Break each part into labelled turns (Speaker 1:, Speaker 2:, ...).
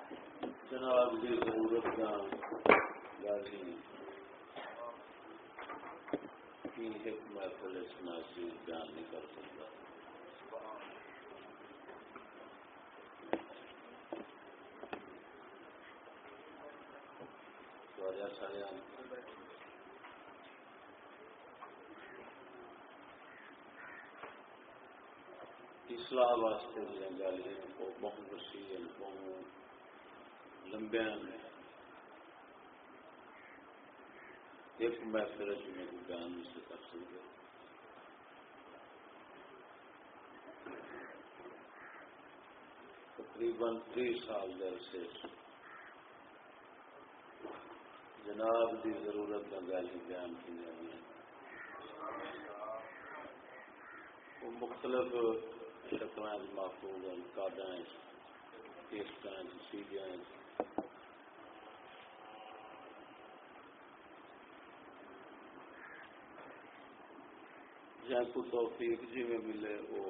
Speaker 1: جناب کی ضرورت کا لازمی کی ایک محفل سناسی بیان نہیں کر سکتا. اصلاح واسطے گالیاں کو بہت وسیع بہت لمبے ایک محفل میں بیان نہیں سے کر سکتے. تقریباً 30 سال عرصے جناب کی ضرورت کا گالی بیان کی جاتی ہے. وہ مختلف شکل محفوظ کاڈیں کیسٹیں سیڈیاں جہاں کو توفیق جی میں ملے وہ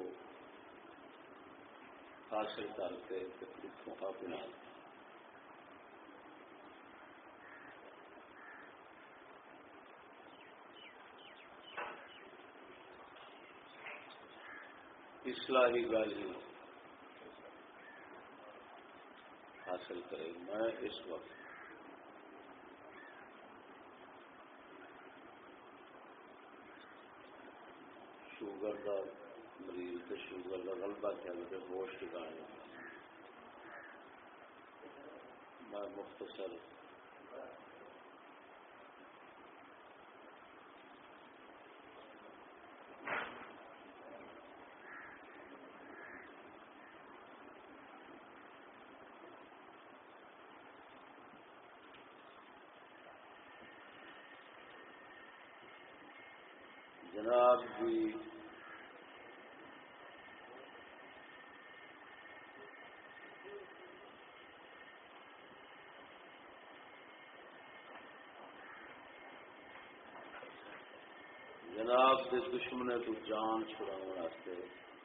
Speaker 1: حاصل کرتے اپنا اصلاحی گالی حاصل کرے. میں اس وقت شوگر کا مریض تو شوگر کا غلبہ کیا کہ ہوش ٹکانے میں مختصر جناب بھی جناب کے دشمنے تو جان چھڑانے واسطے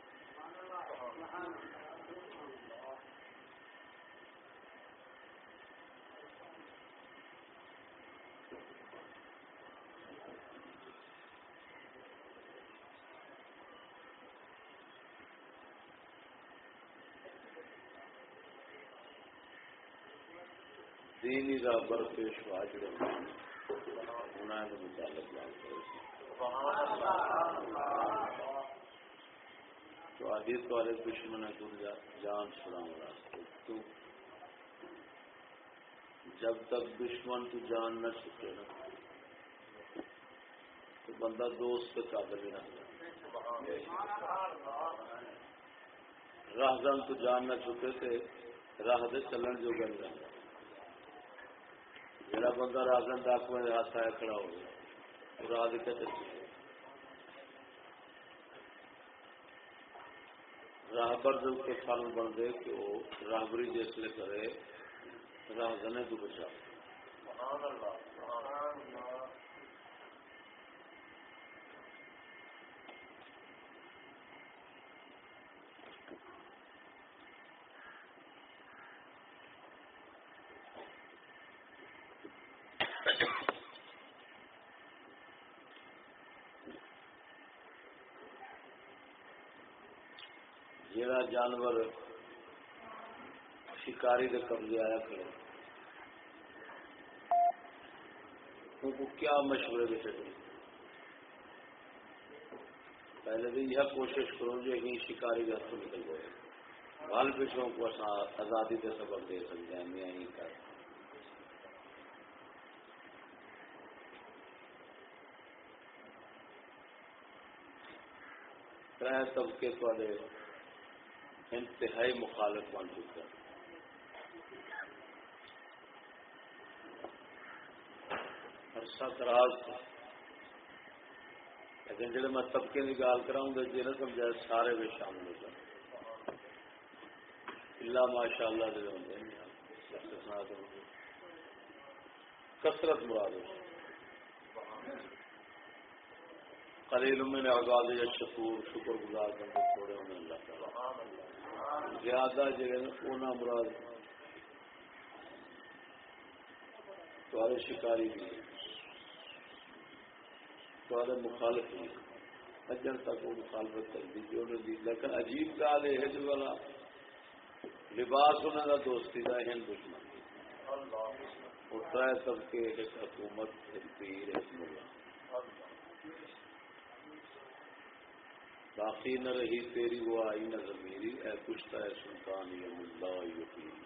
Speaker 1: دینی رابر پیشوا جڑے انہوں نے متعلق بات کرے تو آدھی تارے دشمن ہے تو جان چھڑاؤں واسطے تو جب تک دشمن تو جان نہ چھٹے نا تو بندہ دوست کے قابل ہی نہ ہو. راہدان تو جان نہ چھٹے تھے راہ دے چلن جو گل رہا جڑا بندہ راہدان ڈاکویں دے ہاتھ آیا کھڑا ہو گیا راہ دے کتے راہبر کے فرض بن دے کہ وہ راہبری جسے کرے راہدنے تو بچا. جیڑا جانور شکاری کے قبضے آیا کرے ان کو کیا مشورے دیتے ہیں؟ پہلے تو یہ کوشش کرو جو کہ شکاری کے ہاتھوں نکل گئے بال پیچھوں کو آزادی کے سبب دے سکتے ہیں. میں یہی کر ترے طبقے والے انتہائی مخالف بن چکے ہیں. عرصہ دراز لیکن جب میں طبقے کی گال کراؤں گا جی نہ سمجھا سارے بھی شامل ہو جائیں اللہ ماشاء اللہ دے ہوں کثرت مراد قلیل من عباد الشکور شکر گزار بندے تھوڑے ہونے اللہ تعالی زیادہ جگہ اونا مراد تمہارے شکاری بھی تمہارے مخالف نہیں اجن تک وہ مخالفت کر دی جو انہیں دی لیکن عجیب گال ہے جو والا لباس انہوں کا دوستی کا ہند دشمن اٹھا ہے طبقے ایک حکومت ایک پیر ایک ملا باقی نہ رہی تیری وہ آئی نہ ضمیری اے کشتا ہے سلطان یا ملا یقین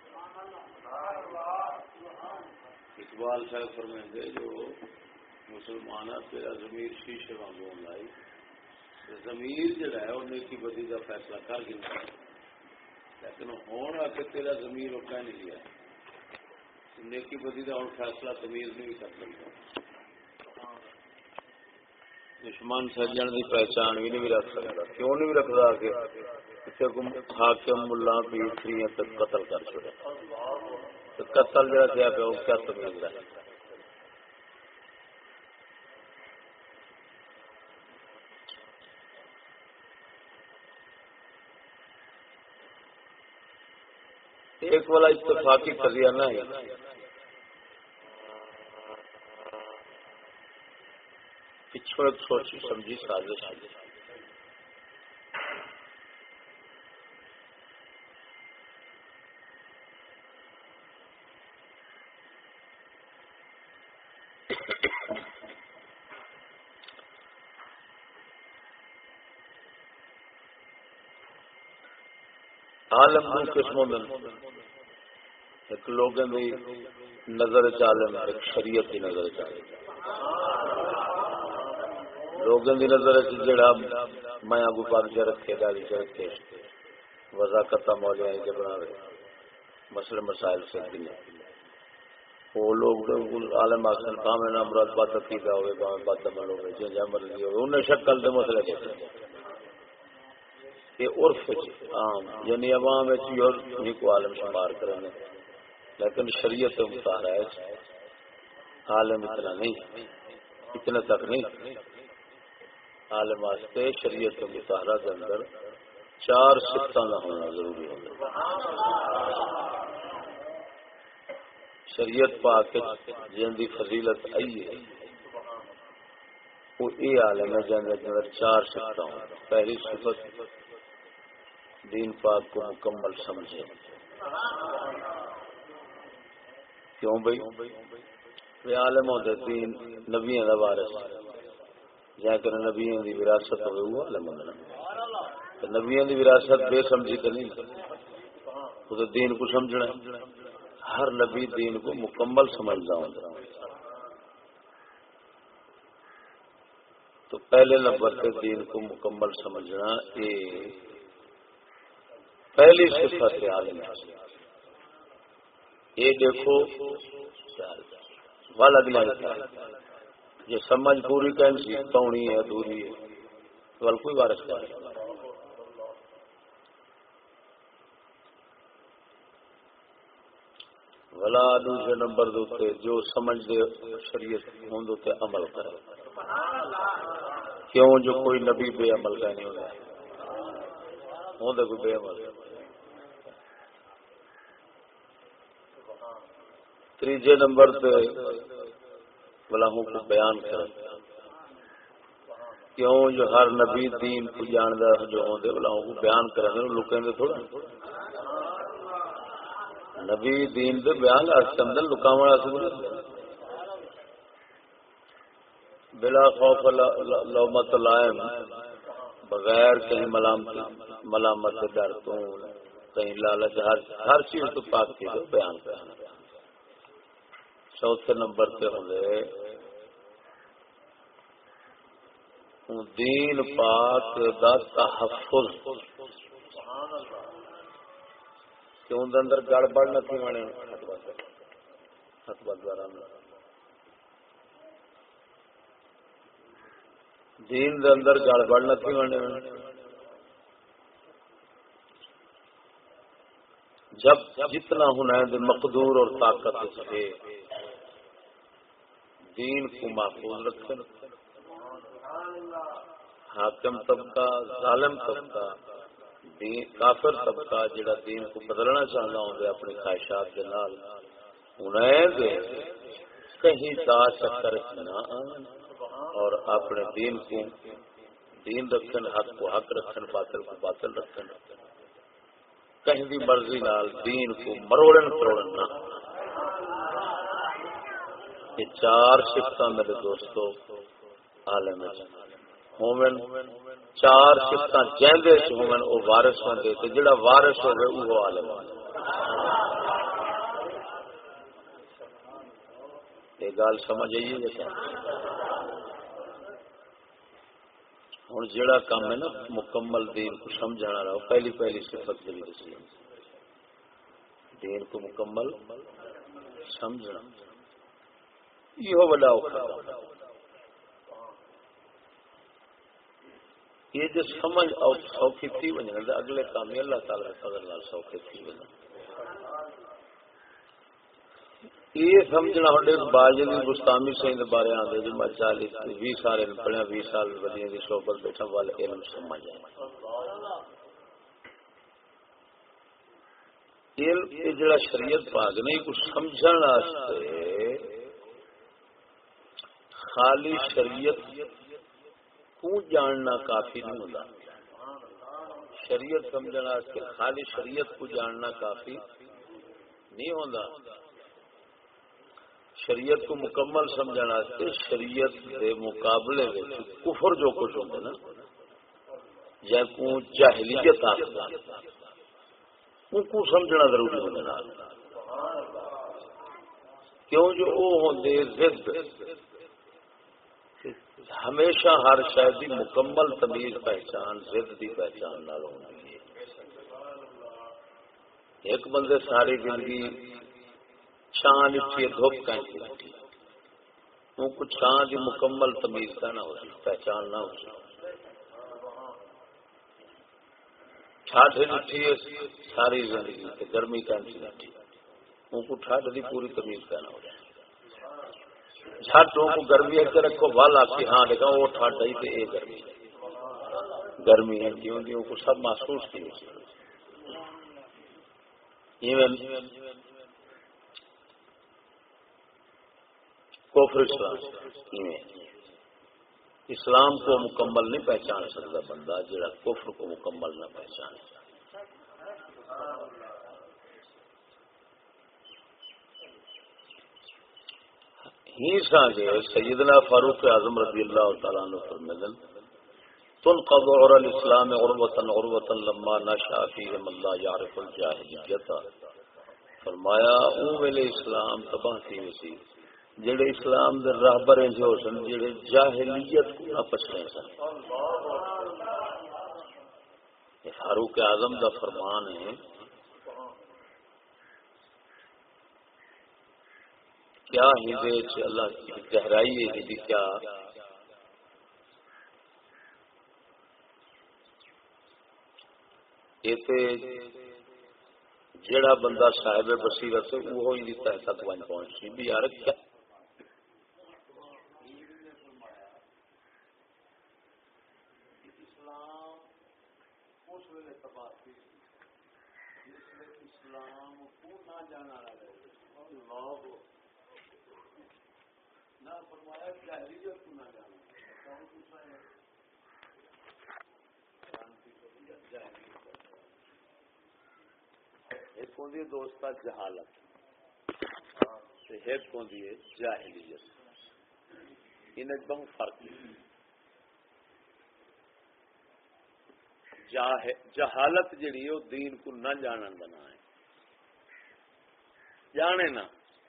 Speaker 1: اقبال صاحب فرمائیں جو مسلمانہ تیرا ضمیر شیشے وانگوں لائی ضمیر جڑا ہے وہ نیکی بدی کا فیصلہ کر گیا لیکن ہوں آ کے تیرا ضمیر وہ کہہ نہیں لیا نیکی بدی کا ہوں فیصلہ تمیز نہیں بھی کر سکتا دشمن سجن کی پہچان بھی نہیں رکھ سکتا کیوں نہیں رکھتا کہ حاکم ملا پیر تک قتل کر چھوڑا قتل جڑا کیا پیا وہ کیا تمیز ہے ایک والا اتفاقی قضیہ نہ ہے پچھو ایک سوچی سمجھی سازش عالم دو قسموں میں ایک لوگوں کی نظر عالم ایک شریعت کی نظر عالم لوگوں کی نظر جڑا میں اگو پاک رکھے داری رکھے وضاقت مولیاں کے بنا رہے مسئلے مسائل سے بھی وہ لوگ عالم آسن کام ہے مراد بات عقیدہ ہوئے کام بات عمل ہوئے جہاں مرضی ہوئے انہیں شکل دے مسئلے دیتے عرف عام یعنی عوام نہیں کو عالم شمار کرنے لیکن شریعت مطالعہ ہے عالم اتنا نہیں اتنے تک نہیں عالم واسطے شریعت مطالعہ کے اندر 4 صفتاں کا ہونا ضروری ہوتا شریعت پاک جن کی فضیلت آئی ہے وہ یہ عالم ہے جن کے اندر 4 صفتاں ہوں پہلی صفت دین پاک کو مکمل سمجھے کیوں بھائی عالم ہوتے دین نبیوں کا وارث جا کر نبیوں کی وراثت ہوئے وہ عالم ہونا نبیوں کی وراثت بے سمجھی تو نہیں وہ تو دین کو سمجھنا ہر نبی دین کو مکمل سمجھنا ہوتا تو پہلے نمبر پہ دین کو مکمل سمجھنا یہ پہلی صفت عالم ہے یہ دیکھو والا اگلا یہ سمجھ پوری کہیں پونی ہے ادھوری ہے ول کوئی وارث کا ولا دوسرے نمبر دوتے جو سمجھ دے شریعت ہوں دوتے عمل کرے کیوں جو کوئی نبی بے عمل کا نہیں ہوتا ہوں دے کوئی بے عمل تیجے نمبر پہ بلاہوں کو بیان کر کیوں جو ہر نبی دین کو جاندہ جو ہوں دے بلاہوں کو بیان کرنے لکیں دے تھوڑا نبی دین دے بیان اندر لکاوڑا سے بلا خوف لومت لائم بغیر کہیں ملامت ڈر تو کہیں لالچ ہر چیز تو پاک کی تو بیان کرنا چوتھے نمبر پہ ہوئے دین پاک دا تحفظ کہ ان اندر گڑبڑ نہ تھی ہونے دین دے اندر گڑبڑ نہ تھی ہونے جب جتنا ہونا ہے مقدور اور طاقت سے دین کو محفوظ رکھیں حاکم طبقہ ظالم طبقہ کافر طبقہ جڑا دین کو بدلنا چاہنا ہوں اپنی خواہشات کے نال انہیں کہیں دا چکر نہ آن اور اپنے دین کو دین رکھن، حق کو حق رکھن، باطل کو باطل رکھن، کہیں بھی مرضی نال دین کو مروڑن تروڑن نہ۔ یہ چار صفتاں میرے دوستو عالم مومن، چار صفتاں جیندے چ ہومن او وارث ہوں گے، تے جڑا وارث ہوگا وہ عالم ہے۔ یہ گل سمجھ آئیے جی؟ ہوں جڑا کام ہے نا مکمل دین کو سمجھنا رہا پہلی صفت جی دسی دین کو مکمل سمجھنا، یہ بڑا اوکھا یہ جو سمجھ سوکھی تھی وجہ اگلے کام اللہ تعالی کے فضل نال سوکھے تھی وجہ یہ سمجھنا ہڈے باجلی گستامی سے بارے آدھے جو میں 40-20 سال پڑھیا، 20 سال ودیاں کی صحبت بیٹھا والے علم سمجھ آئے۔ یہ جڑا شریعت پاک نہیں کچھ سمجھن واسطے خالی شریعت کو جاننا کافی نہیں ہوتا، شریعت سمجھن واسطے خالی شریعت کو جاننا کافی نہیں ہوتا، شریعت کو مکمل سمجھنا شریعت کے مقابلے میں کفر جو کچھ ہوتا نا یا کو جاہلیت آخر ان کو سمجھنا ضروری ہوتا، کیوں جو وہ ہوتے ضد ہمیشہ ہر شاید کی مکمل تمیز پہچان ضد کی پہچان نال ہوتی ہے۔ ایک بندے ساری زندگی چھان اٹھی دھوپ کہیں اٹھی ان کو چھان کی مکمل تمیز کا نہ ہو پہچان نہ ہو ٹھاٹ اٹھی ہے ساری زندگی گرمی کہیں اٹھی ان کو ٹھاٹ کی پوری تمیز کا نہ ہو جائے جھٹ ان کو گرمی کے رکھو وال آپ کی ہاں دیکھا وہ ٹھاٹ آئی تو یہ گرمی ہے کیوں ان کو سب محسوس کی ایون کفر اسلام کو مکمل نہیں پہچان سکتا بندہ جڑا کفر کو مکمل نہ پہچانے۔ ہی سانگے سیدنا فاروق اعظم رضی اللہ تعالیٰ عنہ فرمائیں تنقض عرى الاسلام عروة عروة لما نشأ فيه من لا يعرف الجاہلیت، فرمایا اون ویلے اسلام تباہ تھی وسی جڑے اسلام دے راہبر جو سن جڑے جاہلیت کو نہ پچھنے سن۔ یہ فاروق اعظم دا فرمان ہے، کیا ہدے چ اللہ کی گہرائی ہے جی کیا جڑا بندہ صاحب بصیرت ہے وہ ہی تہ تک ون پہنچی بھی یار کیا اسلام اس ویلے تباہ تھی جس میں اسلام کو نہ جانا لوگ نہ فرمایا جاہلیت کو نہ جانا ایک ہوتی ہے دوست جہالت ایک ہوتی ہے جاہلیت، ان ایک دم فرق ہے۔ جہالت جڑی ہے وہ دین کو نہ جانن کا نام ہے، جانے نہ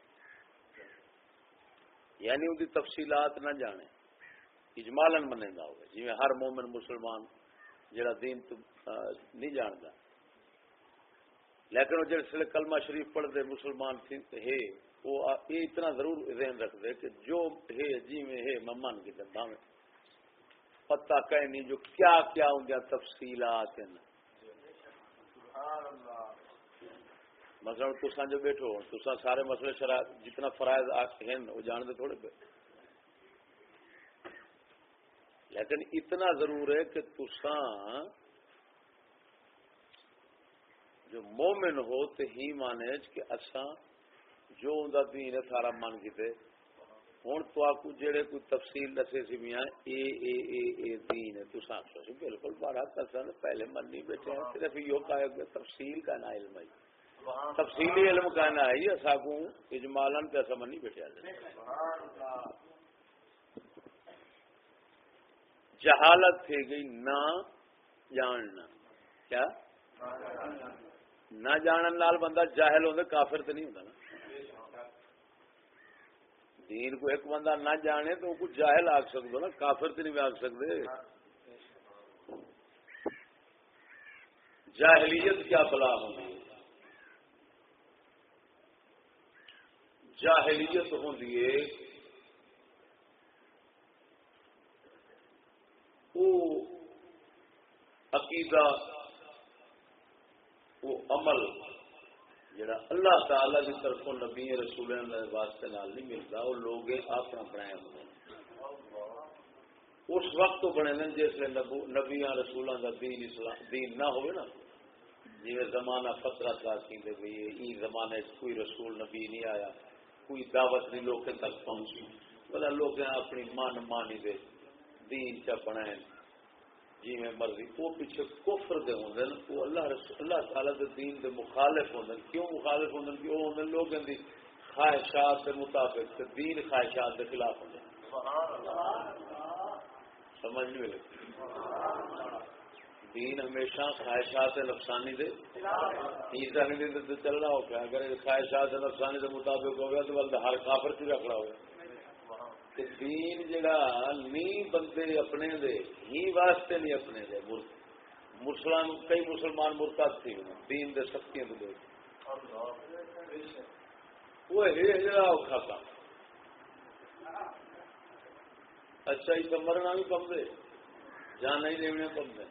Speaker 1: یعنی ان کی تفصیلات نہ جانے اجمالن منیدا ہوگا جی ہر مومن مسلمان جڑا دین تو نہیں جانتا لیکن وہ جسے کلمہ شریف پڑھتے مسلمان تھے وہ یہ اتنا ضرور ذہن رکھتے کہ جو ہے جی میں ہے میں من کی دندا میں پتہ کہیں نہیں جو کیا کیا ان کی تفصیلات ہیں۔ مثلا تساں جو بیٹھو تساں سارے مسئلے شرائط جتنا فرائض ہیں وہ جانتے تھوڑے پہ، لیکن اتنا ضرور ہے کہ تساں جو مومن ہو تو ہی مانے کہ اساں جو ان کا دین ہے سارا من کیتے ہوں تو آپ جڑے کوئی تفصیل دسے سی میاں اے دین ہے تو آخو سی بالکل بڑا کسن پہلے من نہیں بیٹھے صرف یہ تفصیل کا نا علم ہے تفصیلی علم کا نا ہے اصا کو اجمالن پہ ایسا من نہیں بیٹھا جہالت تھی گئی نہ جاننا کیا نہ جانن نال بندہ جاہل ہوتا کافر تو نہیں ہوتا نا دین کو ایک بندہ نہ جانے تو کچھ جاہل آگ سکتے نا کافر تو نہیں آگ سکتے جاہلیت کیا بلا ہوتی ہے جاہلیت ہوتی ہے وہ عقیدہ وہ عمل جڑا اللہ تعالی کی طرف نبی رسول واسطے نال نہیں ملتا وہ لوگ اپنا بنایا ہوئے اس وقت تو بنے جس نبیاں رسولوں کا دین اسلام دین نہ ہوئے نا جی زمانہ فترت کہتے بھائی یہ زمانے کوئی رسول نبی نہیں آیا کوئی دعوت نہیں لوگوں تک پہنچی بلا لوگ اپنی من مانی دے دین چ بنائے جی میں مرضی وہ پیچھے کفر دے ہوندے وہ اللہ تعالی دے دین دے مخالف ہوندے کیوں مخالف ہوندے کہ وہ ہوندے لوگوں دی خواہشات کے مطابق تے دین خواہشات کے خلاف ہوندے سمجھ نہیں لگی دین ہمیشہ خواہشات نفسانی دے عیسیٰ نے دین تے چلنا ہو گیا اگر خواہشات نفسانی دے مطابق ہو گیا تو بلکہ ہر کافر کی رکھنا ہو گیا دین جڑا نہیں بندے اپنے دے ہی واسطے نہیں اپنے دے مسلمان کئی مسلمان مرتد تھے دین دے سختیاں دے وہ ہے جڑا اوکھا کا اچھا یہ مرنا بھی کم دے جانا ہی لینے کم دے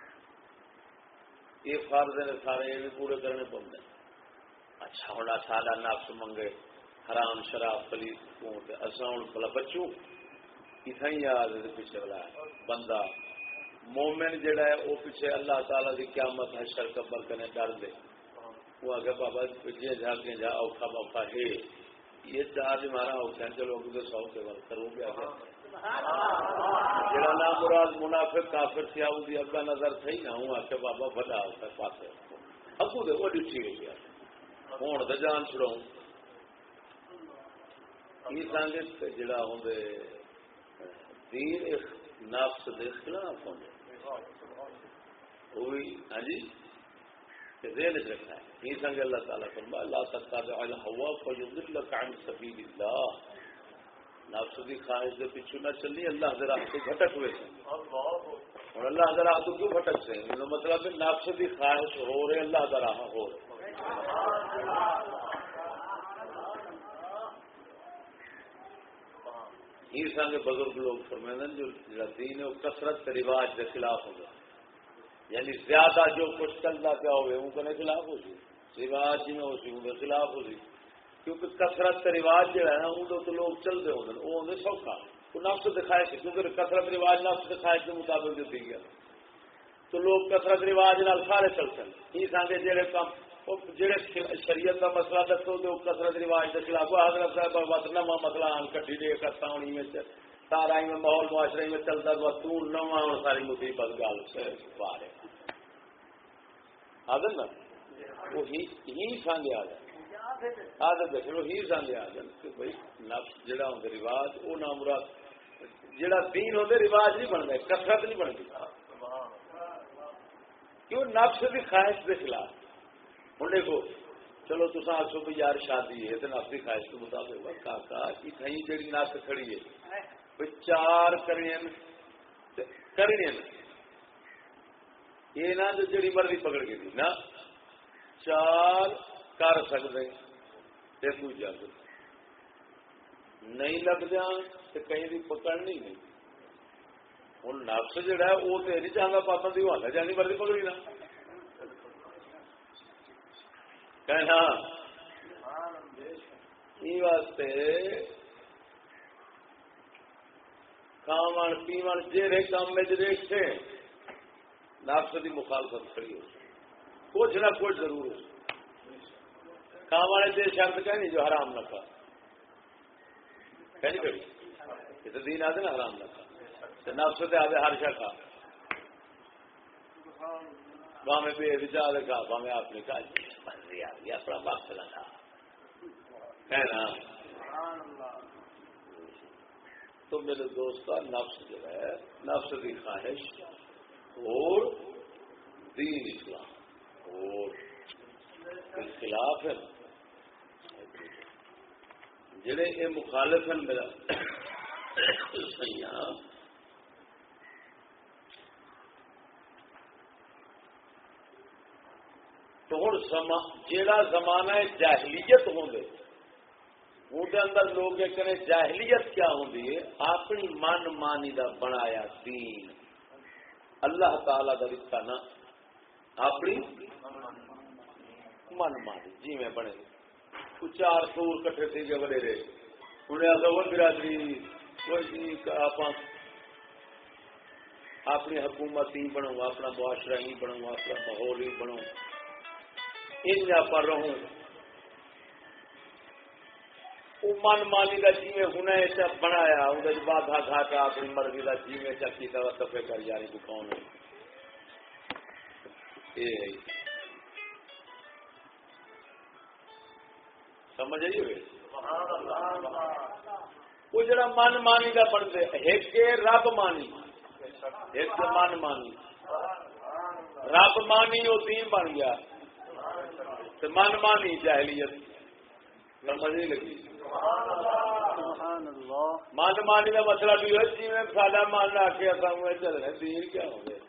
Speaker 1: یہ فرض نے سارے یہ بھی پورے کرنے کم دے اچھا ہونا سادہ نفس منگے حرام شراب پلیس کو ہوں بلا بچوں اتنا ہی یاد پیچھے والا بندہ مومن جڑا ہے وہ پیچھے اللہ تعالی کی قیامت ہے شر قبر کرنے ڈر دے وہ آگے بابا جی جا کے جا اوکھا بوکھا ہے یہ چارج مارا اوکھا ہے چلو اگلے 100 کے بعد کروں گیا جڑا نہ مراد منافق کافر سے آؤ دی اگا نظر تھی نہ ہوں آخر بابا بڑا ہوتا ہے پاس اگو دے وہ ڈٹھی گئی ہوں تو جان چھڑاؤں یہ سانگت جڑا ہوں دین نفس دے خلاف ہوں وہی ہاں جی ذہن رکھنا ہے یہ سنگ اللہ تعالیٰ فرما اللہ تتبع الہوا فیضلک عن سبیل اللہ نفس کی خواہش کے پیچھے نہ چلنی اللہ کے راہ سے بھٹک ہوئے اور اللہ کے راہ تو کیوں بھٹک سے مطلب ہے نفس کی خواہش ہو رہے اللہ کا راہ ہو یہ سنگ بزرگ لوگ فرمائیں جو دین ہے وہ کثرت کے رواج کے خلاف ہوگا یعنی زیادہ جو کچھ چلتا پیا ہوئے ان کے خلاف ہو سی رواج جی میں ہو سی ان کے خلاف ہو سی کیونکہ کثرت کا رواج جو ہے نا ان تو لوگ چلتے ہوتے ہیں وہ ہوتے سوکھا وہ نفس دکھائے سے کیونکہ کثرت رواج نفس دکھائے کے مطابق دیتی گیا تو لوگ کثرت رواج نال سارے چلتے ہیں یہ سانگے جڑے کام جڑے شریعت کا مسئلہ دسو تو کثرت رواج کے خلاف حضرت صاحب بس نواں مسئلہ کٹھی دے کرتا ہونی میں سارا میں ماحول معاشرے میں چلتا تو تو نواں ساری مصیبت گل سے پا رہے آدھے نا وہ ہی سانگے آ جائے آدھے دیکھو ہی سانگے آ جائے کہ بھائی نفس جڑا ہوں رواج وہ نہ مراد جڑا دین ہوتے رواج نہیں بنتا کثرت نہیں بنتی کیوں نفس کی خواہش کے خلاف ہوں دیکھو چلو تصا آخو بھی یار شادی ہے تو نفس کی خواہش کے مطابق کاکا اتنی جی نس کھڑی ہے بھائی 4 کرنی یہ نہ جو جڑی مرضی پکڑ کے دی نا 4 کر سکتے دیکھو جگ نہیں لگ جان تو کہیں بھی پکڑنی نہیں ہوں نفس جڑا ہے وہ تو نہیں چاہتا پابندی وہ حال جانی مرضی پکڑی نہ کہنا یہ واسطے کھاون پیون جہے کام میں دیکھتے نفس کی مخالفت کھڑی ہو کچھ نہ کچھ ضرور ہو کام والے سے شرط کہیں جو حرام نہ کھا کہیں کبھی یہ تو دین آتے نا حرام نہ کھا نفس سے آدھے ہر شا کھا میں بے وچار کھا میں آپ نے کہا یہ اپنا وقت لگا ہے نا. تو میرے دوست کا نفس جو ہے نفس کی خواہش اور دین اسلام اور خلاف ہے جڑے یہ مخالف ہیں میرا سیاں تو ہوں جیڑا زمانہ جاہلیت ہوں دے اندر لوگ یہ کریں جاہلیت کیا ہوندی ہے اپنی من مانی دا بنایا دین اللہ تعالی دا دتا نا اپنی من مانی جی میں بنے چار سور کٹھے تھے گئے بڑے رہے انہیں آتا وہ برادری اپنی حکومت ہی بنو اپنا معاشرہ ہی بنو اپنا ماحول ہی بنو ان پر رہوں وہ من مانی کا جی میں ہن بنایا اندر بادھا گھاٹا اپنی مرضی کا جی میں چکی طرح تفے کر جاری تو کون ہے سمجھ آئی ہوئے وہ جڑا من مانی کا بنتے ایک رب مانی ایک من مانی رب مانی وہ دین بن گیا من مانی جاہلیت سمجھ نہیں لگی. من مانی کا مسئلہ بھی ہے جی میں ساڈا من لا کے اصل چل رہے دین کیا ہو گیا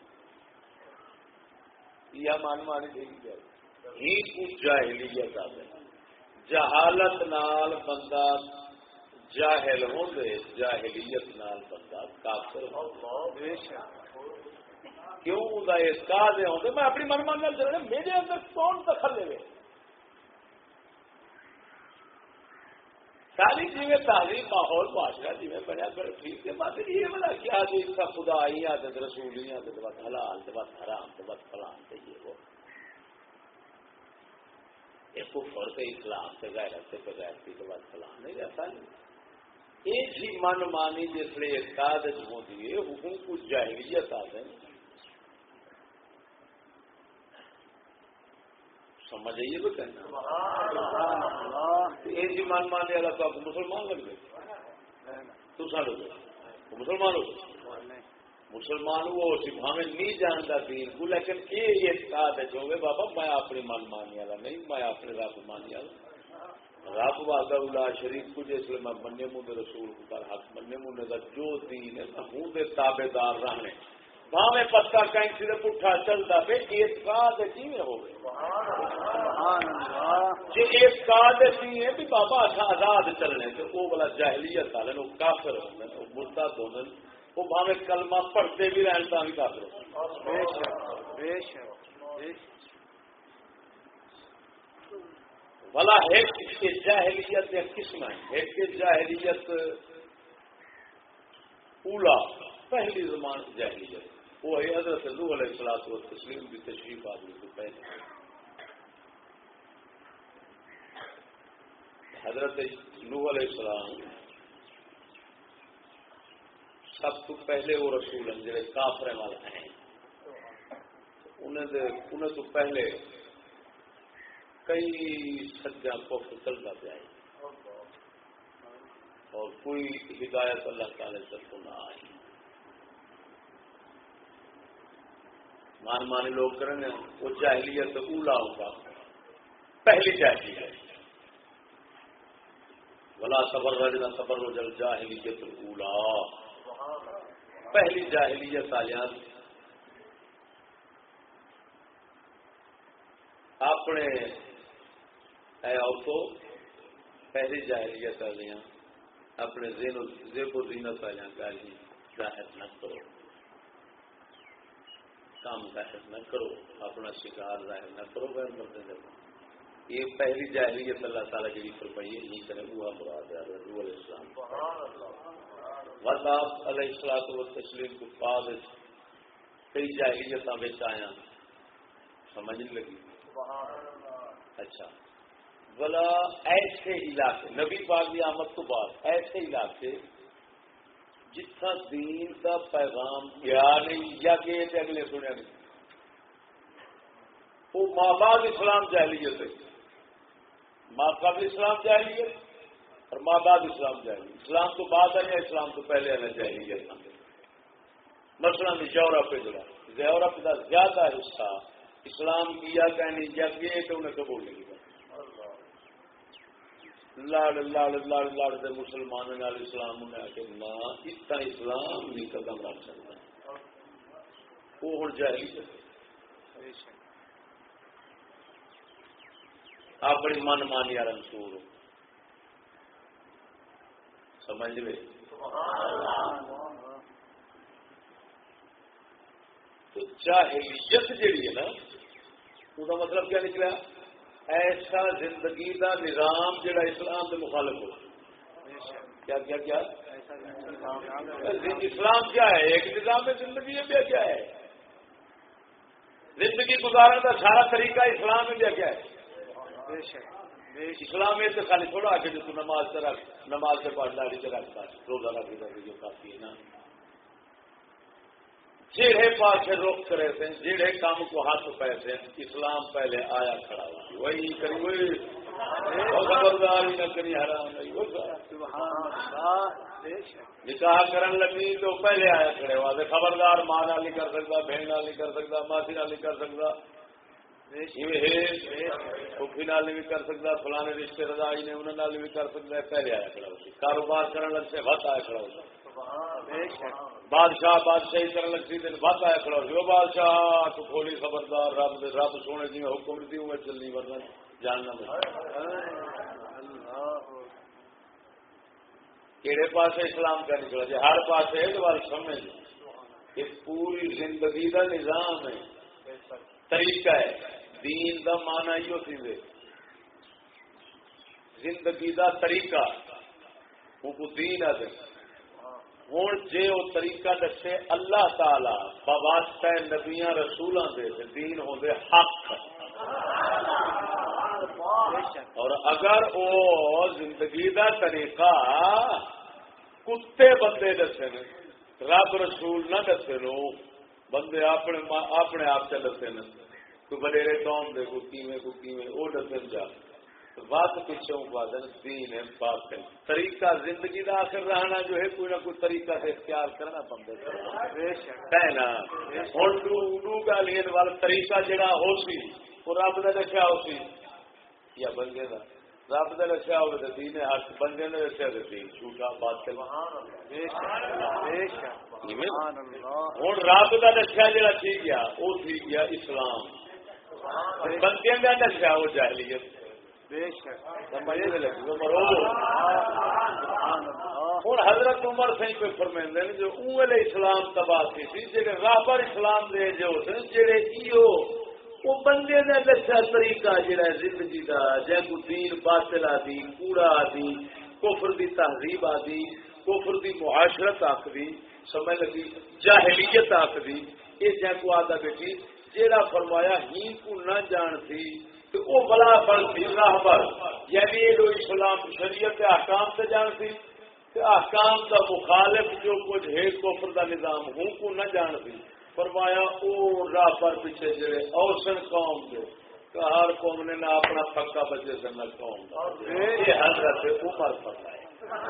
Speaker 1: یا من مانی دین کیا ہی کچھ جاہلیت آ گئی جہالت نال بندہ جاہل ہوندے جاہلیت نال بندہ کافر کیوں دا اعتقاد ہوندے میں اپنی من مان نال چلنا میرے اندر کون دخل لے ساری جی میں تعلیم ماحول معاشرہ جی میں بنیا کر ٹھیک ہے بات یہ بنا کیا اس کا خدا ہی آتے رسول ہی آتے بات حلال بات حرام بات فلان یہ وہ کفر سے اسلام سے غیرت سے بغیرتی کے بعد فلان نہیں رہتا نہیں ایک ہی من مانی جس لیے اعتقاد ہوتی ہے حکم کو جاہلیت آتے ہیں سمجھ آئیے تو کہنا ایک ہی من ماننے والا تو آپ مسلمان لگ گئے تو ساڑھو گئے مسلمان ہو گئے مسلمان وہ ہمیں نہیں جانتا دین کو لیکن یہ اعتقاد ہے جو بابا میں اپنی من مانی والا نہیں میں اپنے رب مانی والا رب وحدہ لا شریک کو جس لیے میں مننے منہ رسول کو کر حق مننے منہ کا جو دین ہے میں ہوں دے تابے دار رہنے وہاں میں پتا کہیں سے پٹھا چلتا پہ اعتقاد جی میں ہو گئے جی اعتقاد جی ہے بھی بابا اچھا آزاد چلنے تو وہ والا جاہلیت والے وہ کافر ہوتے ہیں وہ مرتد ہوتے ہیں وہ بھاوے کلمہ پڑھتے بھی رہن تا بھی کافر بھلا ایک جاہلیت یا قسم ہے ایک جاہلیت اولا پہلی زمان جاہلیت وہ ہے حضرت نوح علیہ الصلوۃ والتسلیم کی تشریف آدمی کو پہلے حضرت نوح علیہ السلام سب تو پہلے وہ رسول ہیں جڑے کافر والا ہیں انہیں تو پہلے کئی سجا کفر چلتا پیا اور کوئی ہدایت اللہ تعالی سے تو نہ آئی مان مانی لوگ کریں گے وہ جاہلیت اولا ہوگا پہلی جاہلیت ولا تبرجنا تبرج الجاہلیت الاولا پہلی جاہلیت آیات اپنے اے عورتوں پہلی جاہلیت والیاں اپنے زیب و زینت والیاں گالیاں ظاہر نہ کرو کام ظاہر نہ کرو اپنا شکار ظاہر نہ کرو غیر مرد یہ پہلی جاہلیت اللہ تعالیٰ کی فرمائی یہی کرے وہ مراد ہے رسول علیہ السلام وطاب علیہ الصلوۃ والتسلیم کو بعد کئی جاہلیتاں وچ آیا سمجھ نہیں لگی اچھا بلا ایسے علاقے نبی پاک کی آمد تو بعد ایسے علاقے جتنا دین کا پیغام گیا نہیں یا کہ اگلے سنیا نہیں وہ ماں بعد اسلام جاہلیت ہے ماں قبل اسلام جاہلیت اور ماں بعد اسلام جاہلیت اسلام تو بعد ہے یا اسلام تو پہلے آنا جاہلیت مثلا یورپ یورپ کا زیادہ حصہ اسلام کیا کہنی جب یہ کہ انہیں قبول نہیں کیا لڑ لڑ لڑ لڑ دے مسلمانوں نال اسلام انہیں آ کے نہ اتنا اسلام نہیں قدم رکھ سکتا وہ ہوں جاہلیت اپنی من مانی والا منصور سمجھ لے تو جاہلیت جیڑی ہے نا وہ مطلب کیا نکلا ایسا زندگی دا نظام جڑا اسلام کے مخالف ہو کیا کیا کیا اسلام کیا ہے ایک نظام میں زندگی میں کیا ہے زندگی گزارنے کا سارا طریقہ اسلام میں کیا ہے اسلام میں تو خالی تھوڑا آگے جو نماز سے رکھ نماز سے پڑھ ڈالی سے رکھتا روزہ رکھ جو کافی ہے نا جڑے پاس رخ کرے تھے جڑے کام کو ہاتھ پائے تھے اسلام پہلے آیا کھڑا ہوا وہی کری وہی خبردار ہی نہ کری حرام نہیں نکاح کرن لگی تو پہلے آیا کھڑے ہوا خبردار ماں نال نہیں کر سکتا بہن نال نہیں کر سکتا ماسی نال نہیں کر سکتا پھوپھی نال نہیں کر سکتا فلانے رشتے داری نے انہوں نے بھی کر سکتا ہے پہلے آیا کھڑا ہوتا کاروبار کرنے لگ سے وقت آیا کھڑا ہوتا بادشاہ بادشاہی کرنے لگ سی دن وقت آیا کھڑا ہوتا بادشاہ تو کھولی خبردار رب سونے جی حکم دی ہوں میں چلنی ورنہ جاننا کہڑے پاس اسلام کا نکلا جائے ہر پاس ہے تو بات سمجھ کہ پوری زندگی کا نظام ہے طریقہ ہے دین دا مانا ہی ہوتی ہے زندگی دا طریقہ وہ کو دین ہے ہوں جے وہ طریقہ دسے اللہ تعالی بواسطہ نبیاں رسولاں دے دین ہوندے حق اور اگر وہ زندگی دا طریقہ کتے بندے دسے رب رسول نہ دسے نو بندے اپنے آپ سے دسے نا کوئی وڈیرے قوم دے کو کیویں وہ دسن جا بات پیچھے دین ہے باطل طریقہ زندگی کا آخر رہنا جو ہے کوئی نہ کوئی طریقہ سے اختیار کرنا پڑتا ہے نا ہوں ڈو گالین والا طریقہ جڑا ہو سی وہ رب کا رکھا ہو سی یا بندے کا رب کا رکھا ہو تو دین حق بندے نے رکھا تو دین جھوٹا باطل ہوں رب کا رکھا جڑا ٹھیک گیا وہ ٹھیک گیا اسلام بندے کا رکھا وہ جاہلیت ہوں حضرت عمر سی پہ فرمائیں جو اونلے اسلام تباہ کی سی جڑے رابر اسلام دے جو جڑے وہ بندے کا دسیا طریقہ جڑا زندگی کا جے کو دین باطل آدی کوڑا آدی کفر دی تہذیب آدی کفر دی معاشرت آخری سمجھ لگی جاہلیت آخری یہ جے کو آدھا بیٹھی جیڑا فرمایا ہی کو نہ جان تھی تو وہ بلا بل تھی راہبر یعنی یہ جو اسلام شریعت احکام سے جان تھی کہ احکام کا مخالف جو کچھ ہے کفر کا نظام ہوں کو نہ جان تھی فرمایا او راہ پر پیچھے جڑے اوسن قوم جو ہر قوم نے نہ اپنا پکا بچے سے نہ قوم یہ حضرت عمر فرمایا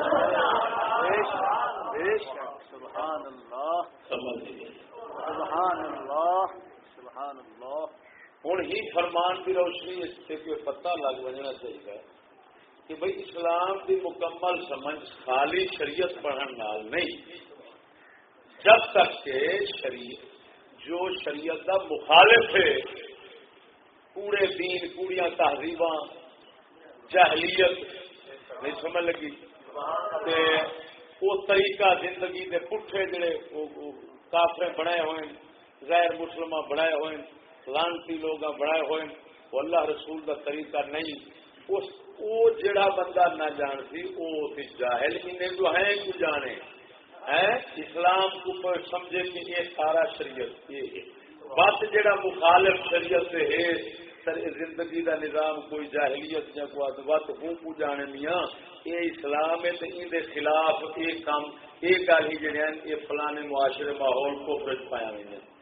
Speaker 2: سبحان اللہ سبحان اللہ سبحان اللہ
Speaker 1: ہوں ہی فرمان کی روشنی اس سے کوئی پتہ لگ بجنا چاہیے کہ بھائی اسلام کی مکمل سمجھ خالی شریعت پڑھنے نال نہیں جب تک کہ شریعت جو شریعت کا مخالف ہے کوڑے دین کوڑیاں تہذیباں جاہلیت نہیں سمجھ لگی کہ وہ طریقہ زندگی کے پٹھے جڑے کافرے بنائے ہوئے غیر مسلمان بنائے ہوئے لانتی لوگ بنائے ہوئے وہ اللہ رسول کا طریقہ نہیں وہ جڑا بندہ نہ جان سی وہ جاہل ہی نے جو ہے کو جانے اسلام کو سمجھے کہ یہ سارا شریعت یہ ہے بات جڑا مخالف شریعت سے ہے زندگی دا نظام کوئی جاہلیت یا کوئی وقت ہوں کو جانے میاں یہ اسلام ہے تو ان خلاف ایک کام ایک گل ہی جڑے ہیں یہ فلانے معاشرے ماحول کو فرج پایا ہوئے ہیں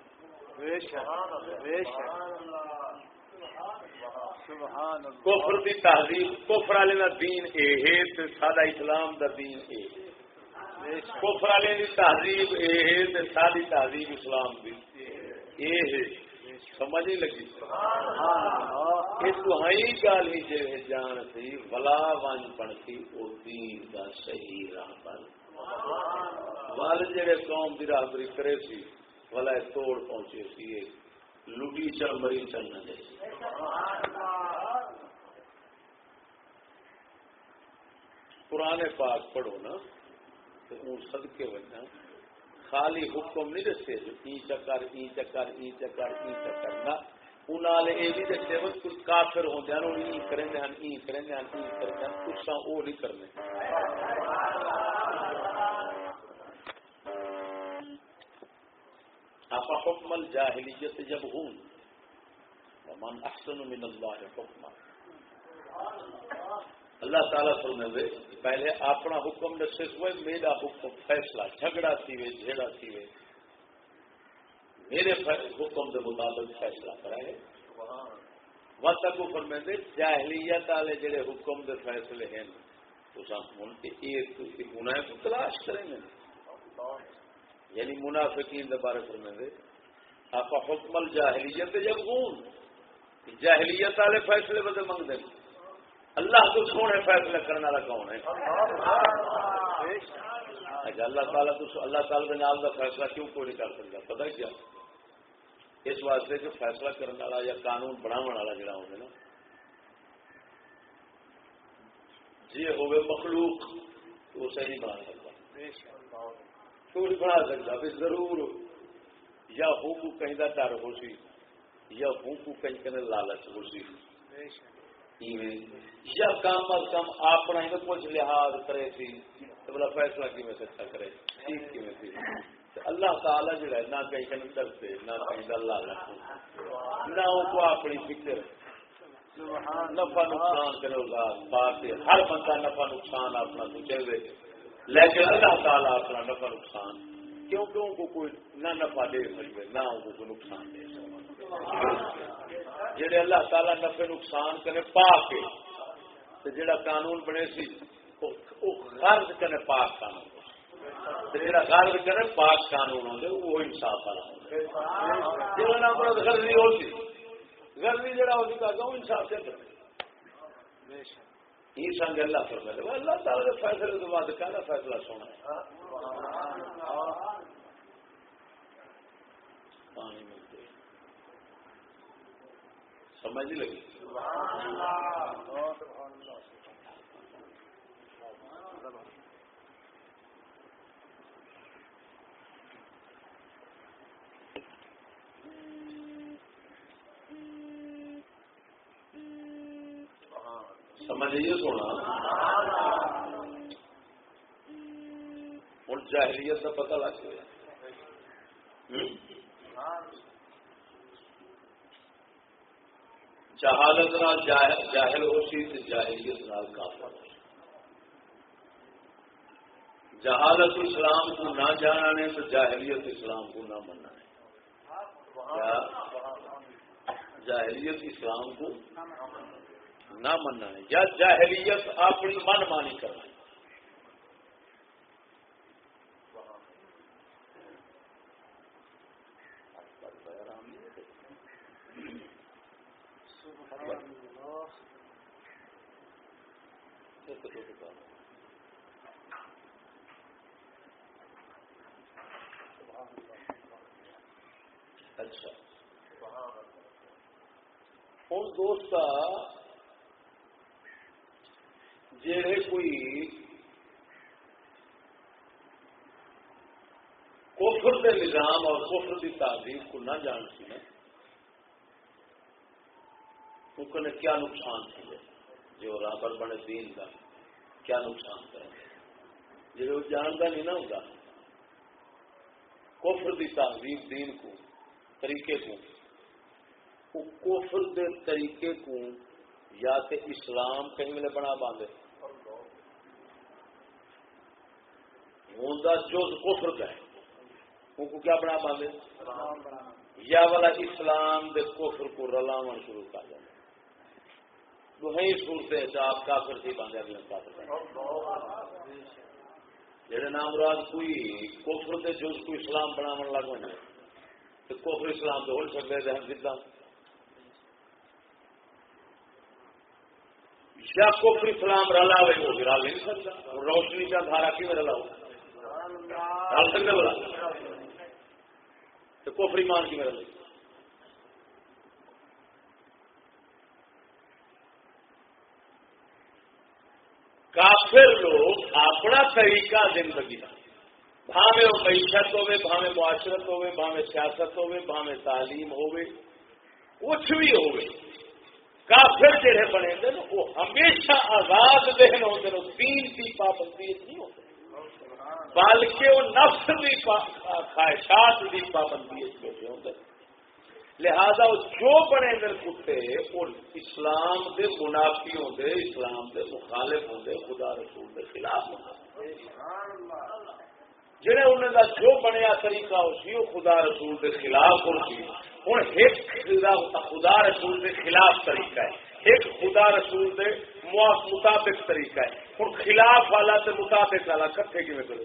Speaker 1: کفر دی تہذیب کفر والے دا دین اے ہے تے سادہ اسلام دا دین اے کفر والے دی تہذیب اے ہے تے سادی تہذیب اسلام دی اے ہے سمجھ نہیں لگی یہ تو ہی گل ہی جے جان سی ولا ون پڑتی او دین دا صحیح راہ پر وال جڑے قوم دی راہبری کرے سی ولا توڑ پہنچے سی لڈی چل مری چلنا دے قرآن پاک پڑھو نا تو ان صدقے وجنا خالی حکم نہیں دسے جو ای چکر ای چکر ای چکر ای چکر نہ انہوں یہ بھی دسے وہ کچھ کافر ہوتے ہیں انہوں ای کریں ہیں ای کریں ہیں ای کریں ہیں کچھ وہ نہیں کرنے آپ حکم الجاہلیت جب ہوں ومن احسن من اللہ حکما اللہ تعالیٰ فرمائے پہلے اپنا حکم دسے ہوئے میرا حکم فیصلہ جھگڑا تھیوے جھیڑا تھیوے میرے حکم کے مطابق فیصلہ کرائے وقت کو فرمائے جاہلیت والے جڑے حکم کے فیصلے ہیں تو گناہ کو تلاش کریں گے یعنی منافقین کے بارے فرمائے آپ حکم الجاہلیت جب ہوں جاہلیت والے فیصلے بدے منگتے ہیں اللہ تو سونے فیصلہ کرنے والا کون ہے اللہ تعالیٰ تو اللہ تعالیٰ کے نال کا فیصلہ کیوں کوئی نہیں کر سکتا پتہ کیا اس واسطے کہ فیصلہ کرنے والا یا قانون بناو والا جڑا ہوگا نا جی ہوئے مخلوق تو اسے نہیں بنا سکتا کیوں نہیں بنا سکتا بھی ضرور یا ہوں کو کہیں کا ڈر ہو سی یا ہوں کو کہیں کہ لالچ ہو سی یا کم از کم اپنا ہی کچھ لحاظ کرے سی تو بلا فیصلہ کیویں سچا کرے ٹھیک کیویں سی اللہ تعالی جو ہے نہ کہیں کہیں ڈرتے نہ کہیں کا لالچ نہ ان کو اپنی فکر نفع نقصان کرے بات ہر بندہ نفع نقصان اپنا سوچے گے لیکن اللہ تعالیٰ اپنا نفع نقصان کیونکہ ان کو کوئی نہ نفع دے سکے نہ ان کو کوئی نقصان دے سکے جڑے اللہ تعالیٰ نفع نقصان کرے پا کے تو جڑا قانون بنے سی وہ غرض کرے پاک قانون جڑا غرض کرے پاک قانون ہوتے وہ انصاف والا ہوتا جڑا نام غرضی ہوتی غرضی جڑا ہوتی کہا وہ انصاف سے کرے یہ سنگ اللہ فرمائے اللہ تعالیٰ کے فیصلے کے بعد کہنا فیصلہ سونا ہے پانی ملتے سمجھ نہیں لگی سمجھیے سونا ہوں جاہلیت کا پتہ لگ گیا جہالت نال جاہل ہو سی تو جاہلیت نال کافر ہو سی جہالت اسلام کو نہ جانا نے تو جاہلیت اسلام کو نہ مننا ہے جاہلیت اسلام کو نہ مننا ہے یا جاہلیت اپنی من مانی کرنا ہے اچھا ہوں دوست جڑے کوئی کفر کے نظام اور کفر کی تعلیم کو نہ جان سی نا ان کیا نقصان کیا جو رابر بنے دین کا کیا نقصان کریں گے جی وہ جانتا نہیں نہ ہوگا کفر کی تعلیم دین کو طریقے کو کفر دے طریقے کو یا تے اسلام کہیں ملے بنا باندھے ہوندا جز کفر کا ہے ان کو کیا بنا باندھے یا والا اسلام دے کفر کو رلاون شروع کر دیں وہی صورت آپ کافر سے باندھے اگلے کافر جہاں نام مراد کوئی کفر دے جز کو اسلام بناون لگ ہونا تو کفر اسلام تو ہو سکتے ہیں جدا یا کفر اسلام رلا ہوئے وہ بھی رل نہیں سکتا روشنی کا دھارا کی رلا ہو رل سکتے بولا تو کفر ایمان کی رل کافر لوگ اپنا طریقہ زندگی کا بھاوے وہ معیشت ہوے بھاوے معاشرت ہوے بھاوے سیاست ہوے بھاوے تعلیم ہوے کچھ بھی ہوے کافر جڑے بنے تھے وہ ہمیشہ آزاد ذہن ہوتے ہیں دین کی پابندی نہیں ہوتے بلکہ وہ نفس کی خواہشات کی پابندی ہوتے لہذا وہ جو بنے دل کتے وہ اسلام دے منافی ہوندے اسلام دے مخالف ہوندے خدا رسول دے خلاف ہوندے جڑے انہوں کا جو بنیا طریقہ اسی وہ خدا رسول دے خلاف ہوتی ہوں ایک خدا رسول دے خلاف طریقہ ہے ایک خدا رسول دے مطابق طریقہ ہے ہوں خلاف والا تے مطابق والا کٹھے کی کرے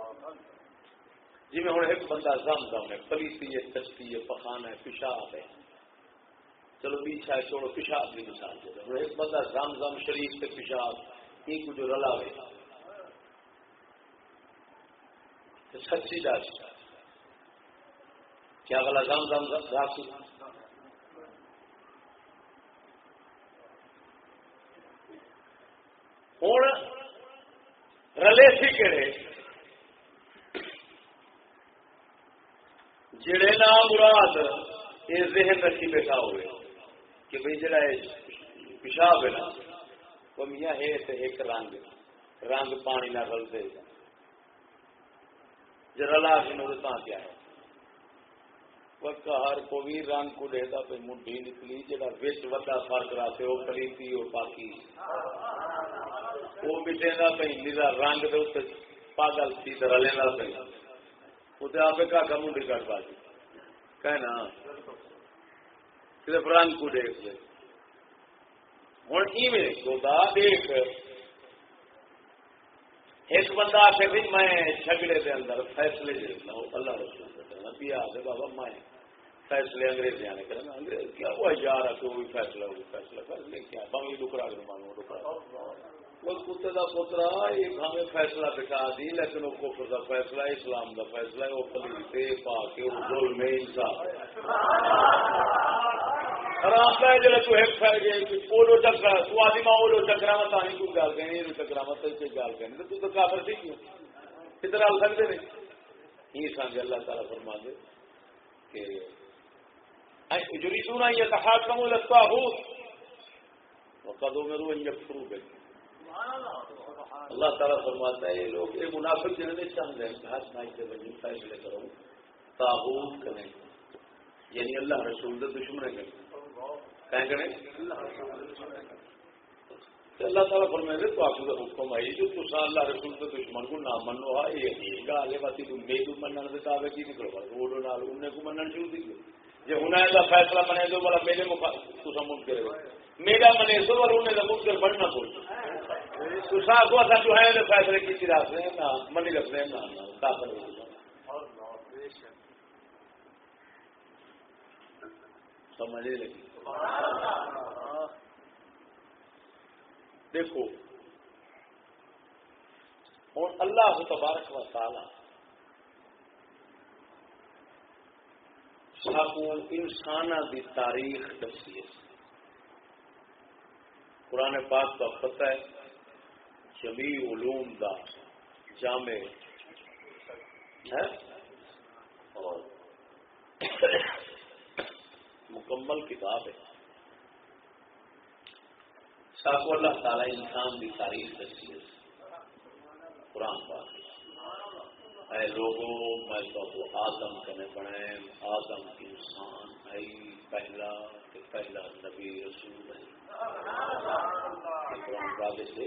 Speaker 1: جی میں ہوں ایک بندہ زم ہے پلیتی ہے چشتی ہے پخانا ہے پیشاب ہے چلو پیچھا ہے چھوڑو پیشاب کی مثال دے رہے ایک بندہ زم شریف سے پیشاب یہ کچھ رلا ہوئے سچی داس کیا والا زم داس ہوں رلے سی کہڑے جڑے نام مراد یہ ذہن رکھی بیٹھا ہوئے کہ بھائی جڑا پیشاب ہے نا وہ میاں ہے ایک رنگ پانی نہ رلتے جو رلا کے نورتاں کیا ہے وہ ہر کو بھی رنگ کو دیتا پہ منڈی نکلی جڑا وچ وڈا فرق رہتے وہ پلیتی وہ پاکی وہ مٹےگا پہ نیلا رنگ دے اتنے پاگل تھی رلے پہ اتنے آپ کا منڈی کٹ بازی کہنا صرف رنگ کو دیکھ لے ہوں ایویں خدا دیکھ ایک بندہ آ کے میں جھگڑے کے اندر فیصلے دیکھنا ہوں اللہ رسول کرنا بھی آ بابا میں فیصلے انگریز آنے کرنا انگریز کیا وہ یار ہے کوئی فیصلہ ہوگی فیصلے کیا بنگلی ڈکرا کر مانو ڈکرا وہ کتے کا پوترا ایک ہمیں فیصلہ بٹھا دی لیکن وہ کفر کا فیصلہ اسلام کا فیصلہ ہے وہ پلیتے پا کے وہ ظلم انصاف آرام ہے جب تو ایک اولو چکرا تو آدھی ماں اولو چکرا مت آنی کوئی گل کہنی یہ چکرا مت گل کہنی تو کافر سی کیوں کدھر آ سکتے نہیں یہ سمجھ اللہ تعالیٰ فرما دے کہ یریدون ان یتحاکموا الی الطاغوت وقد امروا ان یکفروا به اللہ تعالیٰ فرماتا ہے یہ لوگ یہ منافق جنہیں چاہتے ہیں کہ ہاتھ مائی سے بنی فیصلے کرو طاغوت کریں یعنی اللہ رسول کے دشمن کریں اللہ تعالیٰ فرمائے تو آپ کا حکم آئی جو تصا اللہ رسول کے دشمن کو نہ منو ہے یہ گالے باتی تم میرے منن سے دعوے کی نکلو وہ انہیں کو منن شروع کی جی انہیں کا فیصلہ بنے دو بڑا میرے تصا منکر میرا منے دو اور انہیں کا منکر بننا بول تصا کو اصا جو ہے فیصلے کی رات میں نہ منی رکھنے نہ داخل سمجھے لگی دیکھو اور اللہ تبارک و تعالی ساکو انسان دی تاریخ دسی ہے قرآن پاک کا پتہ ہے جمیع علوم دا جامع ہے اور مکمل کتاب ہے ساکو اللہ تعالی انسان کی تاریخ دسی ہے قرآن پاک اے لوگوں میں تو آدم کنے بنائے آدم انسان ہے پہلا کہ پہلا نبی رسول ہے قرآن پاک سے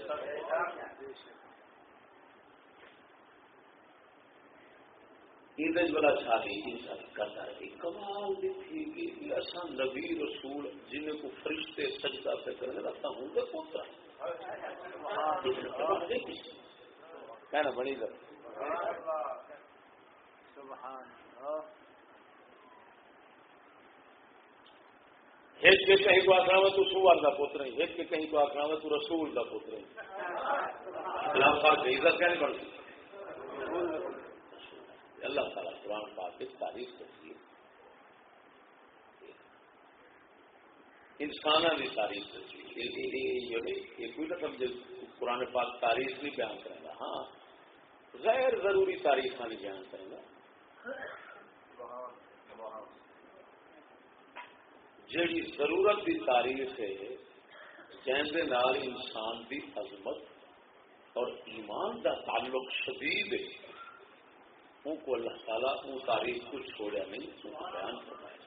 Speaker 1: یہ بڑا ساری کرتا ہے کمال دیکھی کہ ایسا نبی رسول جنہیں کو فرشتے سجدہ پہ کرنے لگتا ہوں تو پوتا کہنا بڑی گر ہیچ کے کہیں کو آخر میں تو سوار کا پوتر ہے ہیچ کے کہیں کو آخر میں تو رسول کا پوتر ہے اسلام پاک کی عزت کہنے پڑتی اللہ تعالیٰ قرآن پاک کی تعریف کرتی ہے انسانوں کی تعریف کرتی ہے یہ کوئی نہ سمجھے قرآن پاک تاریخ نہیں بیان کرے گا ہاں غیر ضروری تاریخ نہیں بیان کرے گا جیڑی ضرورت کی تاریخ ہے جن کے نال انسان کی عظمت اور ایمان کا تعلق شدید ہے ان کو اللہ تعالیٰ وہ تاریخ کو چھوڑا نہیں بیان فرمایا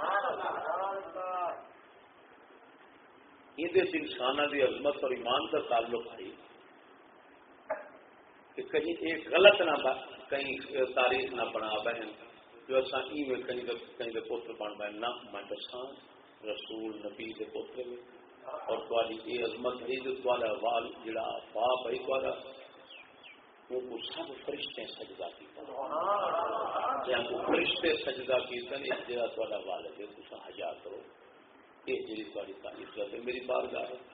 Speaker 1: یہ انسانوں کی عظمت اور ایمان کا تعلق ہے کہ کہیں ایک غلط نہ کہیں تاریخ نہ بنا بہن جو اصا میں کہیں پوتر بن بہن نہ میں دساں رسول نبی کے پوتر میں اور تاری یہ عظمت ہے جو تھوڑا وال جڑا باپ ہے تھوڑا وہ سب فرشتے سجدہ کیتا جہاں کو فرشتے سجدہ کیتا نہیں جہاں تھوڑا وال ہے تسا حیا کرو یہ جی تاری تعریف ہے میری بارگاہ ہے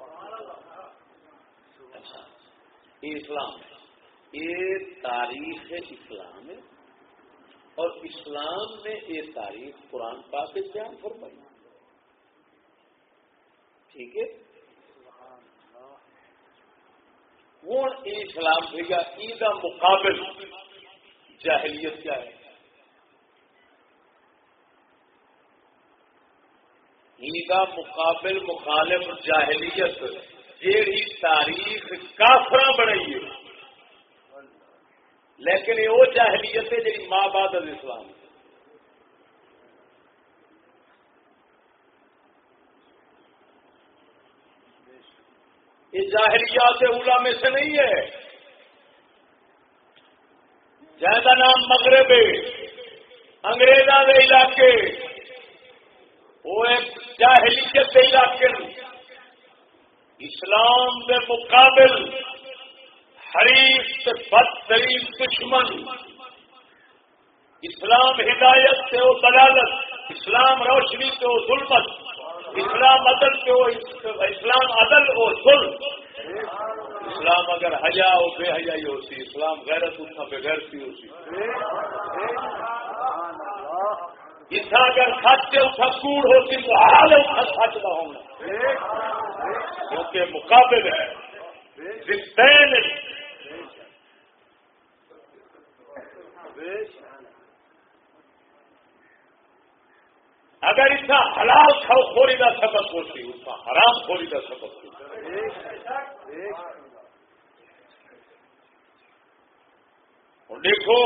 Speaker 1: اچھا یہ اسلام ہے یہ تاریخ اسلام ہے اور اسلام نے یہ تاریخ قرآن پاک سے بیان فرمائی ٹھیک ہے ہوں اسلام تھے گا کا مقابل جاہلیت کیا ہے کا مقابل مخالف جاہلیت جیڑی تاریخ کافراں بنائی ہے لیکن یہ وہ جاہلیت ہے جی ماں بعد الاسلام یہ جاہلیات اولا میں سے نہیں ہے جہاں کا نام مغرب ہے انگریزوں کے علاقے وہ ایک جاہلیت کے علاقے اسلام کے مقابل حریف سے بدترین دشمن اسلام ہدایت سے وہ دلالت اسلام روشنی سے وہ ظلمت اسلام عدل سے وہ اسلام عدل ہو ظلم اسلام اگر حیا ہو بے حیائی ہوتی اسلام غیرت اٹھا بے غیرتی ہوتی اتنا اگر سچ سے اٹھا کوڑ ہوتی تو حال اٹھا سچ نہ ہونا کیونکہ مقابل ہے ضدین اگر اتنا حلال کھاؤ خوری کا سبق ہوتی اتنا حرام خوری کا سبق ہوتی اور دیکھو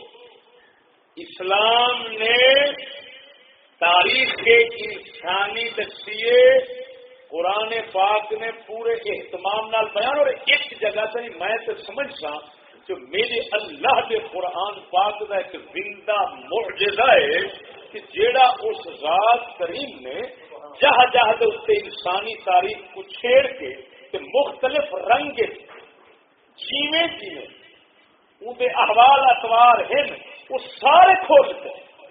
Speaker 1: اسلام نے تاریخ کے انسانی دسیے قرآن پاک نے پورے اہتمام نال بیان اور ایک جگہ سے میں تو سمجھ سا جو میرے اللہ کے قرآن پاک کا ایک زندہ معجزہ ہے کہ جیڑا اس ذات کریم نے جہاں جہاں اسے انسانی تاریخ کو چھیڑ کے کہ مختلف رنگ جیویں جیویں اندر احوال اتوار ہیں وہ سارے کھولتے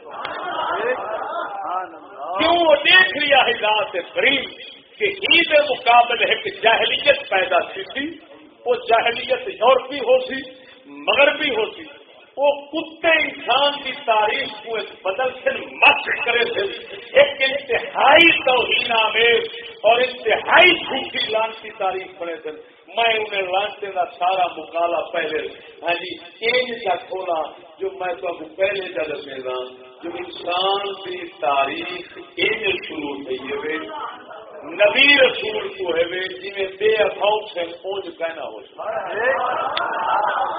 Speaker 1: کیوں وہ دیکھ لیا ہے ذات کریم کہ عید مقابل ہے کہ جاہلیت پیدا تھی وہ جاہلیت یورپی ہو سی مغربی ہو سی وہ کتے انسان کی تاریخ کو ایک بدل سے مت کرے تھے ایک انتہائی توہین آمیز اور انتہائی جھوٹی لانتی تاریخ پڑے تھے میں انہیں لانتے کا سارا مقالہ پہلے ہاں جی ایج کا کھولا جو میں تو پہلے کا دسے گا جو انسان کی تاریخ ایج شروع ہوئی ہے نبی رسول کو ہے جی میں بے اکاؤنٹ سے پہنچ کہنا ہو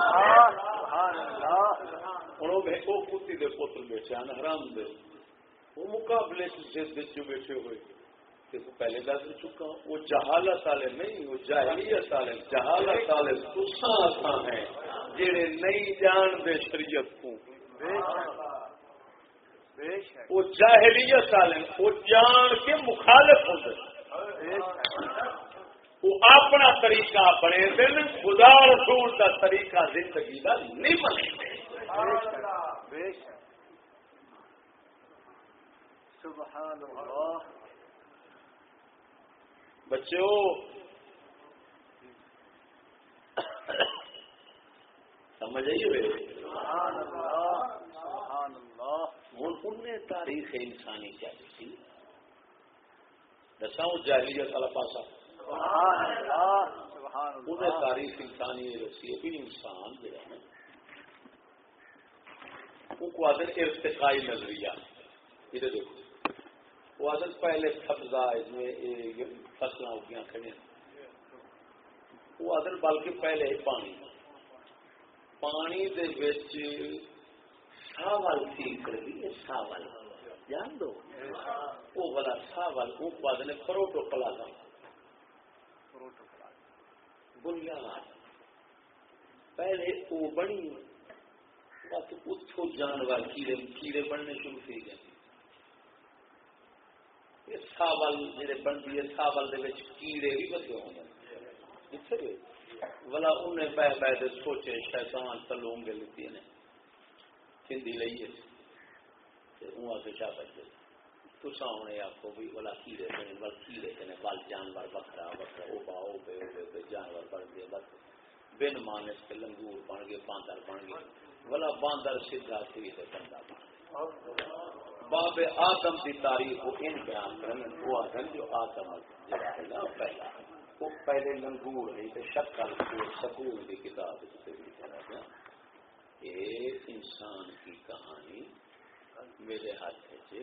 Speaker 1: انہوں نے وہ کتی دے پتر بیچے حرام دے وہ مقابلے سے جو بیٹھے ہوئے پہلے دس چکا ہوں وہ جہالت والے نہیں، وہ جاہلیت والے جہالت والے تساں ہیں جڑے نہیں جان دے شریعت کو، وہ جاہلیت والے وہ جان کے مخالف ہوتے، وہ اپنا طریقہ بنے دن خدا رسول کا طریقہ زندگی کا نہیں بنے۔
Speaker 2: سبحان اللہ۔
Speaker 1: بچوں سمجھ آئیے
Speaker 2: سبحان اللہ سبحان اللہ۔
Speaker 1: ہوں انہیں تاریخ انسانی چاہیے تھی دساں جاہلیت والا پاسا،
Speaker 2: سبحان اللہ سبحان اللہ۔
Speaker 1: انہیں تاریخ انسانی یہ رسی ہے بھی انسان جو ہے نا ان کو آدر ارتقائی نظریہ، ادھر دیکھو وہ آدر پہلے سبزہ اس میں فصلیں اگیاں کھڑی وہ آدر بلکہ پہلے پانی دے وچ ساول تھی کری ساول جان دو وہ والا ساول وہ آدھے پروٹو پلازا بنیاد پہلے وہ بنی بس اتوں جانور کیڑے بننے شروع تھی گئے۔ یہ ساول جڑے بنتی ہے ساول دے وچ کیڑے بھی بدے ہونے والا انہیں پہ پہ سوچے شیطان تلوں گے لیتی نے ہندی لئیے وہاں سے شاہ بچے تسا ہونے آپ کو بھی والا کیڑے بنے بل کیڑے کنے بل جانور بکرا بکرا او باؤ بے جانور بن گئے بس بن مانس کے لنگور بن گئے باندر بن گئے والا باندر سیدھا سی بندہ بن باب آدم کی تاریخ کو ان بیان کرنے وہ آدم جو آدم جڑا ہے نا پہلا وہ پہلے لنگور ہے تو شکل کو سکول کی کتاب سے بھی کہنا ایک انسان کی کہانی میرے ہاتھ سے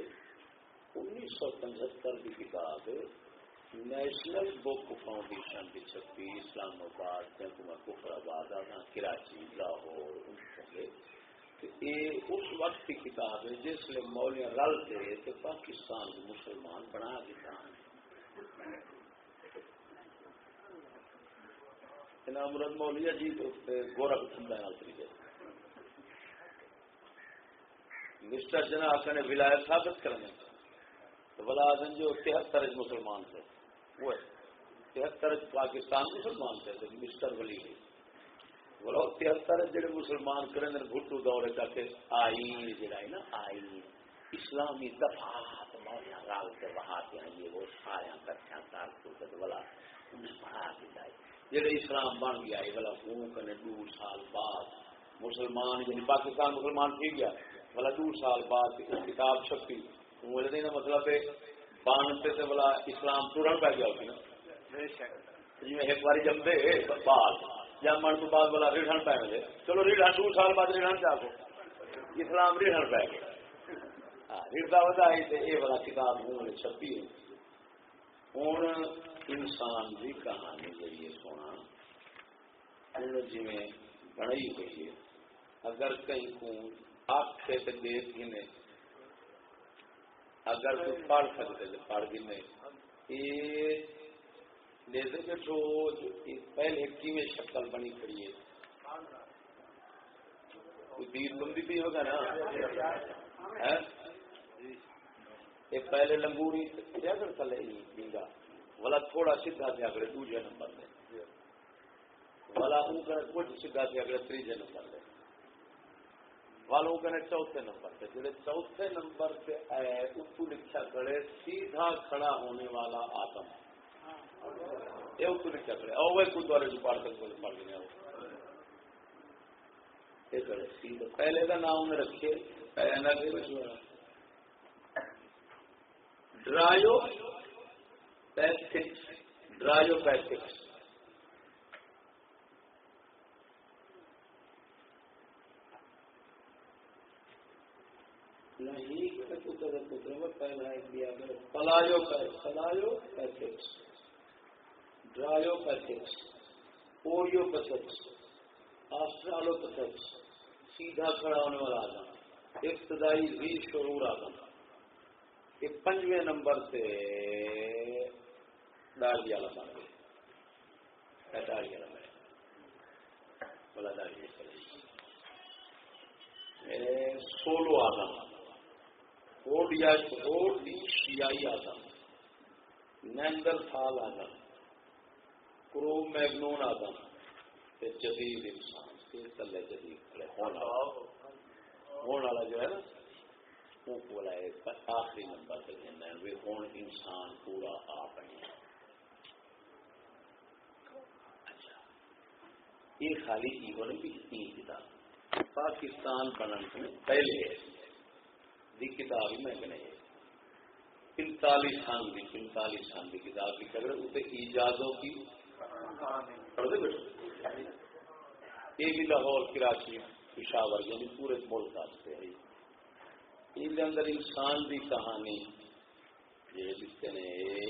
Speaker 1: 1975 کی کتاب نیشنل بک فاؤنڈیشن کی چھپی اسلام آباد کفر آباد کراچی لاہور یہ اس وقت کی کتاب ہے جس لیے مولیا رل تھے تو پاکستان کو مسلمان بنا دیتا مرد مولیا جی تو گورکھ مسٹر جناح نے ولایت ثابت کرنے تو ولادن جو 73 مسلمان تھے وہ 73 پاکستان مسلمان تھے تو مسٹر ولی بولو 73 جڑے مسلمان کریں بھٹو دورے کا کہ آئین جڑا ہے نا آئین اسلامی دفعات مولا رال کے وہاں یہ وہ سارا کچھا تار والا انہیں پڑھا دیا جڑے اسلام بن گیا ہے والا وہ کنے 2 سال بعد مسلمان یعنی پاکستان مسلمان ٹھیک گیا والا 2 سال بعد کتاب چھپی وہ مطلب ہے بانتے سے والا اسلام ترن پہ گیا ہوتی نا جی میں ایک باری جب دے بعد یا من تو بعد والا ریڑھن پہ ملے چلو ریڑھن 2 سال بعد ریڑھن پہ آگو اسلام ریڑھن پہ گیا ریڑھتا ہوتا ہے تو یہ والا کتاب انہوں نے چھپی ہے ہوں انسان کی کہانی جی سونا انہوں جی میں بنائی ہوئی ہے اگر کہیں کو آپ سے دیکھ گنے اگر کوئی پڑھ سکتے تو پڑھ گنے یہ لیزر بیٹھو پہلے کیویں شکل بنی کھڑی ہے کوئی دیر بندی بھی ہوگا نا یہ پہلے لنگوری اگر تھلے ڈنگا والا تھوڑا سیدھا تھے اگلے 2 نمبر میں والا کچھ سیدھا تھے اگلے 3 نمبر میں والوں کہنے 4 نمبر پہ جڑے 4 نمبر پہ آئے اس کو لکھا کرے سیدھا کھڑا ہونے والا آدم یہ اس کو لکھا کرے اور وہ کچھ والے جو پڑھ سکتے پڑھ گئے یہ کرے سیدھا پہلے کا نام انہیں رکھے ڈرائیو پیتھکس ڈرائیو پیتھکس پلایوپیتھکس ڈرائیوپیتھکس اوریوپیتھکس آسٹرالوپیتھکس سیدھا کھڑا ہونے والا آدم ابتدائی ذی شعور آدم کہ 5ویں نمبر سے داڑھی والا بن گیا، داڑھی والا بن بلا داڑھی 16 آدم شیائی آدم، نیندرتھال آدم، کرو میگنون آدم، جدید انسان کے تلے جدید ہونے والا جو ہے نا وہ بولا ہے آخری نمبر پہ کہنا ہے وہ ہوں انسان پورا آ بنے. اچھا یہ خالی یہ نے بھی تین کتاب پاکستان بننے سے پہلے دی کتاب ہی میں نہیں 45 سال کی کتاب کی خبر اسے ایجادوں کی پڑھتے بیٹھے یہ بھی لاہور کراچی پشاور یعنی پورے ملک سے ہے. ان کے اندر انسان کی کہانی یہ لکھتے ہیں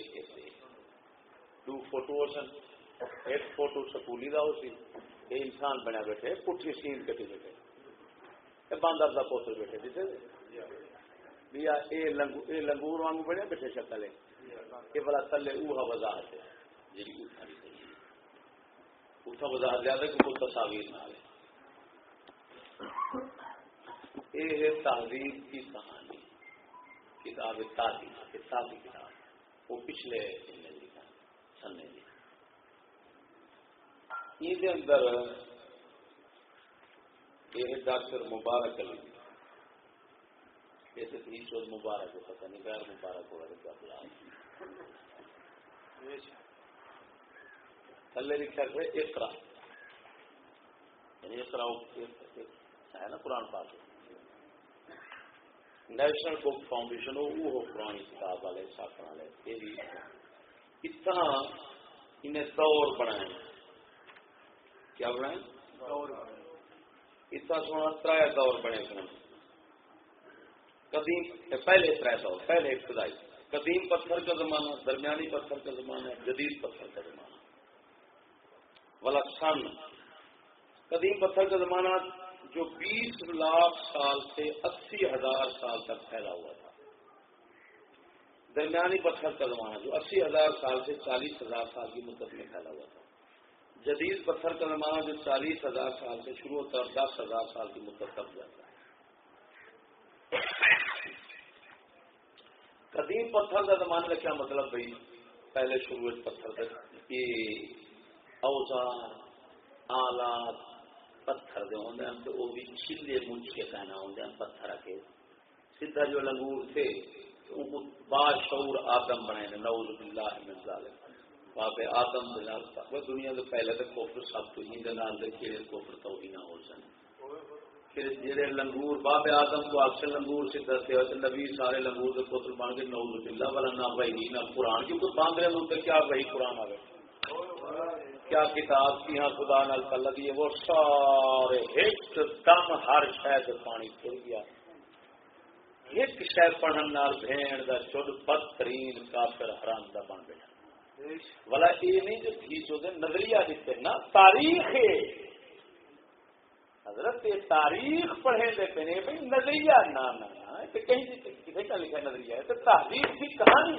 Speaker 1: دو فوٹو ایک فوٹو سکولی کا ہو سی یہ انسان بنیا بیٹھے پٹھی سین کٹی بیٹھے باندر کا پوتر بیٹھے جیسے یہ لنگور وانگو بنے بیٹھے شکل ہے یہ بڑا تھلے اوہا وضاحت ہے جی اتنا وضاحت زیادہ کہ کوئی تصاویر نہ آئے. یہ ہے تہذیب کی کہانی کتاب تازی کتاب وہ پچھلے سنے کی یہ اندر یہ ڈاکٹر مبارک علی جیسے چود مبارک ہے پتہ نہیں غیر مبارک ہوگا کیا بلا تھلے لکھا ہے اقرا یعنی اقرا ہے نا قرآن پاک نیشنل بک فاؤنڈیشن وہ پرانی کتاب والے چھاپنے والے یہ بھی اتنا انہیں دور بنائے کیا بنائے اتنا سونا 3 دور بنے قدیم پہلے 3 دور پہلے ابتدائی قدیم پتھر کا زمانہ درمیانی پتھر کا زمانہ جدید پتھر کا زمانہ ولکسن قدیم پتھر کا زمانہ جو 20 لاکھ سال سے 80,000 سال تک پھیلا ہوا تھا. درمیانی پتھر کا زمانہ جو 80,000 سال سے 40,000 سال کی مدت میں پھیلا ہوا تھا. جدید پتھر کا زمانہ جو 40,000 سال سے شروع ہوتا ہے اور 10,000 سال کی مدت تک جاتا ہے. قدیم پتھر کا زمانہ کا کیا مطلب بھائی پہلے شروع پتھر کے اوزار آلات پتھر دے ہوندے ہیں تو وہ بھی چھلے مجھ کے کہنا ہوندے ہیں پتھر کے سیدھا جو لنگور تھے وہ باشعور آدم بنے نے نعوذ باللہ من ذالک باب آدم دلال وہ دنیا کے پہلے تک کفر سب تو ہی دے نال دے کیڑے کفر تو ہی نہ ہو سن پھر جڑے لنگور باب آدم کو اکثر لنگور سیدھا تھے اور نبی سارے لنگور دے پتر بن کے نعوذ باللہ والا نہ وحی نہ قرآن کیونکہ باندرے میں تے کیا وحی قرآن آوے کیا کتاب کی ہاں خدا نال کل دی وہ سارے ایک دم ہر شاید پانی پھر گیا ایک شاید پڑھن نال بھیڑ دا چود بدترین کافر حرام دا بن گیا والا یہ نہیں جو تھی چود نظریہ دیتے نا تاریخ ہے حضرت یہ تاریخ پڑھے دے پہنے بھائی نظریہ نہ کہیں کسی کا لکھا نظریہ ہے تو تحریر کی کہانی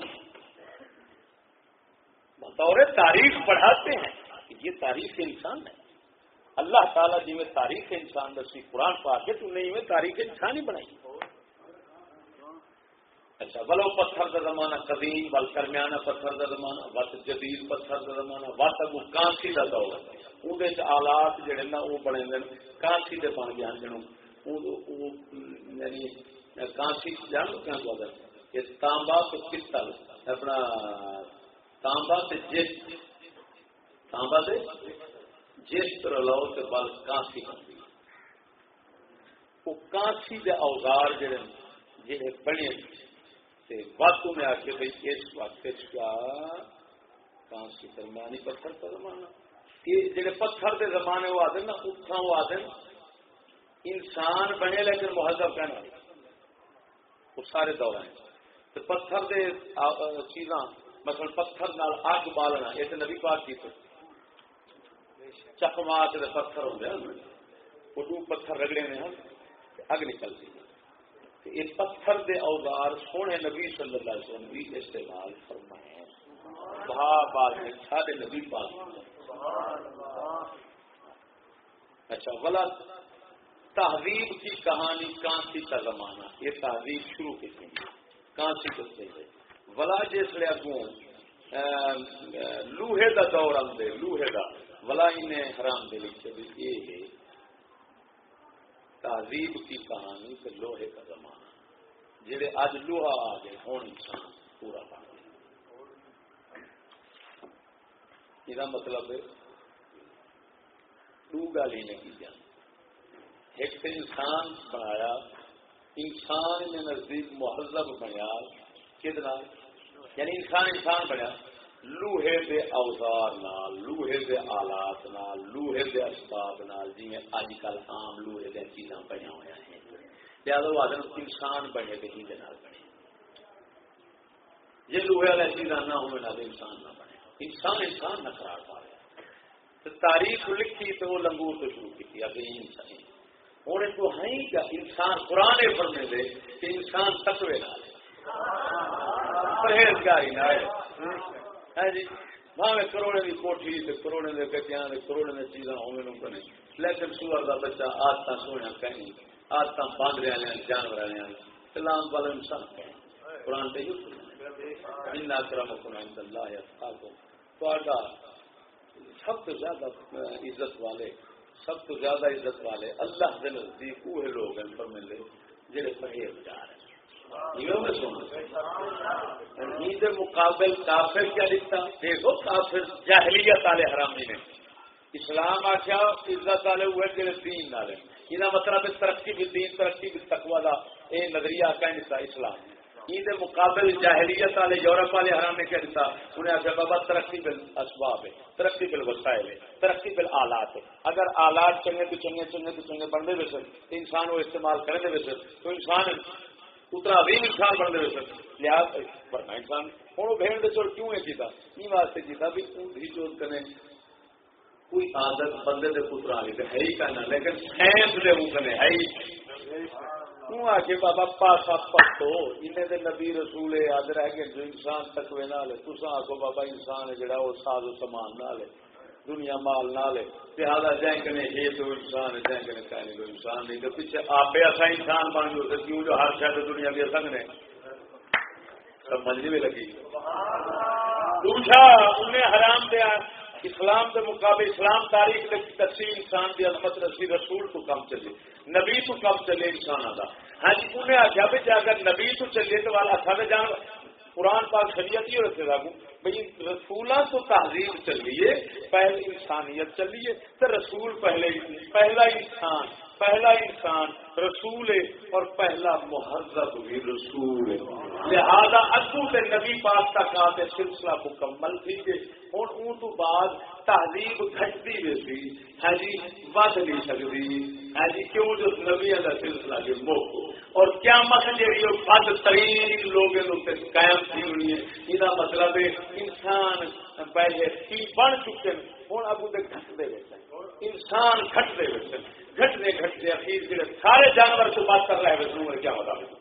Speaker 1: بطور تاریخ پڑھاتے ہیں یہ تاریخ انسان ہے. اللہ تعالیٰ جی میں تاریخ انسان دسی قرآن پاک ہے تو نہیں میں تاریخ انسان ہی بنائی. اچھا بلو پتھر کا زمانہ قدیم بل درمیانہ پتھر کا زمانہ وقت جدید پتھر کا زمانہ وقت اگو کانسی کا دور اندر آلات جڑے نا وہ بنے کانسی کے بن گیا یعنی کانسی جان کیا بولتے کہ تانبا تو پتل اپنا تانبا سے جس طرح لو تو بل کانسی بنتی وہ کانسی کے اوزار جڑے بنے وقت میں آ کے بھائی اس وقت کیا کانسی درمیانی پتھر کا زمانہ یہ جڑے پتھر کے زمانے وہ آتے نا اتنا وہ آتے انسان بنے لیکن مہذب کہنا وہ سارے دور ہیں تو پتھر کے چیزاں مثلا پتھر نال اگ بالنا یہ تو نبی پاک کی چکمات پتھر ہوتے ہیں وہ دو پتھر رگڑے میں اگ نکلتی یہ پتھر دے اوزار سونے نبی صلی اللہ علیہ وسلم بھی استعمال فرمائے ہیں بات میں سارے نبی پاک. اچھا ولا تہذیب کی کہانی کانسی کا زمانہ یہ تہذیب شروع کی تھی کانسی کرتے ہیں ولا جس لے اگوں لوہے دا دور آدھے لوہے دا ولا انہیں حرام دے لکھے بھی یہ ہے تہذیب کی کہانی کہ لوہے کا زمانہ جڑے اج لوہا آ گئے ہوں انسان پورا بن گیا. یہ مطلب ہے دو گل ہی نہیں کی جان ایک تو انسان بنایا انسان نے نزدیک مہذب بنیا کتنا یعنی انسان بنیا لوہے دے اوزار نال لوہے دے آلات نال لوہے دے اسباب نال جی اج کل عام لوہے دے چیزاں بنیا ہوئی ہیں لہذا وہ آدمی انسان بنے تو ہی بنے جی لوہے والا چیزاں نہ ہوئے نہ انسان نہ بنے انسان نہ قرار پا رہا تاریخ لکھی تو وہ لنگور تو شروع کی ابھی انسان ہوں تو ہے کیا انسان پرانے فرمے دے کہ انسان تقوی نہ پرہیزگاری نہ ہے جی بھاوے کروڑے کی کوٹھی کروڑے کے گٹیاں کروڑے کی چیزاں ہونے بنے لیکن سور کا بچہ آدت سونا کہیں آدت باندر والے جانور والے سلام والا انسان کہیں قرآن پہ سب تو زیادہ عزت والے سب تو زیادہ عزت والے اللہ کے نزدیک وہ لوگ ہیں فرمیندے جڑے پرہیزگار ہیں. مقابل کافر کیا لکھتا دیکھو کافر جاہلیت والے حرامی نے اسلام آخیا عزت والے ہوئے جڑے دین والے یہ مطلب ترقی بھی دین ترقی بھی تقوی کا یہ نظریہ آ دیتا اسلام یہ مقابل جاہلیت والے یورپ والے حرام نے کیا دیتا انہیں آخیا بابا ترقی بل اسباب ہے ترقی بل وسائل ہے ترقی بل آلات ہے اگر آلات چنگے تو چنگے بنتے ہوئے سر انسان وہ استعمال کرنے دے سر تو انسان اتنا عظیم انسان بنتے ہوئے سر لہٰذا بڑا انسان ہوں وہ بھیڑ دے چور کیوں ہے کیتا یہ واسطے کیتا بھی ہی چور کرنے کوئی عادت بندے دے پترا لی ہے ہی کہنا لیکن سائنس دے منہ کنے ہے ہی کیوں آ کے بابا پاسا پتو انہیں دے نبی رسول یاد رہ گئے جو انسان تقوی نہ لے تسا آخو بابا انسان ہے جڑا وہ ساز و سامان نہ لے دنیا مال نہ لے لہٰذا جائیں کنے یہ تو انسان ہے جائیں کنے کہیں تو انسان نہیں تو پیچھے آپ ایسا انسان بن جو تو کیوں جو ہر شاید دنیا کے سنگ نے سمجھنے میں لگی دوسرا انہیں حرام دیا اسلام کے مقابلے اسلام تاریخ تقسیم انسان کی عظمت رسی رسول تو کم چلے نبی تو کم چلے انسان آتا ہاں جی انہیں آخیا بھی اگر نبی تو چلیے تو والا سارے جان قرآن پاک شریعت ہی رکھے گا بھائی رسولہ تو تہذیب چلیے پہلے انسانیت چلیے تو رسول پہلا انسان رسول ہے اور پہلا مہذب بھی رسول ہے لہذا اگو سے نبی پاک تک آتے سلسلہ مکمل تھی کہ ہوں اون تو بعد تہذیب گھٹتی ویسی ہے جی ود نہیں سکتی ہے جی کیوں جو نبی کا سلسلہ جو موقع اور کیا مت جی بد ترین لوگوں سے قائم تھی ہوئی ہے یہ مطلب ہے انسان پہلے کی بن چکے ہوں ابو تو گھٹتے ویسے انسان گھٹتے ویسے گھٹتے اخیر کے سارے جانور کو بات کر رہے ہیں کیا ہوتا ہے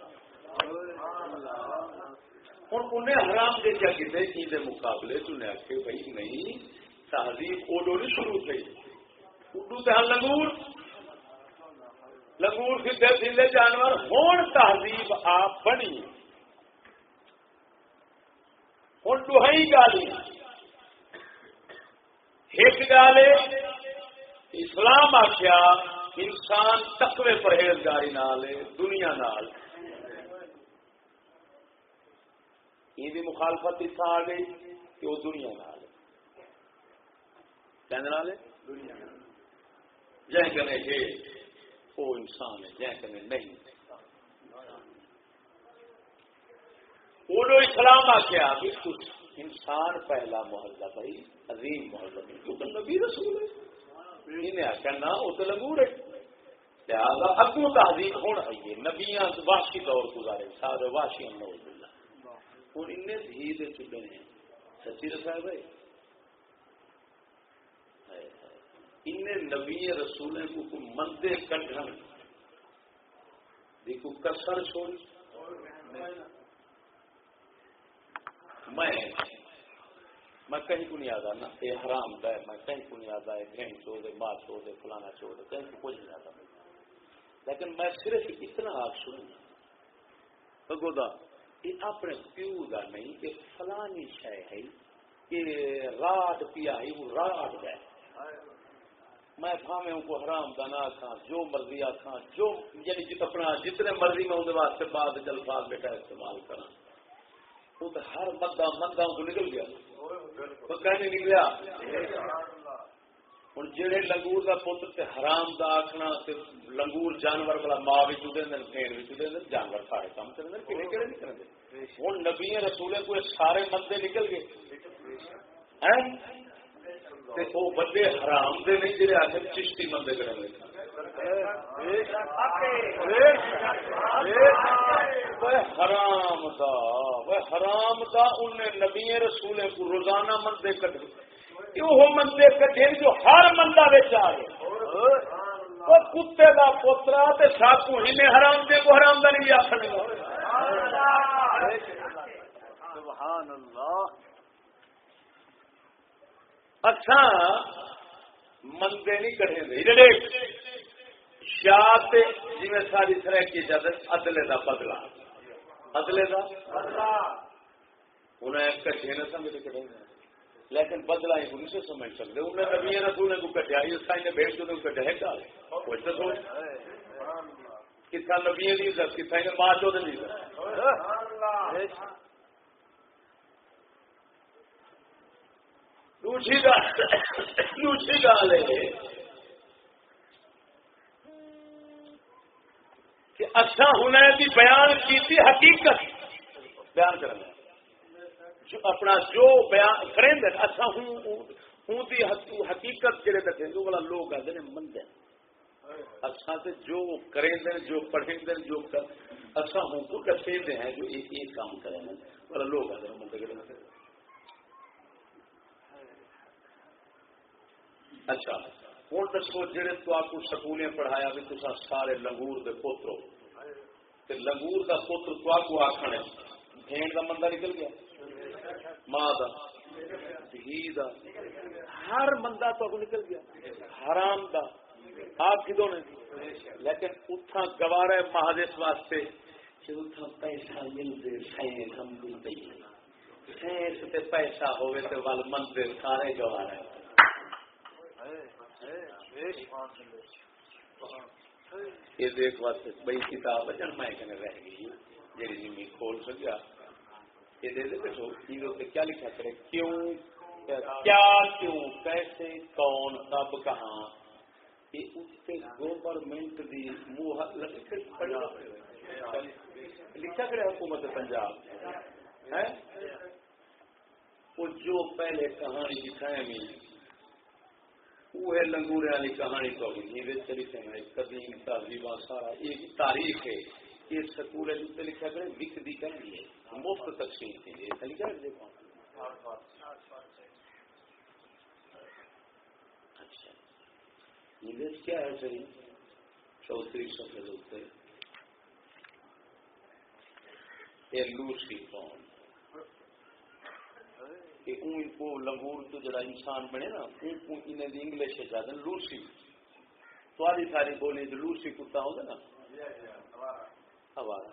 Speaker 1: ہوں انہیں حرام دے کیا کہتے چیزیں مقابلے چنے آخے بھائی نہیں تہذیب اڈو نہیں شروع تھی اڈو تو لنگور سیدھے جانور ہوں تہذیب آپ بنی ہوں دوہی گالی ایک گال اسلام آخیا انسان تقوی پرہیزگاری نال دنیا نال یہ مخالفت اتنا آ گئی کہ وہ دنیا نال دنیا جائیں کنے ہے وہ انسان ہے جائیں کنے نہیں وہ اسلام آخیا کہ کچھ انسان پہلا محلہ بھائی عظیم محلہ تو نبی رسول ہے انہیں آخیا نہ وہ تو لنگور ہے لہٰذا اگو تہذیب ہونا آئیے نبیاں واشی دور گزارے سارے واشی نوز باللہ ہوں ان دھی دے چکے ہیں سچی رسا بھائی ان نبی رسولیں کو مندے کٹھن دی کو کسر چھوڑی میں کہیں کو نہیں آتا نا یہ حرام دا ہے میں کہیں کو نہیں آتا ہے بہن چو دے ماں چو دے فلانا چو دے کہیں کو کچھ نہیں آتا لیکن میں صرف اتنا آپ سنوں گا یہ اپنے پیو کا نہیں کہ فلانی شے ہے کہ راڈ پیا ہے وہ راڈ ہے میں بھاوے کو حرام کا نہ کھاں جو مرضی آخا جو یعنی اپنا جتنے مرضی میں اندر واسطے بعد الفاظ بیٹا استعمال کرا وہ تو ہر مدہ کو نکل گیا تو کہیں نکلیا ہوں جہے لنگور کا پتر تے حرام دا آخنا لنگور جانور والا ماں بھی چوتے ہیں بھیڑ بھی چوتے ہیں جانور سارے کام کرتے ہیں کہڑے کہڑے نہیں کرتے ہوں نبی رسولے کو سارے مندے نکل گئے وہ بندے حرام دے نہیں جڑے آخر چشتی مندے کریں گے حرام دا انہیں نبی رسولے کو روزانہ مندے کٹے وہ مندے کٹے جو ہر مندہ بچ آ گئے وہ کتے کا پوترا ساکو ہی نے حرام دے کو حرام دا نہیں بھی آخر
Speaker 2: سبحان اللہ
Speaker 1: اچھا مندے نہیں کٹے دے شاعت جی میں ساری طرح کی اجازت عدلے دا بدلا عدلے دا انہیں کٹے نہ سمجھ کٹے لیکن بدلا ہی نہیں سے سمجھ سکتے انہیں نبی رسول کو کٹیا نے بھیج کو کٹے ہے ڈال کچھ تو سوچ کتنا نبی کی عزت کتنا نے ماں چوتھ کی عزت دوسری گال ہے کہ اچھا ہنے بھی بیان کی تھی حقیقت بیان کرنا جو اپنا جو بیان کریں گے اچھا ہوں حقیقت جڑے دکھیں گے والا لوگ آتے ہیں مندے اچھا سے جو کریں گے جو پڑھیں گے جو اچھا ہوں کو دسے ہیں جو ایک کام کریں گے والا لوگ آتے ہیں مندے کریں گے اچھا ہوں دسو جہے تو آپ کو سکولیں پڑھایا بھی تو سارے لنگور دے پوترو لنگور کا پوتر تو آپ کو آخر بھیڑ کا مندہ نکل گیا ماں دا دھی دا ہر مندہ تو آپ نکل گیا حرام دا آپ کدوں نے لیکن اتھا گوارا محض اس واسطے کہ اتھا پیسہ ملتے سائنس ہم ملتے سائنس تے پیسہ ہوئے تے وال مندے سارے گوارا یہ دیکھ واسطے بئی کتاب ہے جن میں کہنے رہ گئی جی نہیں کھول سکیا یہ دے دے بیٹھو پہ کیا لکھا کرے کیوں کیا کیوں کیسے کون کب کہاں یہ اس سے گورنمنٹ دی منہ لکھا کرے حکومت پنجاب ہے وہ جو پہلے کہانی دکھائے گی وہ لنگورے والی کہانی تو لکھے ہیں قدیم تہذیب سارا ایک تاریخ ہے یہ سکول ہے لکھا کرے وک دی کہانی ہے مفت تقسیم کی لکھا ہے دیکھو اچھا انگلش کیا ہے صحیح چوتھی سفید ہوتے یہ لوسی قوم کہ ان کو لنگور تو جڑا انسان بنے نا ان کو انہیں انگلش ہے زیادہ لوسی ساری ساری بولی جو لوسی کتا ہوگا نا آواز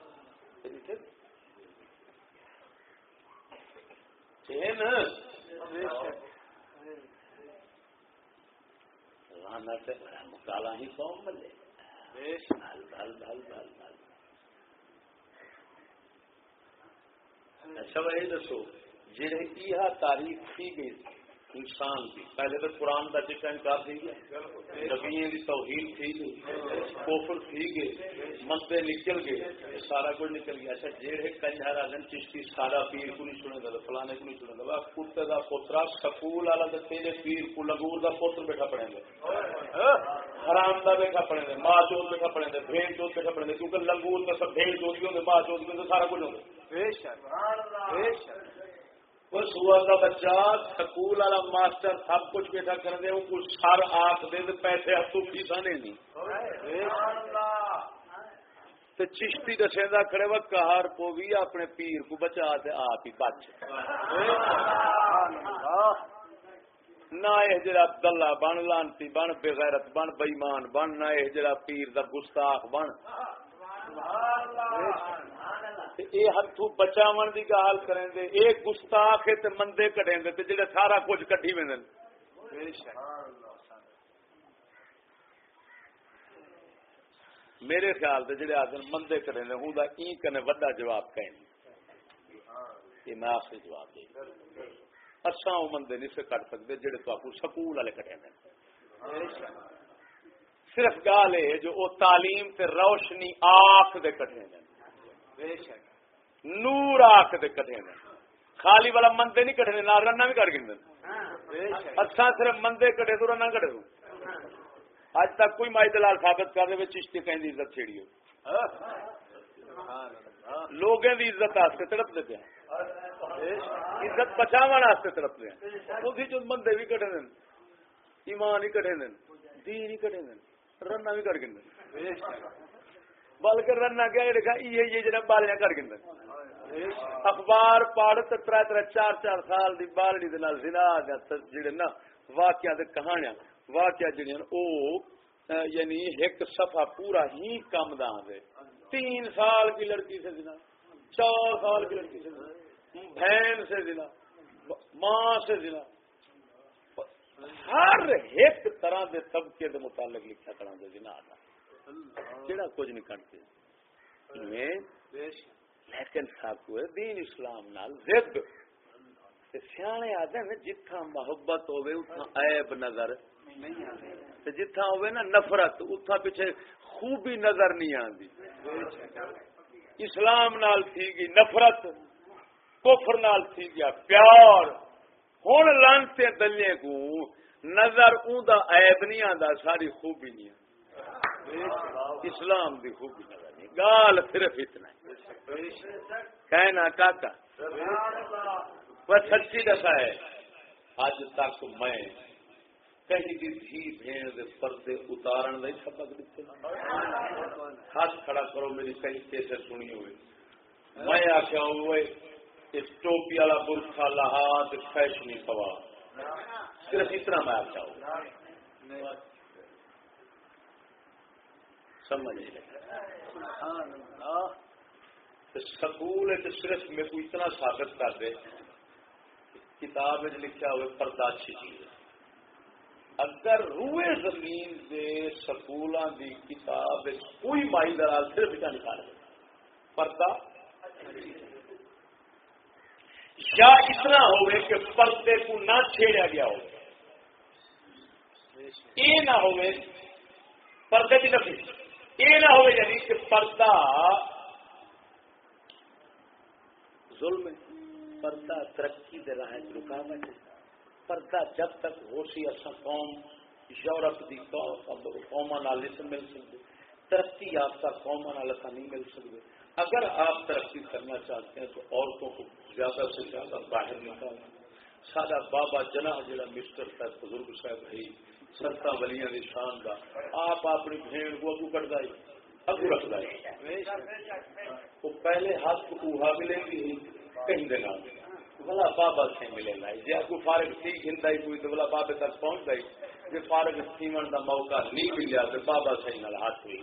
Speaker 1: رانا سے بڑا مکالا ہی قوم بلے اچھا بھائی دسو جہے یہ تاریخ تھی گئی انسان کی پہلے تو قرآن کا چکا انکار تھی گیا نبیوں کی توحید تھی گئی کوفر تھی گئے مندے نکل گئے سارا کچھ نکل گیا اچھا جہے کنجر آدم چشتی سارا پیر کو نہیں سنے گا فلانے کو نہیں سنے گا کتے کا پوترا سکول والا تیرے پیر کو لنگور کا پوتر بیٹھا پڑیں گے حرام کا بیٹھا پڑیں گے ماں چوت بیٹھا پڑیں گے بھیڑ چوت بیٹھا پڑیں گے کیونکہ لنگور کا سب بھیڑ چوت بھی ہوں گے ماں چوت بھی ہوں گے سارا کچھ ہوں گے سور کا بچہ سکول والا ماسٹر سب کچھ بیٹھا کر دے وہ کچھ سر آخ دے پیسے ہاتھوں فیسا نہیں تو چشتی دسیندا کھڑے وقت ہر پوی اپنے پیر کو بچا تے آپ ہی بچ نہ یہ جڑا عبداللہ بن لانتی بن بغیرت بن بےمان بن نہ یہ جڑا پیر دا گستاخ بن یہ ہتھوں بچاون دی گال کریں دے اے گستاخ ہے تے مندے کڈیں دے تے جڑے سارا کچھ کڈھی ویندن میرے خیال سے جڑے آدمی مندے کریں دے ہوں دا این کنے وڈا جواب کہیں یہ میں آخری جواب دے اساں او مندے نہیں سے کٹ سکتے جڑے تو آپ کو سکول والے کٹے دے صرف گال ہے جو او تعلیم تے روشنی آنکھ دے کٹے دے نور آنکھ دے کٹے دے خالی والا مندے نہیں کٹے دے نہ رنا بھی کٹ گئے اساں صرف مندے کٹے تو رنا کٹے دو اج تک کوئی مائی دلال ثابت کر دے چشتی کہیں دی عزت چھیڑی ہو لوگوں دی عزت واسطے تڑپ دیتے ہیں عزت بچاون واسطے تڑپ دے ہیں اسی جو بندے بھی کٹے دین ایمان ہی کٹے دین دین ہی کٹے دین رنا بھی کٹ گئے بلکہ رنا کیا دیکھا یہ جناب بالیاں کٹ گئے اخبار پڑھ تے 3-4 سال دی بالڑی دے نال زنا جڑے نا واقعہ تے کہانیاں واقعہ جڑی او یعنی ایک صفحہ پورا ہی کم دا دے 3 سال کی لڑکی سے زنا 4 سال کی لڑکی سے زنا بہن سے زنا ماں سے زنا ہر ایک طرح دے طبقے دے متعلق لکھا کرا دے زنا کیڑا کچھ نہیں کرتے میں لیکن ساکو دین اسلام نال ضد سیانے آدھے نے جتھا محبت ہوئے اتنا عیب نظر جتھا ہوئے نا نفرت اتھا پیچھے خوبی نظر نہیں آندی اسلام نال تھی گئی نفرت کفر نال تھی گیا پیار ہن لانتے دلے کو نظر اوندا عیب نہیں آندا ساری خوبی نہیں آندا اسلام دی خوبی نظر نہیں گال صرف اتنا ہے کہنا کاکا وہ سچی دسا ہے اج تک میں کہیں بھی دھی بھیڑ دے پردے اتارن دا سبق دتے ہاتھ کھڑا کرو میری کہیں کیسے سنی ہوئے میں آخیا ہوئے اس ٹوپی والا برقع لحاظ فیشنی سوا صرف اتنا میں آخیا ہوں سمجھ سکول صرف میرے کو اتنا ثابت کر دے کتاب لکھا ہوئے پردہ اچھی چیز اگر روئے زمین دے سکولاں دی کتاب کوئی مائی دلال صرف اتنا نکال دے پردہ یا اتنا ہوئے کہ پردے کو نہ چھیڑا گیا ہو یہ نہ ہوئے پردے کی نفی یہ نہ ہوئے یعنی کہ پردہ ظلم ہے پردہ ترقی دے راہ رکاوٹ ہے پردہ جب تک ہو سی اصا قوم یورپ کی قوما نال نہیں مل سکتے ترقی یافتہ قوما نال اصا نہیں مل سکتے اگر آپ ترقی کرنا چاہتے ہیں تو عورتوں کو زیادہ سے زیادہ باہر نکالنا سارا بابا جناح جڑا مسٹر صاحب بزرگ صاحب ہے سرتا ولیاں دی شان دا آپ اپنی بھیڑ کو اگو کٹ دائی اگو رکھ دائی وہ پہلے ہاتھ کو ملے گی کہیں دینا بلا بابا سے ملے لائی جی آپ کو فارغ تھی گھنٹائی کوئی تو بلا بابے تک پہنچ گئی جی فارغ سیمن کا موقع نہیں ملیا تو بابا سے نال ہاتھ ہوئی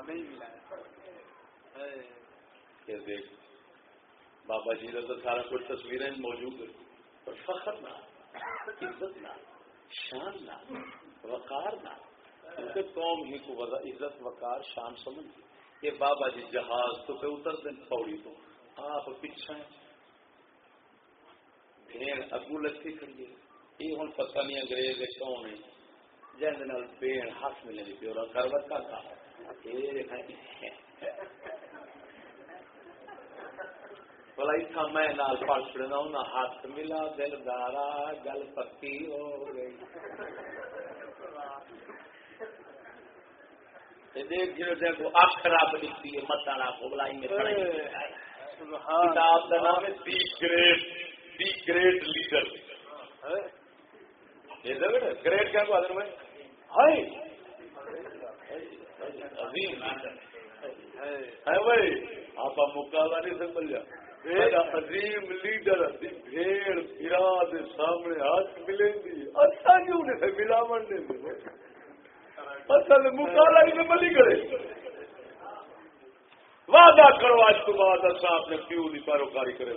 Speaker 1: دیکھ بابا جی کا تو سارا کچھ تصویریں موجود ہے پر فخر نہ عزت نہ شان نہ وقار نہ کیونکہ قوم ہی کو عزت وقار شان سمجھ یہ بابا جی جہاز تو پہ اتر دیں پوڑی تو آپ پیچھے بھیڑ اگو لسی کھڑی یہ ہوں پتہ نہیں انگریز کون ہے جن بھیڑ ہاتھ ملے گی پیورا کروت کا تھا بلا اتنا میں نال پڑھ چڑنا ہوں نہ ہاتھ ملا دل دارا گل پکی ہو گئی دیکھ جنہوں دیکھو اکھ رب لکھتی ہے مت آنا کو بلائی میں پڑھائی کتاب کا نام ہے دی گریٹ لیڈر گریٹ کیا کو حضرت میں عظیم لیڈر ہے بھائی آپ مقابلہ نہیں سمجھ لیا عظیم لیڈر بھیڑ پھرا دے سامنے ہاتھ ملیں گی اچھا کیوں نہیں ملاوٹ نہیں اصل مقابلہ ہی نہیں ملی کرے وعدہ کرو آج تو بعد اچھا آپ نے کیوں نہیں پیروکاری کرے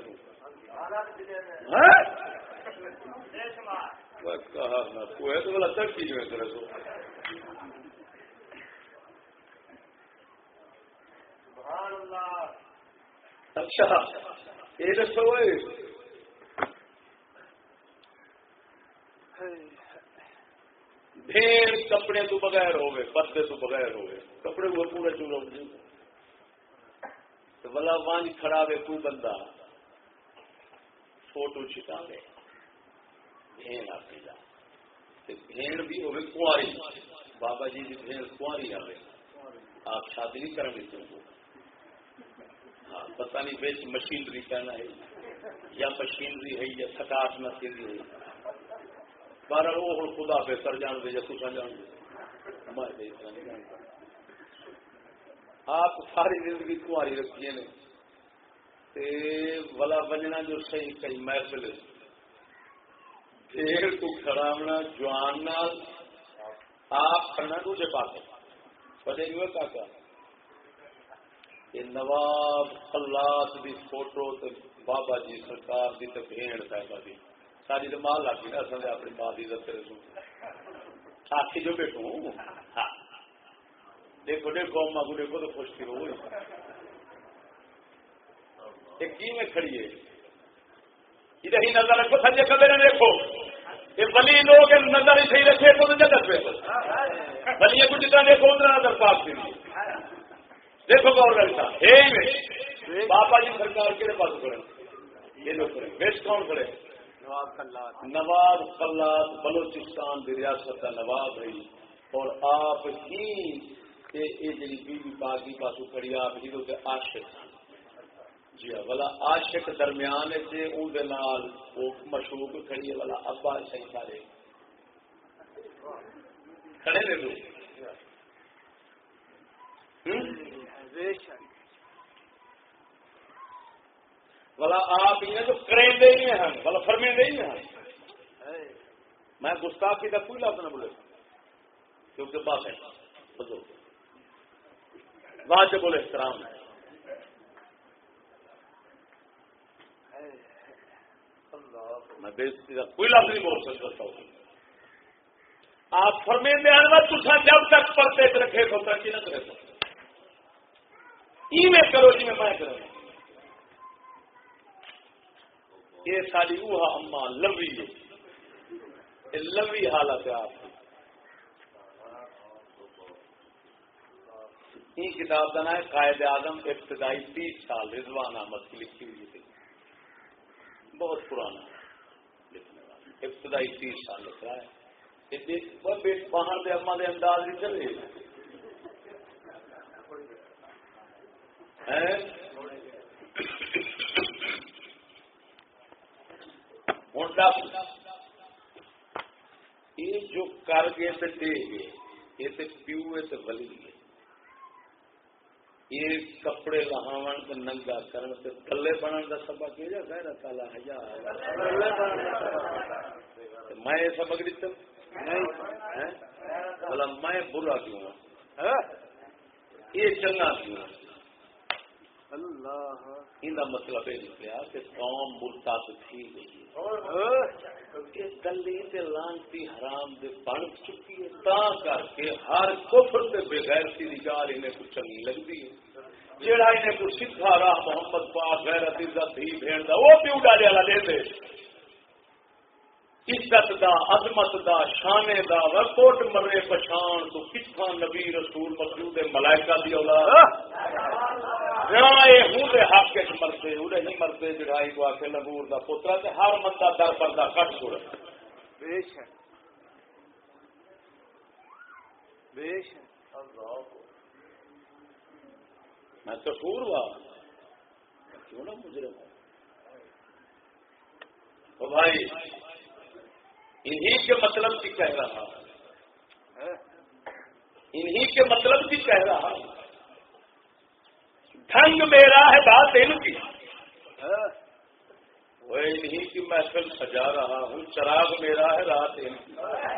Speaker 1: کہا نہ کوئی تو بلا تک چیز میں کرے تو اچھا یہ دسو بھیڑ کپڑے تو بغیر ہوئے پردے تو بغیر ہوئے کپڑے وہ پورے چورا بلا وانج کھڑا وے تو بندہ فوٹو چھٹا وے بھیڑ آتے جا بھیڑ بھی ہوئے کنواری بابا جی کی بھیڑ کنواری آئے آپ شادی نہیں کریں گے تم کو ہاں پتہ نہیں بیچ مشینری کہنا ہے یا مشینری ہے یا سکاٹ نسلی ہے بارہ وہ خدا بہتر جان دے یا کچھ جان دے میں اتنا نہیں جانتا آپ ساری زندگی کماری رکھیے نے ولا بننا جو صحیح کئی محفل پھر کو کھڑاونا جوان نال آپ کھڑنا دوسرے پاس پتہ نہیں ہوا کاکا یہ نواب اللہ دی فوٹو تے بابا جی سرکار دی تے بھیڑ صاحبہ دی ساری تو مال آتی نا اصل اپنی ماں کی عزت کرے سو آخی جو بیٹھوں ہاں دیکھو دیکھو اما کو دیکھو تو خوش کی ہو کی میں کھڑی ہے ادھر ہی نظر رکھو سجے کبھی نہ دیکھو یہ ولی لوگ نظر ہی صحیح رکھے تو جگت پہ ولی کو جتنا دیکھو اتنا نظر پاک کے لیے دیکھو گور لگتا ہے بابا جی سرکار کے پاس کھڑے یہ لوگ کھڑے بیس کون کھڑے نواب قلات بلوچستان کی ریاست کا نواب ہے اور آپ ہی جی بی بی پاک کی پاسو کھڑی آپ ہی تو عاشق جی ہاں والا عاشق درمیان سے وہ مشہور کھڑی ہے والا ابا صحیح سارے کھڑے نے لوگ والا آپ یہ جو کریں دے ہی ہیں والا فرمے دے ہی ہیں میں گستاخی کا کوئی لفظ نہ بولے کیونکہ بات ہے بزرگ واجب بولے احترام ہے میں بےزتی کا کوئی لفظ نہیں بول سکتا ہوں آپ فرمے دے انور تجھا جب تک پڑھتے رکھے تو ترقی نہ کرے میں کرو جی میں کروں یہ ساری وہ اما لوی ہے یہ لوی حالت ہے آپ کی کتاب کا نام ہے قائد اعظم ابتدائی 30 سال رضوان احمد کی لکھی ہوئی تھی بہت پرانا لکھنے والا ابتدائی 30 سال لکھ رہا ہے باہر دے اما دے انداز نہیں چلے یہ جو کر گئے تو دے گئے یہ تو پیو ہے تو ولی ہے یہ کپڑے لہاون تو ننگا کرن تو تلے بنن کا سبق یہ غیر تعالی حیا میں یہ سبق دیتا بھلا میں برا کیوں ہوں یہ چنگا کیوں اللہ ان کا مطلب یہ نکلا کہ قوم مرتد تھی گئی گلی لانتی حرام دے بن چکی ہے تا کر کے ہر کفر تے بغیرتی دی گال انہیں کو چنگی لگتی ہے جیڑا انہیں کو سکھا راہ محمد پاک غیرت عزت ہی بھیڑ دا وہ پیو ڈالے والا دے دے عزت دا عظمت دا شانے دا وقت مرے پچھان تو کتنا نبی رسول مخلوق ملائکہ دی اولاد رائے ہوں دے حق کے مرتے اڑے نہیں مرتے جڑائی کو آکے لگور دا پترا تے ہر مندہ در پردہ کٹ چھوڑے بیش ہے بیش ہے میں کفور ہوا کیوں نہ مجرم او بھائی انہی کے مطلب کی کہہ رہا انہی کے مطلب کی کہہ رہا ڈھنگ میرا ہے بات ان کی، وہ انہیں کی محفل سجا رہا ہوں، چراغ میرا ہے رات ان کی۔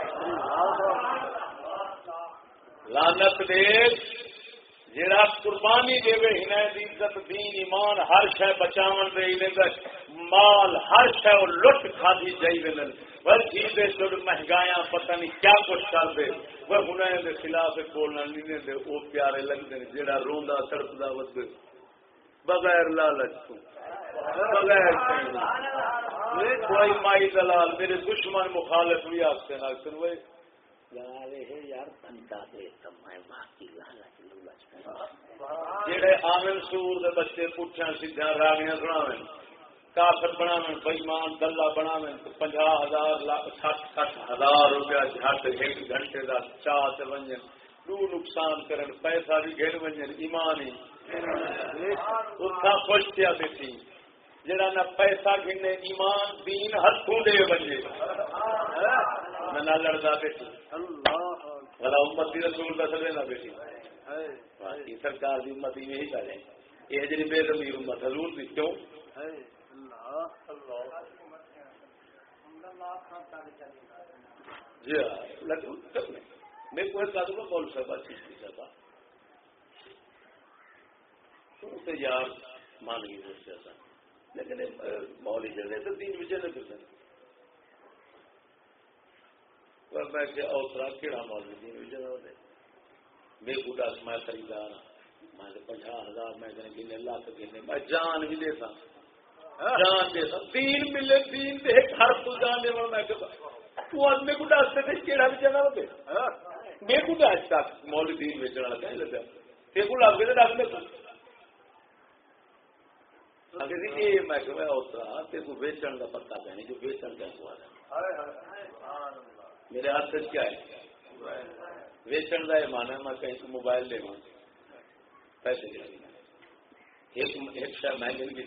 Speaker 1: لعنت دیکھ جڑا قربانی دے ہنیں دی عزت دین ایمان ہر شے بچاون دے مال ہر شے لٹ کھادی جائی ویلن وہ چیزیں چھوڑ مہنگایاں پتہ نہیں کیا کچھ کر دے وہ ہنیں دے خلاف بولنا نہیں دے وہ پیارے لگتے ہیں جڑا روندا تڑپدا ود بغیر لالچ تو بغیر کوئی مائی دلال میرے دشمن مخالف بھی آپ سے نہ وہ یار بنتا دے میں باقی لالچ جڑے آمن سور دے بچے پوچھا سیدھا راگیاں سناویں کافر بناویں بےمان دلہ بناویں 50,000 60,000 روپیہ جھٹ ایک گھنٹے دا چاہ تے ونجن دو نقصان کرن پیسہ بھی گھر ونجن ایمان ہی اتھا خوش کیا بیٹھی جڑا نہ پیسہ گھنے ایمان دین ہتھوں دے ونجے نہ لڑدا بیٹھی اللہ بھلا امت رسول دا سدے نہ بیٹھی باقی سرکار کی امت یہی کریں یہ جی بے ضمیر امت حضور دی کیوں جی میں کوئی کہا دوں گا مول صاحب چیز کی صاحب تو یار مان گئی اس سے ایسا لیکن مول ہی جلے تو تین بجے نہ پھر میں کہ اوترا کہڑا مول تین بجے نہ ہوتے میں بڑھا میں خریدار میں 50,000 میں گنے لاکھ گنے میں جان بھی دیتا جان دیتا تین ملے تین دے ہر کو جان دے میں تو آج میں کو ڈاستے تھے کیڑا بھی جانا ہوتے میں کو ڈاس تک مول دین بیچنا لگا ہے لگا تے کو لگ گئے ڈاس میں اگر یہ میں کہ میں اوترا تے کو بیچن کا پتہ پہ نہیں جو بیچن کا سوال ہے میرے ہاتھ سے کیا ہے ویچن کا یہ مانا میں کہیں سے موبائل لے پیسے دے ایک شاید میں گھر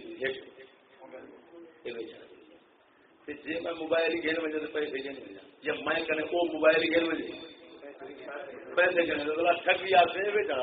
Speaker 1: بھی جی میں موبائل ہی گھر میں پیسے گھر مل جائیں جب میں کہنے وہ موبائل ہی گھر میں پیسے گھر تو ٹھگی آتے ہیں بیچنا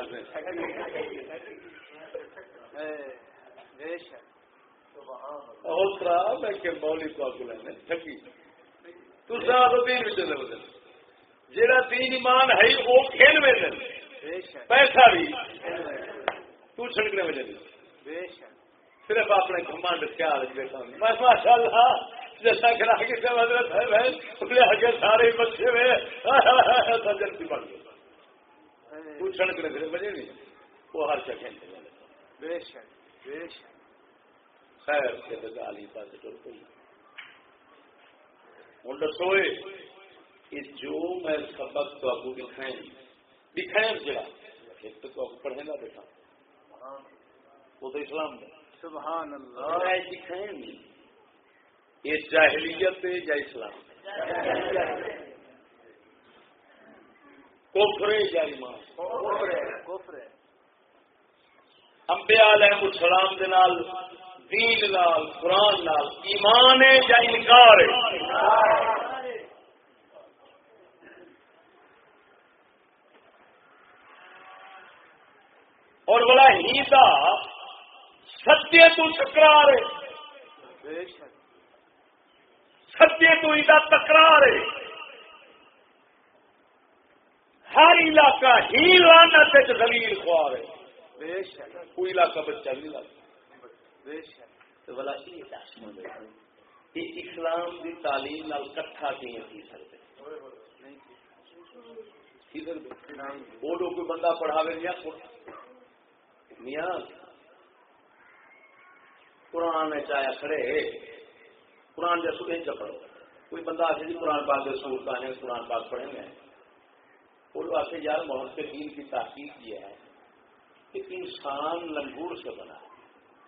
Speaker 1: اوترا میں کہ مولی کو آپ کو لینے ٹھگی تو زیادہ دین بھی چلے بدل جیڑا دین ایمان ہے وہ کھیل میں دل پیسہ بھی تو چھڑکنے میں دل صرف اپنے گھمانڈ خیال دیتا ہوں میں ماشاء اللہ جیسا کرا کے حضرت ہے بہن انہیں آگے سارے بچے ہوئے سجن کی بڑھ گئی تو چھڑکنے میں بجے نہیں وہ ہر شکل بے شک خیر کے دگالی پاس ٹر پئی ہوں دسوئے کہ جو میں سبق تو آپ کو دکھائیں جڑا ایک تو آپ پڑھیں گا بیٹا وہ تو اسلام ہے سبحان اللہ دکھائیں نہیں یہ جاہلیت ہے یا اسلام کفر یا ایمان کفر انبیاء علیہ السلام دے نال دین نال قرآن نال ایمان ہے یا انکار ہے اور بڑا ہی دا ستیہ تو تکرار ہے ستیہ تو ہی دا تکرار ہے ہر علاقہ ہی لعنت وچ ذلیل خوار ہے کوئی علاقہ بچہ نہیں لگتا تو بلا یہ دس کہ اسلام دی تعلیم نال کٹھا کیوں کی سکتے وہ لوگ کوئی بندہ پڑھاوے میاں قرآن چایا کھڑے قرآن جیسے نہیں پڑھو کوئی بندہ آتے جی قرآن پاک کے سورت ہیں قرآن پاک پڑھیں گے وہ لوگ آتے یار محمد کے دین کی تحقیق یہ ہے کہ انسان لنگور سے بنا ہے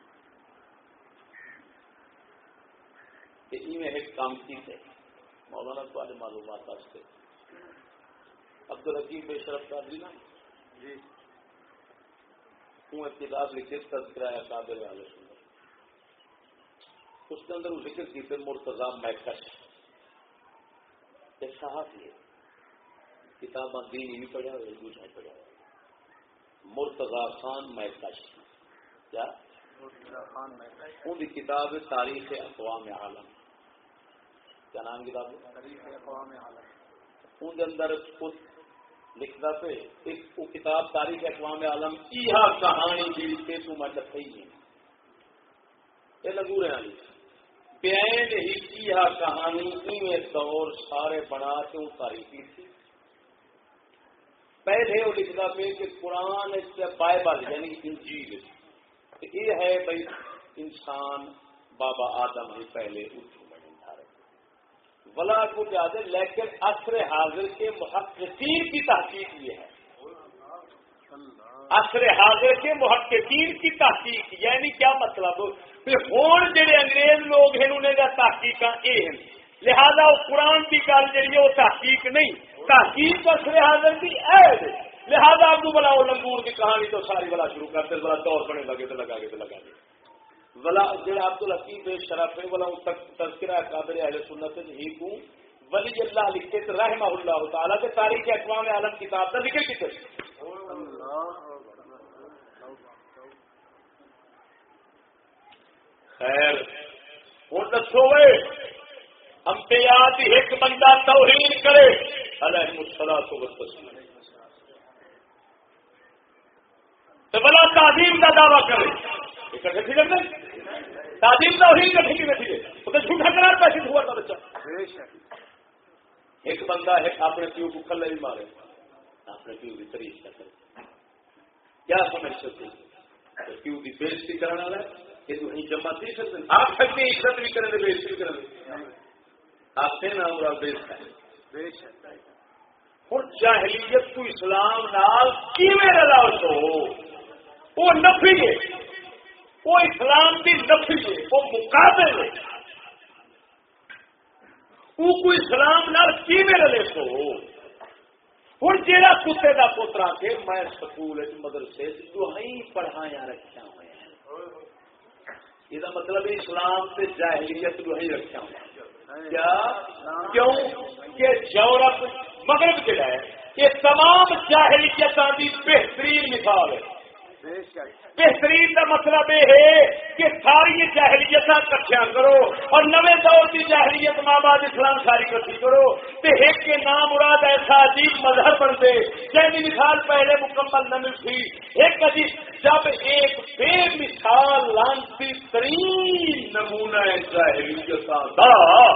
Speaker 1: کہ میں ایک کام کی تھے مولانا تمہارے معلومات واسطے عبدالحکیم بے شرف قادری نا جی ایک کتاب لکھی تذکرہ قادر والے سنر اس کے اندر وہ ذکر کی تھے مرتضی میکش ایک صحافی ہے کتاب دین ہی پڑھا اور دوسرا پڑھا مرتضی خان میکش کیا ان کی کتاب تاریخ اقوام عالم. کیا نام کتاب ہے؟ تاریخ اقوام عالم. ان کے اندر لکھتا پہ ایک وہ کتاب تاریخ اقوام عالم یہ کہانی جی سے تو میں دکھائی ہے یہ لگو رہا نہیں بین ہی کیا کہانی میں دور سارے بنا کے وہ تاریخی تھی. پہلے وہ لکھتا پہ کہ قرآن بائبل یعنی انجیل یہ ہے بھائی انسان بابا آدم ہی پہلے اٹھو ولا کو زیادہ لیکن عصر حاضر کے محققین کی تحقیق یہ ہے. عصر حاضر کے محققین کی تحقیق یعنی کیا مطلب ہون جڑے انگریز لوگ ہیں انہوں نے تحقیق یہ ہیں لہذا وہ قرآن کی گل جی وہ تحقیق نہیں تحقیق عصر حاضر کی عید لہذا آپ کو بلا وہ لنگور کی کہانی تو ساری بلا شروع کرتے بلا دور بنے لگے تو لگا کے تو لگا کے بلا جڑا عبد الحکیم شرف ہے بلا تذکرہ قادر اہل سنت ہی کو ولی اللہ لکھتے رحمہ اللہ تعالی کے تاریخ اقوام عالم کتاب کا ذکر کیتے خیر ہوں دسو وے انبیاء دی ایک بندہ توہین کرے علیہ الصلوۃ والتسلیم تو بلا تعظیم کا دعویٰ کرے اکٹھے ٹھیک ہے تعظیم توحید کا ٹھیک ہے وہ تو جھوٹا قرار پیسے ہوا تھا بچہ. ایک بندہ ہے اپنے پیو کو کھلے بھی مارے اپنے پیو کی تعریف نہ کرے کیا سمجھ سکتے پیو کی بےزتی کرنے والا ہے یہ تو وہیں جمع دے سکتے آپ سکتے ہیں عزت بھی کریں بےزتی بھی کریں آپ سے نہ ہو رہا ہوں جاہلیت کو اسلام نال کیویں رلاؤ تو وہ نفی ہے وہ اسلام کی نفی ہے وہ مقابل ہے وہ کوئی اسلام نال کیویں رلے تو ہوں جہاں کتے کا پوترا کے میں سکول مدرسے دوہیں پڑھایا رکھا ہوئے ہیں یہ مطلب اسلام سے جاہلیت دوہیں رکھا ہوا کیا کیوں کہ یورپ مغرب جڑا ہے یہ تمام جاہلیتاں دی بہترین مثال ہے. بہترین کا مطلب یہ ہے کہ ساری جاہلیت کٹھیا کرو اور نویں دور کی جاہلیت ماں بعد اسلام ساری کٹھی کرو تے ایک کے نام مراد ایسا عجیب مذہب بن دے جن کی مثال پہلے مکمل نہ ملتی ایک عجیب جب ایک بے مثال لانتی ترین نمونہ جاہلیت کا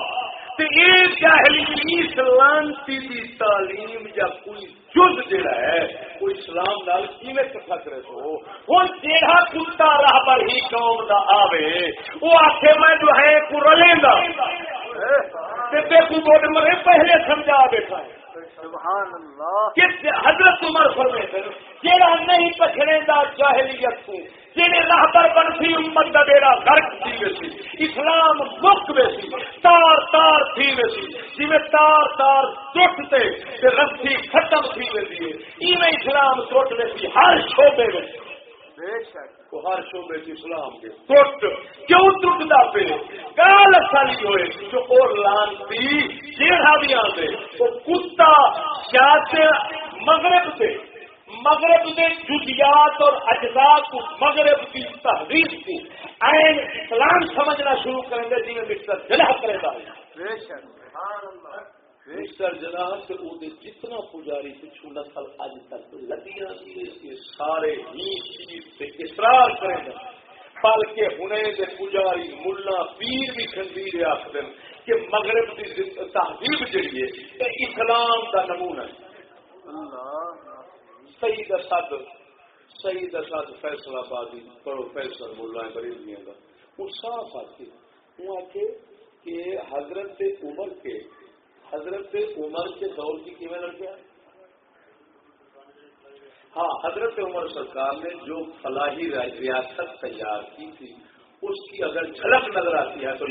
Speaker 1: جاہلی لانتی کی تعلیم یا کوئی جز جڑا ہے وہ اسلام نال کیویں کٹھا کرے تو ہن جیڑا کتا راہ پر ہی قوم دا آوے وہ آکھے میں جو ہے کو رلیندا تے تے کو بوڑ مرے پہلے سمجھا بیٹھا ہے سبحان اللہ کہ حضرت عمر فرماتے ہیں جیڑا نہیں پچھڑے دا جاہلیت کو جڑے راہ پر بنسی امت دا بیڑا غرق تھی ویسی اسلام مک ویسی تار تار تھی ویسی جویں تار تار ٹوٹتے تے رسی ختم تھی ویسی ایویں اسلام ٹوٹ ویسی ہر شعبے میں بے شک وہ ہر شعبے کی اسلام کے ٹوٹ کیوں ٹوٹدا پے گال سالی ہوئے جو اور لانتی جیڑا بھی آندے وہ کتا جاتے مغرب سے مغرب کے جزیات اور اجزاء کو مغرب کی تحریر کو عین اسلام سمجھنا شروع کریں گے جی مسٹر جناح کرے گا مسٹر جناح سے وہ جتنا پجاری پچھو نسل اج تک لدیاں یہ سارے ہی چیز سے اصرار کریں گے بلکہ ہنے دے پجاری ملا پیر بھی خنزیر آخر کہ مغرب کی تہذیب جڑی ہے اسلام کا نمونہ ہے. سید اسد فیصلہ آبادی پروفیسر ملا بریلویاں کا وہ صاف آتی وہ آخے کہ حضرت عمر کے دور کی کیویں لڑکیاں ہاں حضرت عمر سرکار نے جو فلاحی ریاست تیار کی تھی اس کی اگر جھلک نظر آتی ہے تو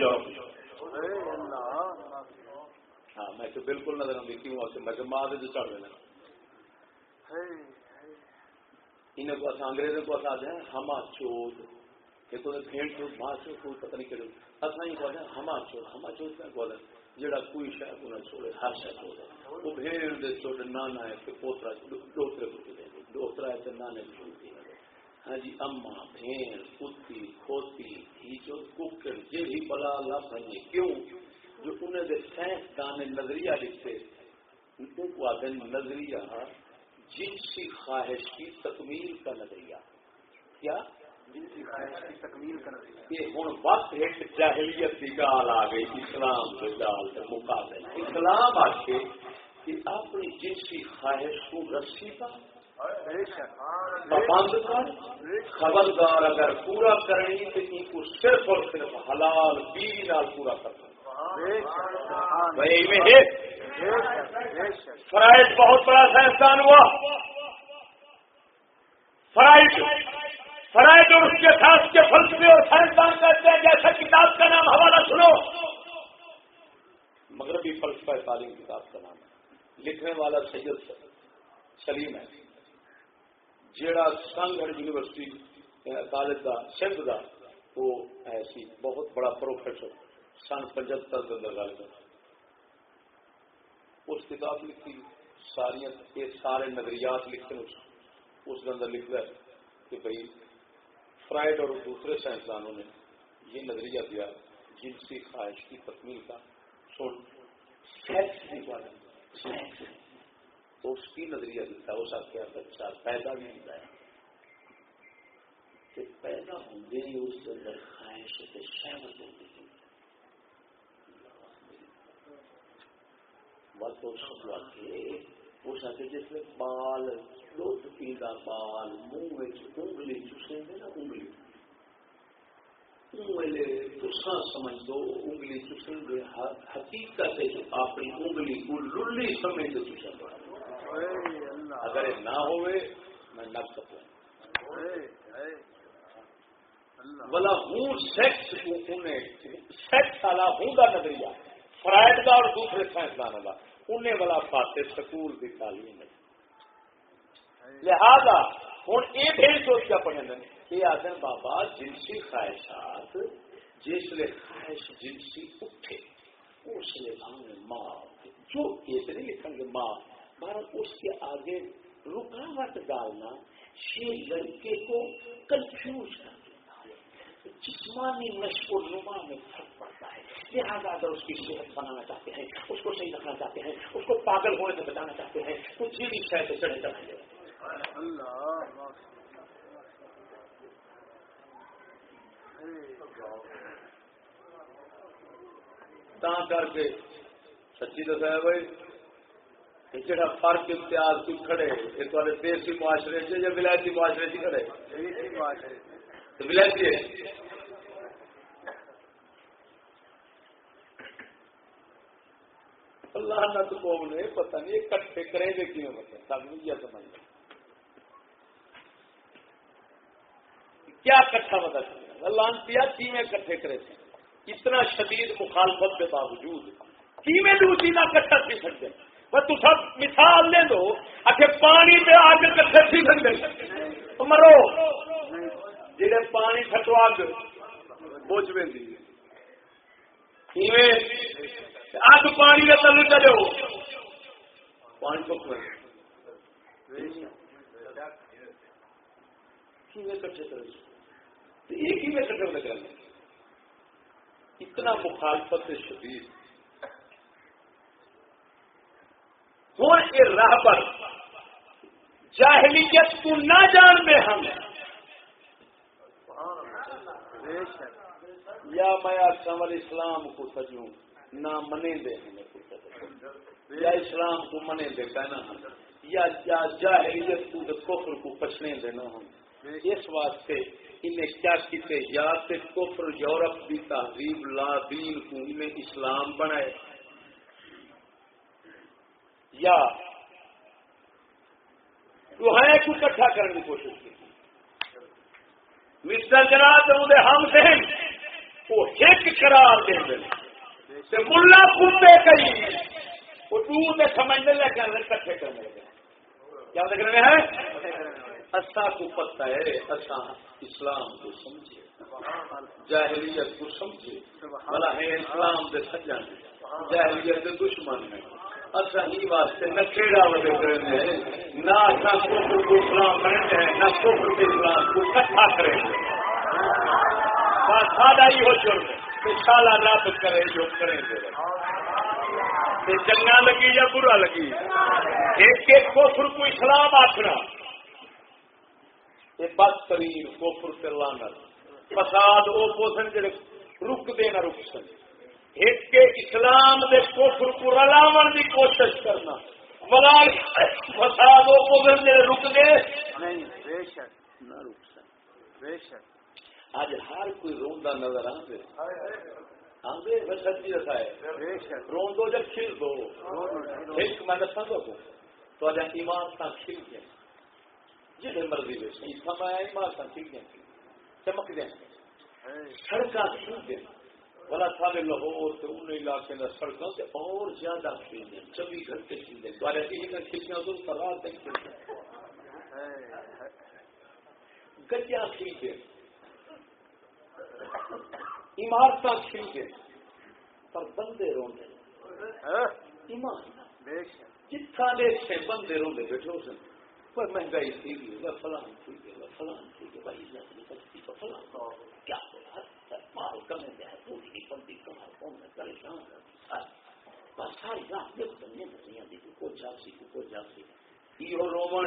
Speaker 1: ہاں میں تو بالکل نظر آتی کیوں آتے میں ماں سے چڑھ لینا انہیں کو انگریزوں کو آتا ہے ہما چود یہ تو پھینٹ چود ماں سے کوئی پتہ نہیں کرے اصل ہی کہتے ہیں ہما چود کا بولا جڑا کوئی شاید کو نہ چھوڑے ہر شاید چھوڑے وہ بھیڑ دے چھوڑے نانا ہے کہ پوترا دوترے کو دے دوترا ہے تو نانے کو چھوڑ دیا ہاں جی اما بھین کتی کھوتی جو ککڑ یہ بھی بلا لفظ ہے کیوں جو انہیں دے سائنسدان نظریہ لکھتے ان کو آتے نظریہ جنسی خواہش کی تکمیل کا نظریہ کیا
Speaker 2: جنسی خواہش کی تکمیل کا نظریہ
Speaker 1: یہ ہوں وقت ایک جاہلیت کی گال آ گئی اسلام کے گال کے مقابلے اسلام آ کے کہ اپنی جنسی خواہش کو رسی کا پابند کر خبردار اگر پورا کرنی تو ان کو صرف اور صرف حلال بیوی نال پورا کرنا فرائض بہت بڑا سائنسدان ہوا فرائض اور اس کے ساتھ کے فلسفے اور سائنسدان کہتے ہیں جیسا کتاب کا نام حوالہ سنو مغربی فلسفہ تعلیم کتاب کا نام ہے لکھنے والا سید سلیم ہے جیڑا سنگھڑ یونیورسٹی کالج کا سندھ کا وہ ایسی بہت بڑا پروفیسر سن 75 کے اندر گل کر اس کتاب لکھی سارے نظریات لکھے اس کے اندر لکھا ہے کہ بھائی فرائڈ اور دوسرے سائنسدانوں نے یہ نظریہ دیا جنسی خواہش کی تکمیل کا تو اس کی نظریہ دیتا ہے اس کا بچہ پیدا بھی ہوتا ہے کہ پیدا ہوتے ہی اس کے اندر خواہش سے شہوت ہوتی ہے بات تو سب کے اس آتے جس میں بال دودھ پیتا بال منہ میں انگلی چوسیں گے نا انگلی تسا سمجھ دو انگلی چوسیں گے حقیقت ہے جو اپنی انگلی کو للی سمجھ دو چوسیں گے اگر یہ نہ ہوئے میں نہ سکوں بلا ہوں سیکس سیکس والا ہوں کا نظریہ فرائڈ کا اور دوسرے سائنسدان والا انہیں والا پاتے سکول کی تعلیم ہے لہذا ہوں یہ بھی سوچ کا پڑھنے یہ آدم بابا جنسی خواہشات جس لیے خواہش جنسی اٹھے اس لیے ماں جو یہ نہیں لکھیں گے ماں بھارت اس کے آگے رکاوٹ ڈالنا یہ لڑکے کو کنفیوز کر دیتا ہے جسمانی نشو و نما میں فرق پڑتا ہے لہٰذا اگر اس کی صحت بنانا چاہتے ہیں اس کو صحیح رکھنا چاہتے ہیں اس کو پاگل ہونے سے بچانا چاہتے ہیں کچھ بھی شاید سے چڑھے چڑھے تا کر کے سچی دسا ہے بھائی جڑا فرق امتیاز کی کھڑے یہ تھوڑے دیسی معاشرے سے یا ولایتی معاشرے سے کھڑے تو ولایتی ہے اللہ نہ تو قوم نے پتہ نہیں اکٹھے کریں گے کیوں مطلب سب نہیں یہ سمجھ کیا اکٹھا پتا چلے اللہ نے کیویں اکٹھے کرے تھے اتنا شدید مخالفت کے باوجود کیویں دوسری نہ اکٹھا سی سکتے بس تو سب مثال لے دو اچھے پانی پہ آگ کٹھے سی سکتے مرو جہاں پانی کھٹو آگ بوجھ میں آگ پانی کا تلو چلو پانی تو کٹھے کرے ایک ہی میں کٹر لگا اتنا مخالفت شدید ہوں یہ راہ پر جاہلیت کو نہ جانتے ہم یا میں سمر اسلام کو سجوں نہ منے دے ہمیں یا اسلام کو منے دے کہنا ہم یا جاہلیت کو کفر کو پچھنے دینا ہم اس واسطے انہیں کیا کیتے یا تے کفر یورپ کی تہذیب لا دین کو انہیں اسلام بنائے یا روحیں کو اکٹھا کرنے کی کوشش کی مسٹر جناب ہم سے وہ ایک قرار دیں گے ملا کتے کئی وہ دور سمجھنے لگے اکٹھے کرنے لگے کیا دیکھ رہے ہیں اسا کو پتہ ہے اسا اسلام کو سمجھے جاہلیت کو سمجھے بلا ہے اسلام دے سجن جاہلیت دے دشمن ہے اسا ہی واسطے نکھےڑا وڈے کرنے نہ کفر کو اسلام کریں گے نہ کفر کے اسلام کو اکٹھا کریں گے. بس سادہ ہی ہو جرم کہ سالہ رب کرے جو کریں گے چنگا لگی یا برا لگی. ایک ایک کفر کو اسلام آخنا یہ بدترین کفر سے لعنت فساد وہ پوسن جڑے رک دے نہ رک سن. ایک کے اسلام دے کفر کو رلاون کی کوشش کرنا ولا فساد وہ پوسن جڑے رک دے
Speaker 2: نہیں بے شک
Speaker 1: نہ رک سن.
Speaker 2: بے شک
Speaker 1: آج ہر کوئی روندا نظر آندے آندے سچی رسا ہے
Speaker 2: بے شک
Speaker 1: روندو جب کھل دو ایک میں دساں تو اجا ایمان تا کھل گیا جڑے مرضی وچ سمایا ایمان تا کھل گیا چمک گیا سڑکاں کھل گیا ولا سارے لاہور تے ان علاقے دا سڑکاں تے اور زیادہ کھل گیا 24 گھنٹے کھل گیا تو اجا یہ کھل گیا تو رات تک کھل گیا گجا کھل گیا عمارتاں کھل گئے پر بندے روندے ایمان جتھا دیکھے بندے روندے بیٹھے سن پر مہنگائی تھی گئی فلان تھی گئی فلان تھی گئی بھائی سستی تو فلان کیا مال کم ہے پوری نہیں بنتی کمال کون ہے پریشان بس ساری رات میں بننے نہیں آتی کو جاپسی کو جاپسی یہ رومن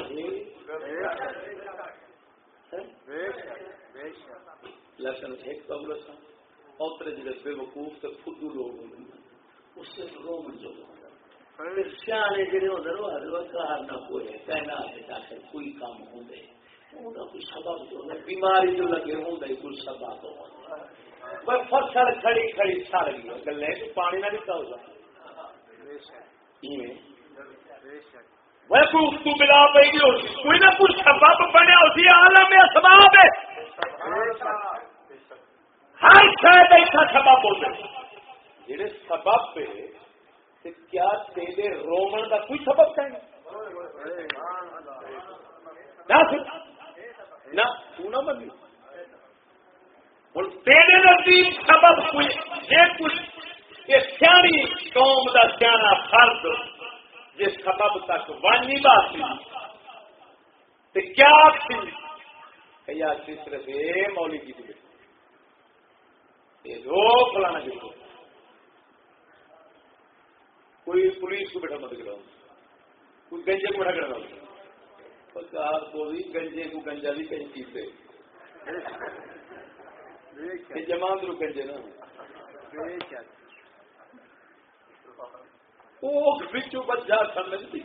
Speaker 1: ہے لیکن ایک قبل تھا اوترے جڑے بے وقوف تے فدو لوگ ہوندے اس سے رومن جو سیانے جڑے ہوندے نو کار نہ کوئی کہنا ہے کہ کوئی کام ہوندے انہاں کوئی سبب جو ہے بیماری جو لگے ہوندے کوئی سبب ہوندا وہ فصل کھڑی کھڑی سڑ گئی گلے کہ پانی نہ نکل جائے بے شک بے شک وہ کوئی اس کو ملا پئی گئی ہوتی کوئی نہ کوئی سبب بنیا ہوتی عالم اسباب ہے ہر شاید ایسا سبب ہوتا ہے جہے سبب پہ کیا تیرے رومن کا کوئی سبب کہیں نہ تو نہ بنی ہوں تیرے نزدیک سبب کوئی یہ کچھ یہ سیانی قوم کا سیاح فرد جس سبب تک وانی باسی تو کیا تھی یا صرف یہ مولی کی تھی دو فلانا دیکھو کوئی پولیس کو بیٹھا مت کراؤ کوئی گنجے کو بیٹھا کراؤ کو بھی گنجے کو گنجا بھی کہیں پیتے جمان رو گنجے نا وہ بچوں بچہ سمجھتی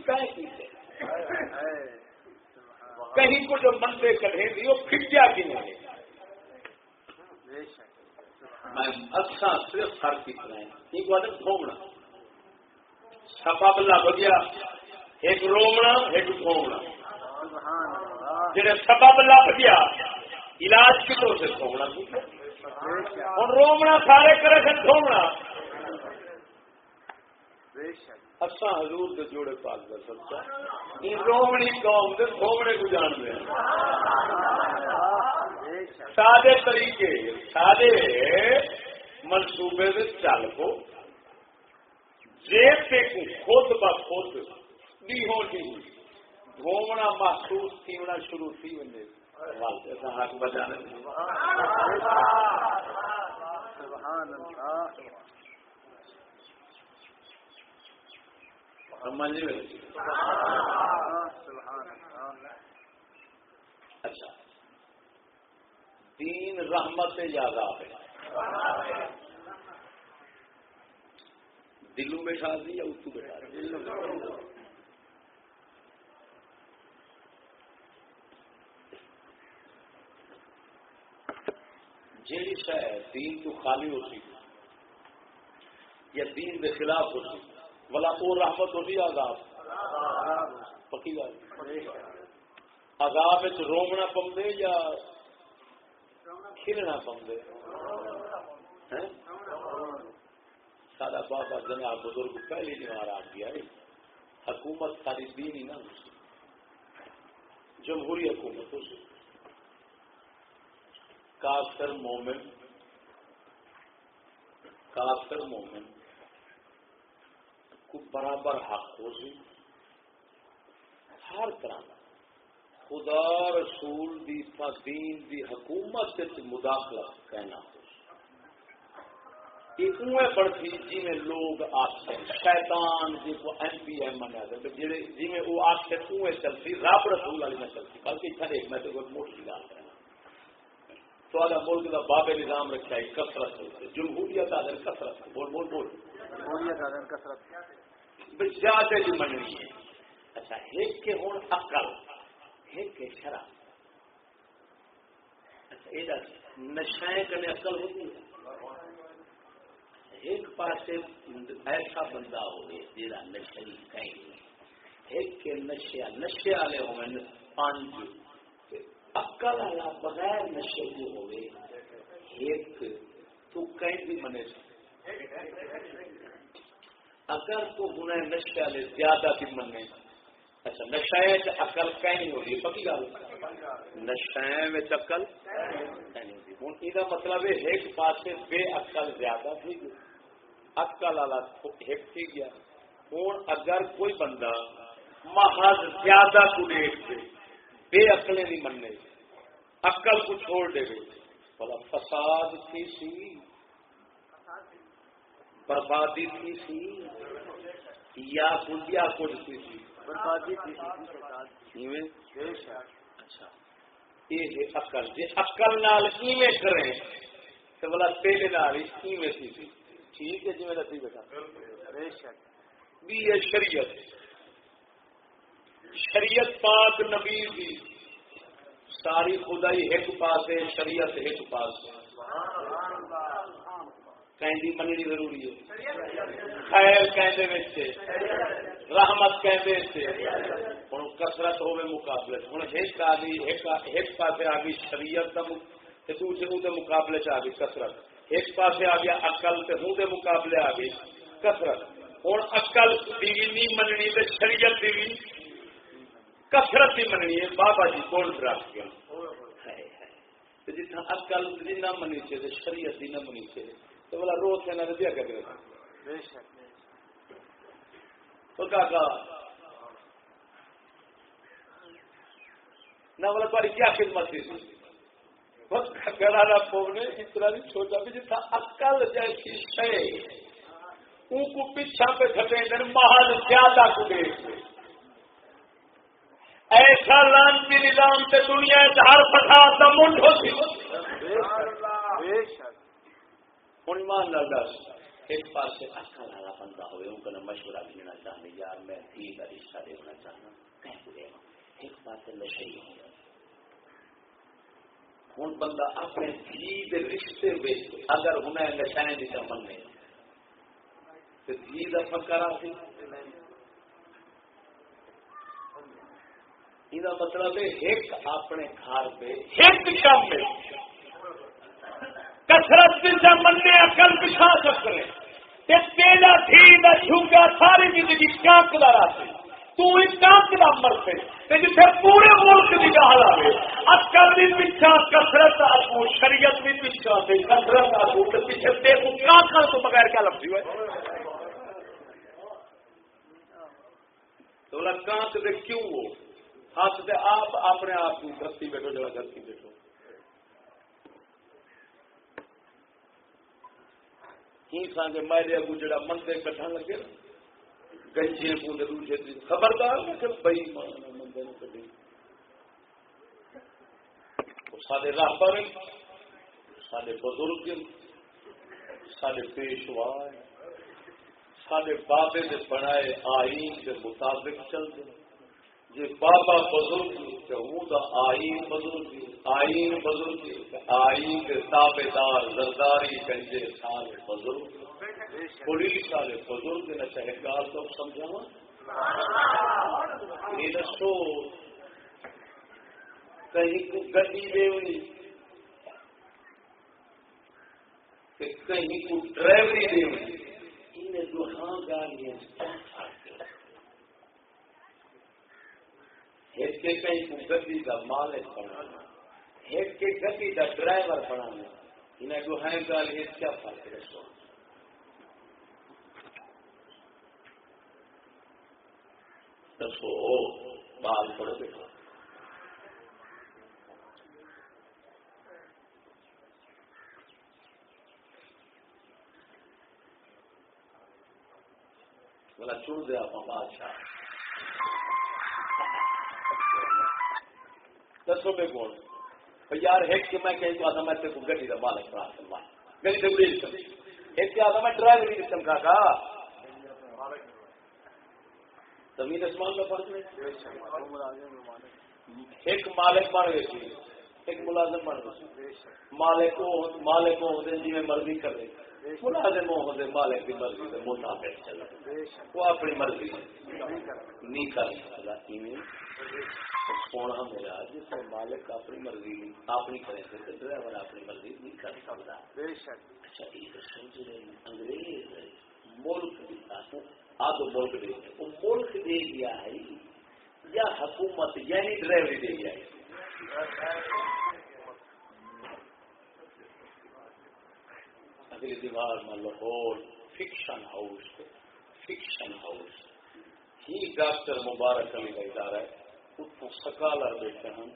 Speaker 1: کہیں کو جو منتے کٹے دی وہ پھٹیا کی نہیں میں اچھا صرف فرق اتنا ہے ایک بات گھومنا سبب لگ گیا ایک رومنا ایک گھومنا جنہیں سبب لگ گیا علاج کتوں سے گھومنا اور رومنا سارے کرے سے گھومنا اچھا حضور کے جوڑے پاس کر سکتا رومنی قوم کے گھومنے کو جانتے ہیں سادے طریقے سادے منصوبے سے چل کو جیب پہ خود بخود بھی ہوتی گھومنا محسوس کیونا شروع تھی وجے حق بچانے اچھا دین رحمت یاد آ دلوں میں شادی یا اتو بیٹھا جیڑی شاید دین تو خالی ہوتی یا دین کے خلاف ہوتی بلا وہ رحمت ہوتی عذاب پکی گل عذاب رومنا پوندے یا کھلنا پوندے سارا بابا جناب بزرگ پہلی جمار آ گیا حکومت ساری دین ہی نہ جمہوری حکومت ہو کافر مومن کو برابر حق ہو سی ہر طرح خدا رسول دی دین دی حکومت مداخلت کہنا یہ بڑھتی جی میں لوگ آخر شیطان جی کو ایم پی ایم منیا جی میں وہ آخر چلتی رب رسول والی میں چلتی بلکہ اتنا ایک میں تو موٹی گل کرنا تو ملک کا باب نظام رکھا ہے کثرت جمہوریت آدر کثرت بول بول بول
Speaker 2: جمہوریت آدر کثرت
Speaker 1: زیادہ جی مننی ہے اچھا ایک کے ہوں عقل ایک کے شرع اچھا یہ نشائیں کرنے عقل ہوتی ہے ایک پاس ایسا بندہ ہوئے جا نشے کہیں ایک کے نشے والے ہوئے پانچ عقل والا بغیر نشے کے ہوئے ایک تو کہیں بھی منے اگر تو گناہ نشے والے زیادہ بھی منے اچھا نشے عقل کہیں ہو رہی ہے پکی گل نشے میں عقل کہیں ہوں یہ مطلب ہے ایک پاس بے عقل زیادہ تھی عقل والا ایک تھی گیا ہوں اگر کوئی بندہ محض زیادہ کو دیکھ کے بے عقلیں نہیں مننے عقل کو چھوڑ دے گئے بلا فساد تھی سی بربادی تھی سی یا کچھ تھی سی
Speaker 2: بربادی تھی
Speaker 1: اچھا یہ عقل جی عقل نال ایویں کریں تو بلا تیرے نال ایویں تھی ٹھیک ہے جی میں دسی بیٹا
Speaker 2: بے شک
Speaker 1: بھی یہ شریعت پاک نبی دی ساری خدائی ایک پاس ہے شریعت ایک پاس ہے کہیں مننی ضروری ہے خیر کہندے وچ رحمت کہندے سے ہن کثرت ہوے مقابلے ہن ایک آ گئی ایک پاسے آ گئی شریعت دا تے دوسرے دے مقابلے چ آ گئی کثرت ایک پاسے آ گیا عقل تے ہوں دے مقابلے آ گئی کثرت ہن عقل دی نہیں مننی تے شریعت دی کثرت بھی مننی ہے بابا جی کون رکھ گیا جتنا عقل دی نہ منی چاہیے شریعت دی نہ منی چاہیے تو بولا روز سے نہ دیا کر دے تو کہا نہ بولا تمہاری کیا خدمت تھی گرانا پونے اتنا نہیں سوچا بھی جتنا عقل جیسی شے ان کو پیچھا پہ کھٹے دن محل زیادہ کو دیکھ ایسا لانتی نظام سے دنیا ہر فساد کا منڈ ہوتی ہوں ایمان نال دس ایک پاس سے عقل والا بندہ ہوئے ان کا مشورہ بھی لینا چاہنے یار میں تھی کا رشتہ دینا چاہنا کہیں کو دینا ایک پاس سے نشے ہی ہوں ہوں بندہ اپنے دھی کے رشتے میں اگر انہیں نشائیں کی چمن نہیں تو دھی کا فکر آتی یہ مطلب ہے ایک اپنے گھر پہ ایک کام میں کثرت سے مننے عقل بچھا سکتے تیرا دھی کا جھوکا ساری زندگی کانکدا رہتے تو کانکدا مرتے جتنے پورے ملک کی گال آئے عقل بھی پیچھا کثرت آگو شریعت بھی پیچھا کثرت آگو پیچھے دیکھو کانکڑ تو بغیر کیا لفظی ہوئے تو کانک دے کیوں ہو ہاتھ دے آپ اپنے آپ کو دھرتی بیٹھو جگہ دھرتی بیٹھو ہی سانگے میرے اگو جڑا مندے کٹھا لگے گنجے کو دوسرے خبردار کہ بئی مندے نے کٹی سارے راہبر سارے بزرگ سارے پیشوا سارے بابے نے بنائے آئین کے مطابق چلتے جی بابا بزرگ آئین بزرگ آئین بزرگ آئین کے تابے دار زرداری گنجے سارے بزرگ پولیس والے بزرگ نہ چاہے گال تو سمجھاوا یہ دسو کہیں کو گڈی دے کہیں کو ڈرائیوری دے انہیں جو ہاں گاڑیاں ایک کے کہیں کو گڈی کا مالک بنانا ایک کے گڈی کا ڈرائیور بنانا انہیں جو ہے گاڑی کیا فرق ہے سو دسو حال پڑھو بیٹھو بلا چن دیا آپ بادشاہ دسو میں کون یار ایک کہ میں کہیں تو آدھا میں تیرے کو گڈی کا مالک بنا سکتا گڈی سے بڑی ایک کہ آدھا میں ڈرائیور سسٹم کا زمین آسمان کا فرق نہیں ایک مالک بن گئے ایک ملازم بن گئے مالک ہوتے جی میں مرضی کرے ملازم ہوتے مالک کی مرضی سے مطابق چلے وہ اپنی مرضی نہیں کر سکتا سونا میرا جس میں مالک اپنی مرضی اپنی کرے تو ڈرائیور اپنی مرضی نہیں کر سکتا اچھا یہ سمجھ رہے انگریز ملک آدھو ملک دے وہ ملک دے گیا ہے یا حکومت یعنی ڈرائیوری دے گیا ہے اگلی دیوار میں لاہور فکشن ہاؤس ہی ڈاکٹر مبارک علی کا ادارہ ہے اتنا سکالر بیٹھے ہیں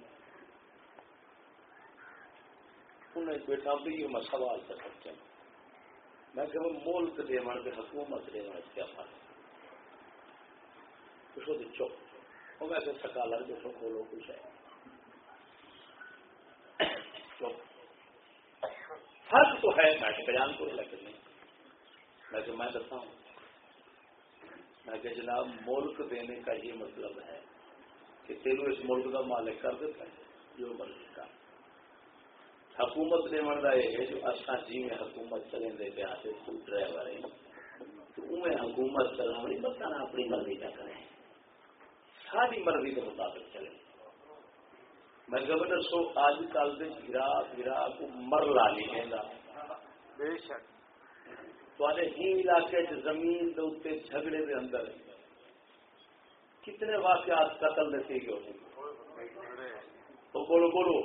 Speaker 1: انہیں بیٹھا بھی یہ میں سوال کر سکتا ہوں میں کہ ملک دے کے حکومت دے کیا فرق کچھ چپ وہ میں کہ سکالر بیٹھو کھولو کچھ ہے چپ فرق تو ہے میں کہ بیان کو لیکن نہیں میں دستا ہوں میں کہ جناب ملک دینے کا یہ مطلب ہے کہ تینوں اس ملک کا مالک کر دیتا ہے جو مرضی کا حکومت نے منگا یہ ہے جو اصا جی میں حکومت چلیں دے پیا تو ڈرائیور ہے تو انہیں حکومت چلانے بتانا اپنی مرضی کا کریں ساری مرضی کے مطابق چلے میں جب دسو آج کل کے گرا کو مر لا نہیں کہہ
Speaker 2: بے شک
Speaker 1: ہی علاقے زمین کے اتنے جھگڑے کے اندر کتنے واقعات قتل دیتے گئے تو بولو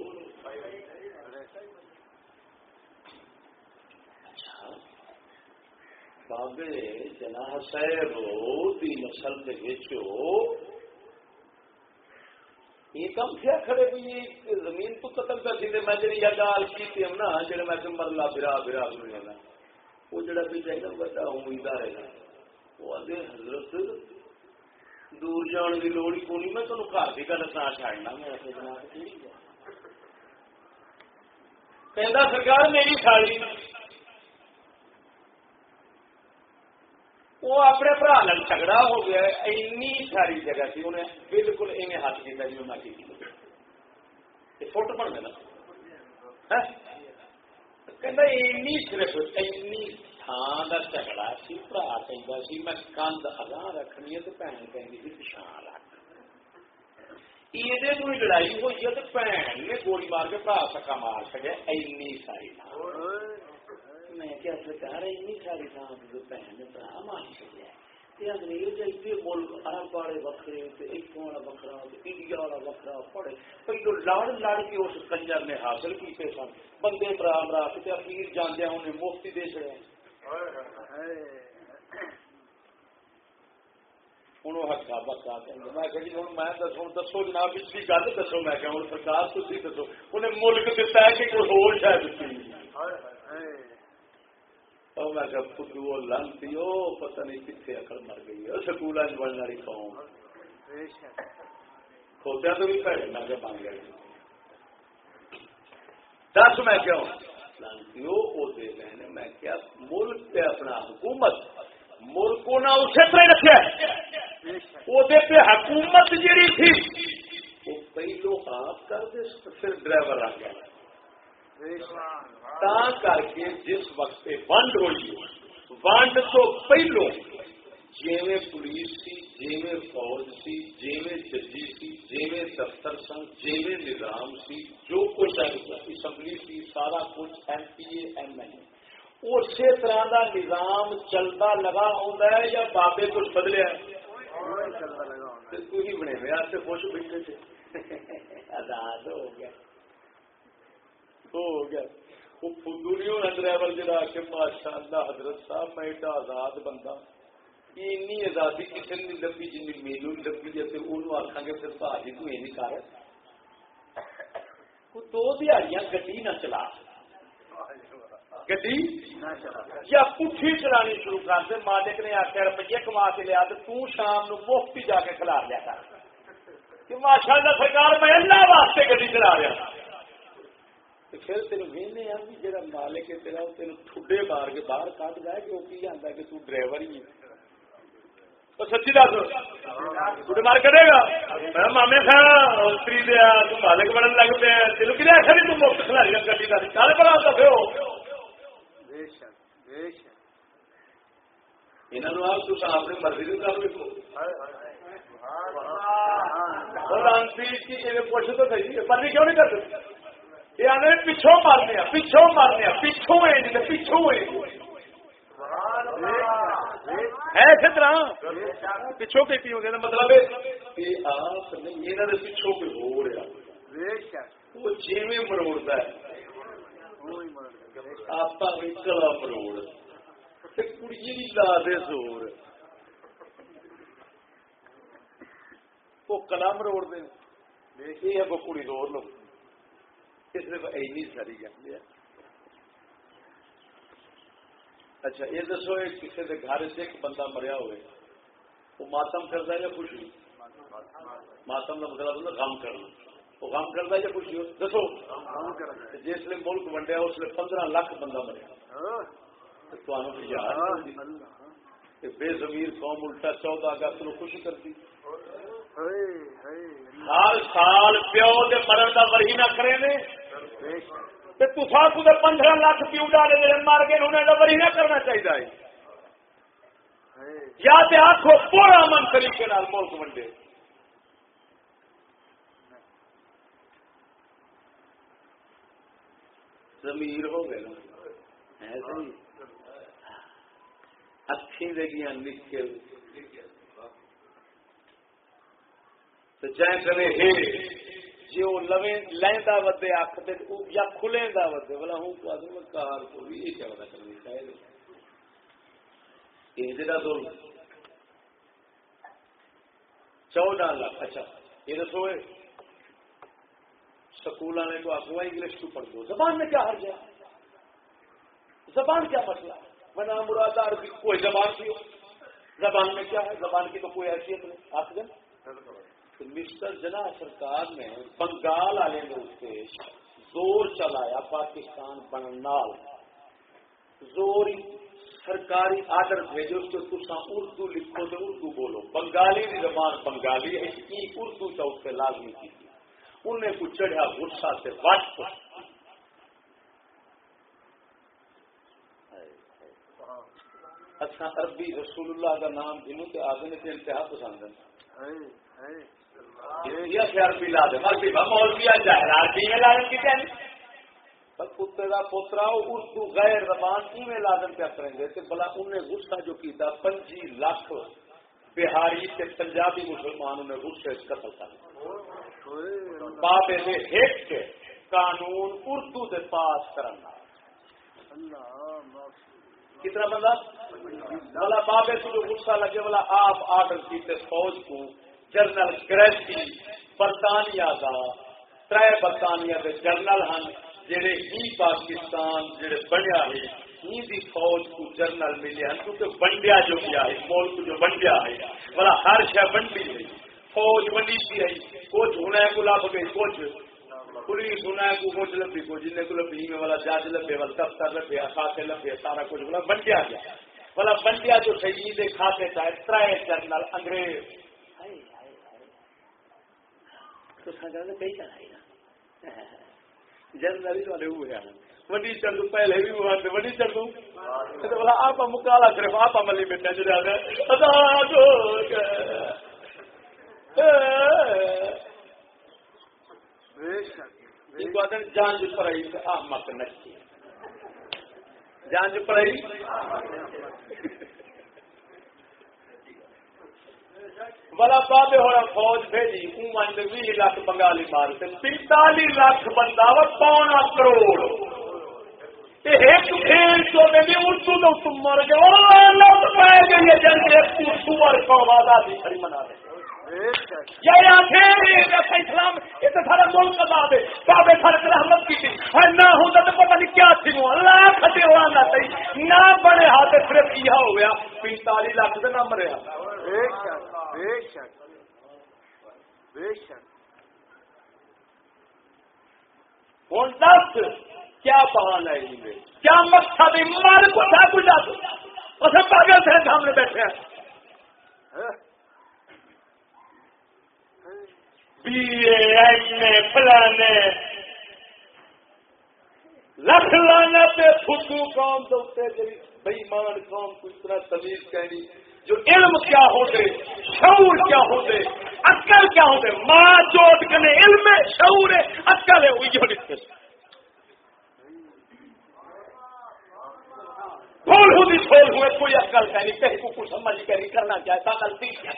Speaker 1: اچھا بابے جناح صاحب دی نسل کے بیچو یہ کم کیا کھڑے بھی زمین تو قتل کر سی میں جی گال کی ہم نا جڑے میں مرلا برا سنیا وہ جڑا بھی چاہیے بڑا امیدار ہے وہ آدھے حضرت دور جان کی لوڑ ہی کونی میں تمہیں گھر کی گل نہ چڑنا میں کہنا سرکار میری ساڑی وہ اپنے برا نال جھگڑا ہو گیا اینی ساری جگہ سی انہیں بالکل ایویں ہاتھ کیا جی میں کی فوٹو بن گیا کہنا اینی صرف اینی تھان کا جھگڑا سی برا کہہ سی میں کندھ اگاں رکھنی ہے تو بھن کہ پچھان رکھ یہ لڑائی ہوئی ہے تو بھن نے گولی مار کے برا سکا مار سکے اینی ساری تھان میں کیا سرکار اینی ساری تھان تو بھن نے برا مار سکیا انگریز ملک عرب والے وکرے اتوں والا وکرا انڈیا والا وکرا پڑے پہلو لڑ کے اس کنجر نے حاصل کیتے سن بندے برا برا کتنے اخیر جانے انہیں مفتی دے چڑے ہوں ہکا بکا میں کہ ہوں میں دسو جناب پچھلی گل دسو میں کہ ہوں سرکار تھی دسو انہیں ملک دتا ہے کہ کوئی ہو شاید میں کہ خدو لانتی ہو پتہ نہیں کتنے اکڑ مر گئی ہے سکول بننے والی قوم کھوتیا تو بھی پیڑ میں بن گئے دس میں کیوں لانتی ہو وہ دے رہے ہیں میں کیا ملک پہ اپنا حکومت ملک کو نہ اسے پہ رکھے وہ پہ حکومت جڑی تھی وہ پہلو آپ کر دے پھر ڈرائیور رکھ گیا کر کے جس وقت ونڈ ہوئی ونڈ تو پہلو جیویں پولیس سی جیویں فوج سی جیویں ججی سی جیویں دفتر سن جیویں نظام سی جو کچھ اسمبلی سی سارا کچھ M P A M L A اسی طرح کا نظام چلتا لگا ہوتا ہے یا بابے کچھ بدلیا تھی بنے ہوئے آپ سے خوش بیٹھے تھے آزاد ہو گیا ہو گیا وہ فضو نہیں ہونا ڈرائیور جڑا کہ ماشاء اللہ حضرت صاحب میں ایڈا آزاد بندہ اینی آزادی کسی نے نہیں لبھی جن مینو لبھی جیسے انہوں آخان گے پھر بھاجی تو یہ نہیں کر دو دیہڑیاں گڈی نہ چلا گڈی یا پٹھی چلانی شروع کر دے مالک نے آخر روپیے کما کے لیا تو شام نو مفت ہی جا کے کھلا لیا کر کہ ماشاء اللہ سرکار میں اللہ واسطے گڈی چلا رہا پھر تین وہنے آ بھی جا مالک ہے تیرا وہ تین ٹھڈے مار کے باہر کٹ جائے کہ وہ کی آتا کہ تو ڈرائیور ہی ہے سچی دس ٹھڈے مار کرے گا مامے خری دیا تو مالک بڑھن لگ پہ تین کی ایسا نہیں تم مفت کھلا رہی گڈی کا کل بڑا دفے ہو انہوں اپنی مرضی نہیں کر لکھو پوچھ تو صحیح مرضی کیوں نہیں کر سکتے یہ آنے پچھوں مارنے پچھوں مارنے پچھوں پچھوں ایسے طرح پچھوں کے پی ہو گیا مطلب آپ یہاں نے پچھوں پہ ہو رہا وہ جیویں مروڑتا ہے آپ کلا مروڑ کڑی لا دے زور وہ کلا مروڑ دے یہ ہے وہ کڑی زور لو صرف اینی ساری گل ہے. اچھا یہ دسو کسی کے گھر سے ایک بندہ مریا ہوئے وہ ماتم کرتا ہے یا خوشی؟ ماتم کا مطلب ہوتا غم کرنا. وہ غم کرتا ہے یا خوشی ہو دسو؟ جس لیے ملک ونڈیا اس لیے 15 لاکھ بندہ مریا بے ضمیر قوم الٹا 14 اگست کو خوشی کرتی. ہر سال پیو دے مرن کا وری نہ کرے تصا کو 15 لاکھ پیو ڈالے مار گئے انہیں وری نہ کرنا چاہیے. یا آخو پورا امن طریقے ملک ونڈے. ضمیر ہو گئے اکھی دے گیا نکل جائیں کرے ہے جی وہ لیندا ودے اکھ تے یا کھلیندا ودے بلا ہوں کو کار کو بھی یہ کیا پتا کرنی چاہیے. یہ جڑا تو 14 لاکھ. اچھا یہ دسو سکول والے کو آخو انگلش کو پڑھ دو. زبان میں کیا حرج ہے؟ زبان کیا مسئلہ ہے؟ بنا مراد عربی کوئی زبان کی ہو زبان میں کیا ہے؟ زبان کی تو کوئی حیثیت نہیں. آپ دن مسٹر جناح سرکار نے بنگال والے نے اس سے زور چلایا پاکستان بننال زور سرکاری آرڈر بھیجو اس کو تسا اردو لکھو تو اردو بولو. بنگالی کی زبان بنگالی ہے اردو تو اس پہ لازمی کی تھی. انہیں کچھ چڑھا غصہ سے وٹ اچھا عربی رسول اللہ کا نام جنوں کے آدمی سے انتہا پسند ہے. عربی لا دے عربی مولوی عربی میں لازم کی کیا کتے کا پوترا اردو غیر زبان کی میں لازم کیا کریں گے کہ بلا انہیں غصہ جو کیتا 25 لاکھ بہاری کے پنجابی مسلمانوں نے غصے قتل کر بابے نے ایک قانون اردو دے پاس کرنا. کتنا بندہ بلا بابے سے جو غصہ لگے بلا آپ آرڈر کیتے فوج کو جنرل گریسی برطانیہ کا 3 برطانیہ کے جنرل ہیں جڑے ہی پاکستان جڑے بنیا ہے ہی دی فوج کو جنرل ملے ہیں کیونکہ ونڈیا جو کیا ہے ملک جو ونڈیا ہے بلا ہر شے ونڈی ہے. فوج ونڈی سی ہے کچھ ہونا ہے کو لب گئی کچھ پولیس ہونا ہے کو کچھ لبھی کو جن کو لبھی میں والا جج لبے والا دفتر لبے خاصے لبے سارا کچھ بلا ونڈیا گیا. بلا ونڈیا جو شہید کھاتے چاہے 3 جنرل انگریز تو کئی جنرل والے ہوئے ہیں وڈی چلو پہلے بھی ہوا وڈی چلو بولا آپ مکالا صرف آپ ملی بیٹھے جو جانچ پڑائی احمق نچی جانچ پڑائی بلا بابے ہونا فوج بھیجی 20 لاکھ بنگالی مارتے 45 لاکھ بندہ 1.25 کروڑ
Speaker 3: ایک کھیل چوبے بھی اردو تو تم مر گئے لوٹ پائے گئے جیسے سور قوم آزادی کھڑی منا رہے اسلام یہ تو سارا ملک آزاد ہے بابے سارے رحمت کی تھی نہ ہوتا تو پتہ نہیں کیا تھی اللہ کھٹے ہونا صحیح نہ بڑے ہاتھ صرف کیا ہو گیا 45 لاکھ سے نہ مرے ہوں دس کیا بہانا ہے ان میں کیا مقصد ہے مال کو تھا کچھ اسے پاگل تھے سامنے بیٹھے ہیں بی ایم اے فلانے لکھ لانا پہ فدو قوم تو بےمان قوم کو اس طرح تمیز کہنی جو علم کیا ہوتے شعور کیا ہوتے عقل کیا ہوتے ماں جوڑ کنے علم ہے شعور ہے عقل ہے وہی ہوتی بھول ہوئی چھول ہوئے کوئی عقل کا نہیں کہیں کو کچھ سمجھ کر نہیں کرنا چاہتا غلطی کیا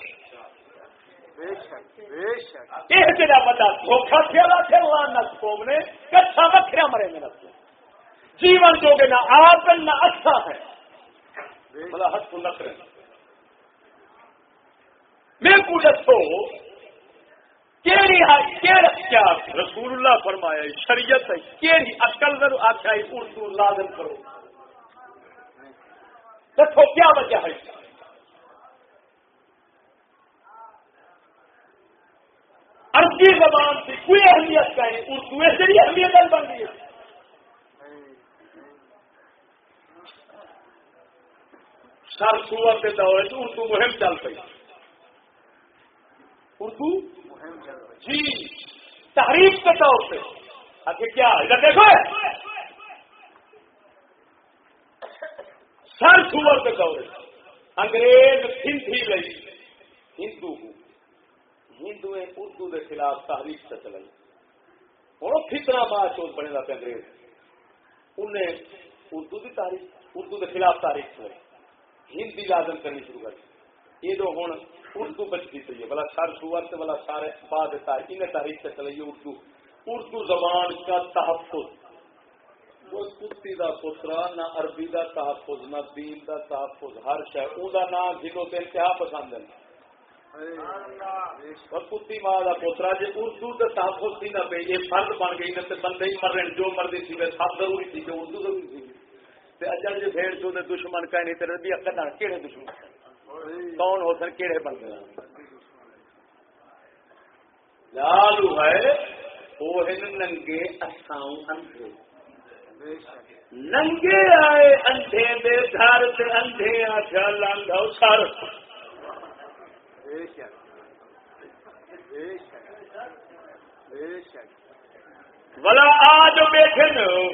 Speaker 3: یہ تیرا بڑا دھوکھا کھیلا تھے لعنت قوم نے کچھا وکھرا مرے میں نہ جیون جو گے نہ آپ نہ اچھا ہے بلا حد کو نہ کریں میں پوچھت ہو کیا رسول اللہ فرمایا شریعت ہے کیڑی عقل ضرور آخیا اردو لازم کرو دیکھو کیا وجہ ہے عربی زبان کی کوئی اہمیت کا ہے اردو ایسی اہمیت بن گئی ہے سر سور کے دور اردو مہم چل پی اردو جی تحریف کے طور پہ آخر کیا ادھر دیکھو سر سور کے دور انگریز ہندی لئی ہندو ہندو اردو کے خلاف تحریف سے چلائی اور کتنا بات چوت بنے گا انگریز انہیں اردو کی تاریخ اردو کے خلاف تاریخ چلائی ہندی لازم کرنی شروع کر یہ تو ہوں اردو بچتی چاہیے بلا سر سور سے بلا سارے بعد انہیں تاریخ سے چلائیے اردو اردو زبان کا تحفظ وہ کتی کا پترا نہ عربی کا تحفظ نہ دین کا تحفظ ہر شہر وہ نام جنوں سے انتہا پسند ہے کتی ماں کا پوترا جی اردو کے تحفظ تھی نہ پہ یہ فرد بن گئی نہ بندے ہی مر رہے جو مرضی تھی سب ضروری تھی کہ اردو ضروری تھی اجر جی بھیڑ جو دشمن کا نہیں تیرے بھی اکڑ کہڑے دشمن کون ہو سر کہڑے بن گئے لالو ہے وہ ہے ننگے اساؤں اندھے ننگے آئے اندھے دے گھر سے اندھے آخیا لانگا سر بلا آج بیٹھے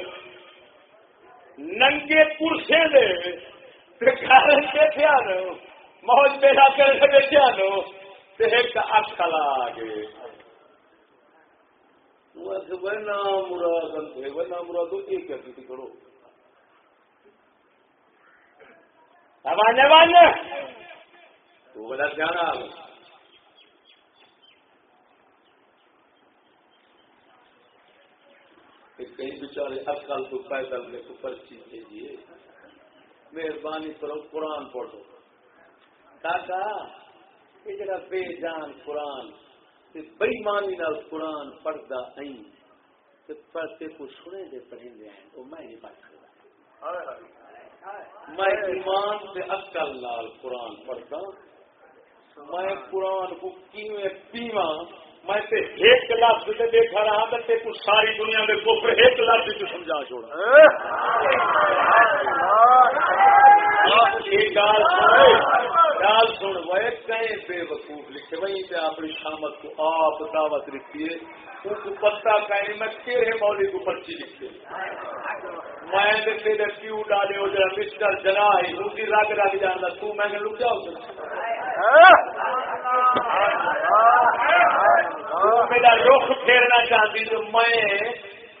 Speaker 3: ننگے پرسے دے گھر بیٹھے نو موج بیٹھا کر بیٹھے نو ایک اکھلا آ گئے نام مراد اندھے وہ نام مراد ایک کیا کرو تو بڑا دھیان آ کہیں بیچارے اکل تو پیدل میں کو پرچی بھیجیے مہربانی کرو قرآن پڑھو کاکا یہ جڑا بے جان قرآن بےمانی نال قرآن پڑھتا نہیں پڑھتے کو سنے دے پڑھیں دے ہیں وہ میں نہیں پڑھ سکتا میں ایمان سے عقل نال قرآن پڑھتا میں قرآن کو کیویں پیواں میں تے ایک لفظ سے دیکھا رہا تے کچھ ساری دنیا میں کفر ایک لفظ سے سمجھا چھوڑا گال سن وہ کہیں بے وقوف لکھے وہیں پہ اپنی شامت کو آپ دعوت لکھیے ان کو پتہ کہیں میں تیرے مولوی کو پرچی لکھے میں تیرے پیو ڈالے ہو جا مسٹر جنائی اسی رگ رگ جانا تو میں نے لک جاؤ میرا رخ پھیرنا چاہتی تو میں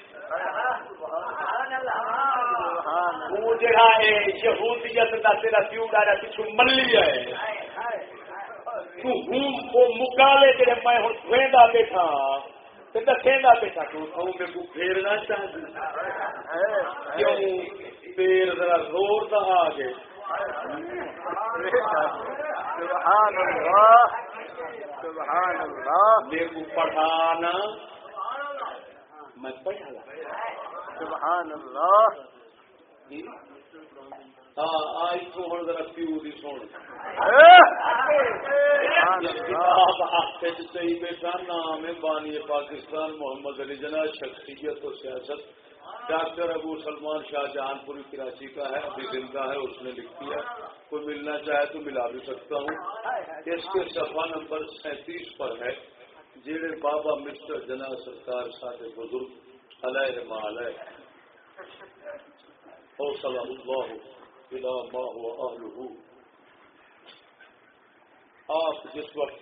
Speaker 3: وہ جہاں ہے یہودیت کا تیرا پیو ڈالا پچھو ملی ہے تو ہوں وہ مکالے تیرے میں ہوں دھویندا بیٹھا تے کہنا بیٹا تو میرے کو پھیرنا چاہتی کیوں پیر ذرا زور دا آ گئے
Speaker 2: سبحان اللہ سبحان اللہ
Speaker 3: میرے کو پڑھانا میں پڑھا لا
Speaker 2: سبحان اللہ
Speaker 3: ہاں آئی تو ہوں ذرا پیو دی سن کتاب ہاتھ چی بیٹھا نام ہے بانی پاکستان محمد علی جناح شخصیت و سیاست ڈاکٹر ابو سلمان شاہ جہان پوری کراچی کا ہے ابھی زندہ ہے اس نے لکھ دیا کوئی ملنا چاہے تو ملا بھی سکتا ہوں اس کے صفحہ نمبر 37 پر ہے جیڑے بابا مسٹر جناح سرکار سارے بزرگ علیہ علیہ حوصل اللہ الى ما هو اہلہ آپ جس وقت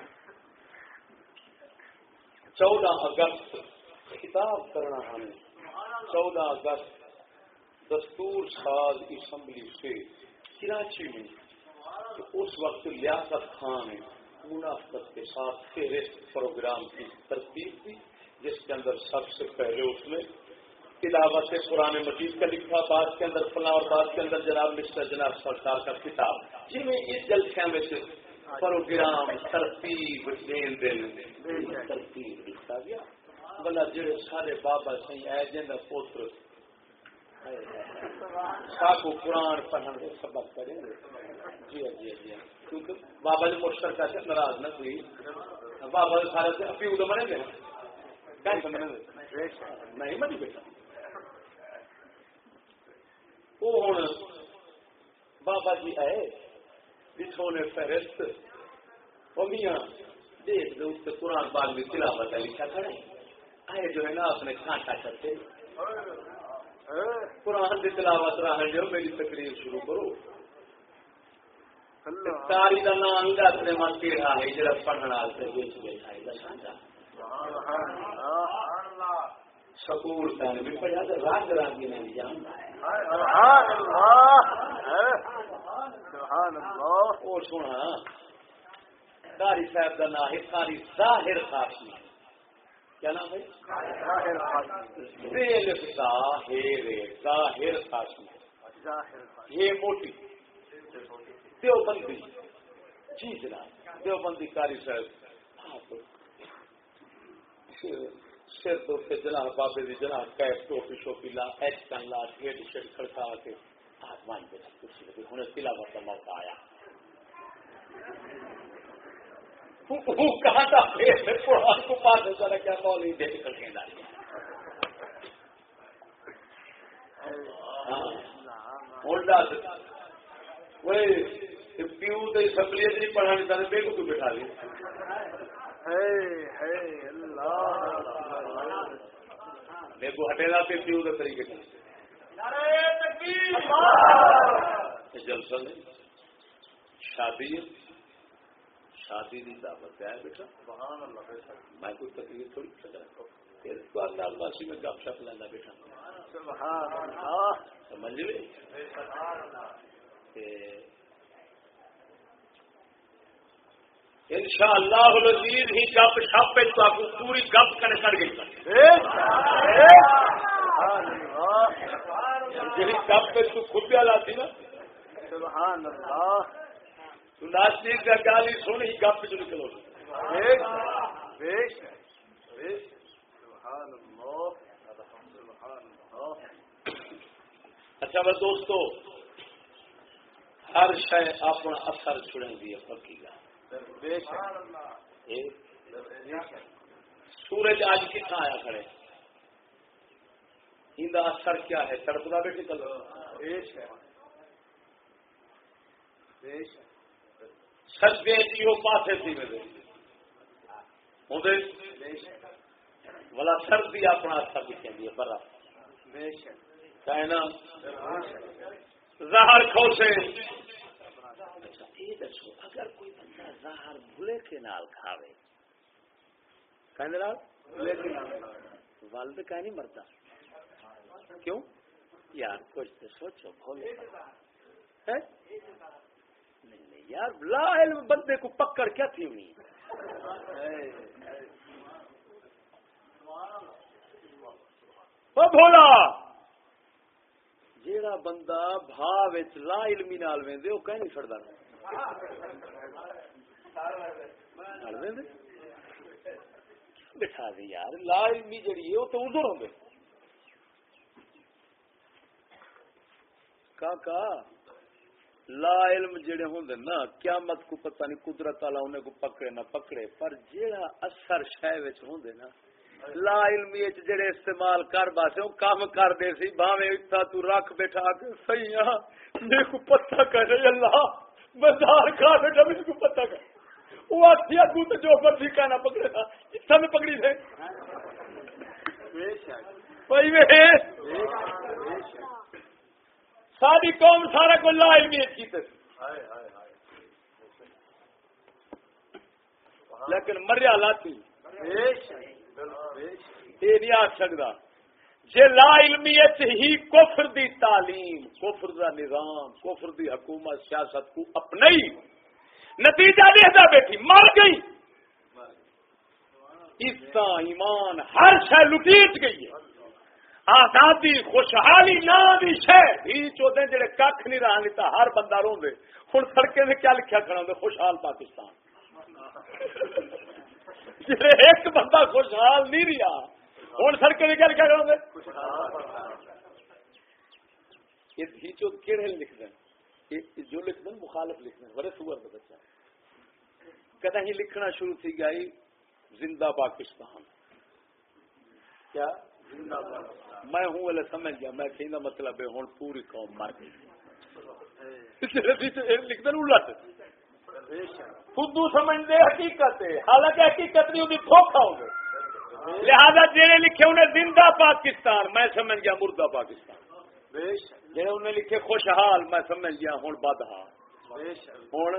Speaker 3: 14 اگست خطاب کرنا ہمیں 14 اگست دستور ساز اسمبلی سے کراچی میں تو اس وقت لیاقت خان نے منافقت کے ساتھ فہرست پروگرام کی ترتیب دی جس کے اندر سب سے پہلے اس نے تلاوت قرآن مجید کا لکھا بعد کے اندر فلاں اور بعد کے اندر جناب مسٹر جناب سرکار کا کتاب جی میں اس جلسے میں سے پروگرام ترتیب ترتیب لکھا گیا بلا جڑے سارے بابا سی ہے جن پوتر کو قرآن پڑھنے کے سبق کریں گے جی جی جی کیونکہ بابا جی مشترکہ سے ناراض نہ ہوئی بابا سارے سے ابھی ادھر بنے گے نہیں منی بیٹا وہ ہوں بابا جی آئے پچھوں نے فہرست وہ میاں دیکھ دو اس قرآن باغ میں تلاوت لکھا کھڑے آئے جو ہے نا اپنے کانٹا کرتے قرآن کی تلاوت رہے جو میری تقریر شروع کرو تاری کا نام اپنے من کے رہا ہے جڑا پڑھنا سکول پہن بھی پڑھا تو رنگ رنگی نے بھی جانتا ہے وہ سونا قاری صاحب کا نام ہے قاری ظاہر خاصی کیا نام ہے ظاہر خاصی یہ موٹی دیوبندی جی جناب دیوبندی قاری صاحب سر تو جناب بابے دی جناب کیپ ٹوپی شوپی لا ایچ کن لا ٹھیٹ شٹ کھڑکا کے آسمان پہ کرسی لگی ہوں تلاوت کا موقع آیا کہاں تھا پھر قرآن کو پاس ہو جانا کیا کال ہی دے کر کے ڈالی پیو تو اسمبلیت نہیں پڑھانی چاہتے بے کو بٹھا لی میرے کو ہٹے گا پھر پیو کے طریقے سے جلسہ نہیں شادی کی دعوت ہے بیٹا میں کوئی تقریر تھوڑی میں گپ شپ لینا بیٹا سمجھ لے ان شاء اللہ العزیز ہی گپ شپ پوری گپ کر گئی جی گپ پہ تو خود لاتی نا
Speaker 2: سبحان اللہ
Speaker 3: ناستی کا گالی سنی گپ جو نکلو اچھا بس دوستو ہر شے اپنا اثر چھڑیں گی پکی گا سورج آج کتنا آیا کھڑے ان کا اثر کیا ہے تڑپتا بیٹھے چلو سجدے کیوں پاسے تھی میرے والا سردی اپنا اثر دکھیں گی برا کہنا زہر کھوسے اگر کوئی بندہ زہر بھولے کے نال کھاوے والد کا نہیں مرتا کیوں یار کچھ تو سوچو بھولے نہیں یار لا علم بندے کو پکڑ کیا تھی انہیں او بھولا جیڑا بندہ بھا وچ لا علمی نال ویندے او کہیں نہیں چھڑدا بٹھا دے یار لا علمی جڑی ہے وہ تو عذر ہوندے کا لا علم جڑے ہوندے نا قیامت کو پتہ نہیں قدرت والا انہیں کو پکڑے نہ پکڑے پر جیڑا اثر شے وچ ہوندے نا لا علمی وچ جڑے استعمال کر باسے او کام کر دے سی بھاویں اتھا تو رکھ بیٹھا کے صحیح ہے میرے کو پتہ کرے اللہ بازار کھا بیٹھا میرے کو پتہ کر وہ آتیا تو جو پر بھی کہنا پکڑے تھا اتھا میں پکڑی تھے بھائی میں ساری قوم سارا کو لا علمی کی تھی لیکن مریا لاتی یہ نہیں آ سکتا جے لا علمی ہی کفر دی تعلیم کفر دا نظام کفر دی حکومت سیاست کو اپنائی نتیجہ دیکھتا بیٹھی مر گئی عزت ایمان ہر شے لٹیٹ گئی ہے آزادی خوشحالی نہ دی شے ہی چودے جڑے کھ نہیں رہا نہیں ہر بندہ روندے ہن سڑکیں سے کیا لکھیا کھڑا ہوندے خوشحال پاکستان جڑے ایک بندہ خوشحال نہیں رہا ہن سڑکیں سے کیا لکھیا کھڑا ہوندے یہ ہی چود کیڑے لکھ دیں جو لکھ دیں مخالف لکھ دیں بڑے سور کا بچہ کدی ہی لکھنا شروع تھی گئی زندہ پاکستان کیا میں ہوں والے سمجھ گیا میں کہیں مطلب ہے ہوں پوری قوم مر گئی لکھ دیں الٹ خودو سمجھتے حقیقت ہے حالانکہ حقیقت نہیں ہوتی دھوکھا ہوگا لہذا جڑے لکھے انہیں زندہ پاکستان میں سمجھ گیا مردہ پاکستان جڑے انہیں لکھے خوشحال میں سمجھ گیا ہوں بدحال ہوں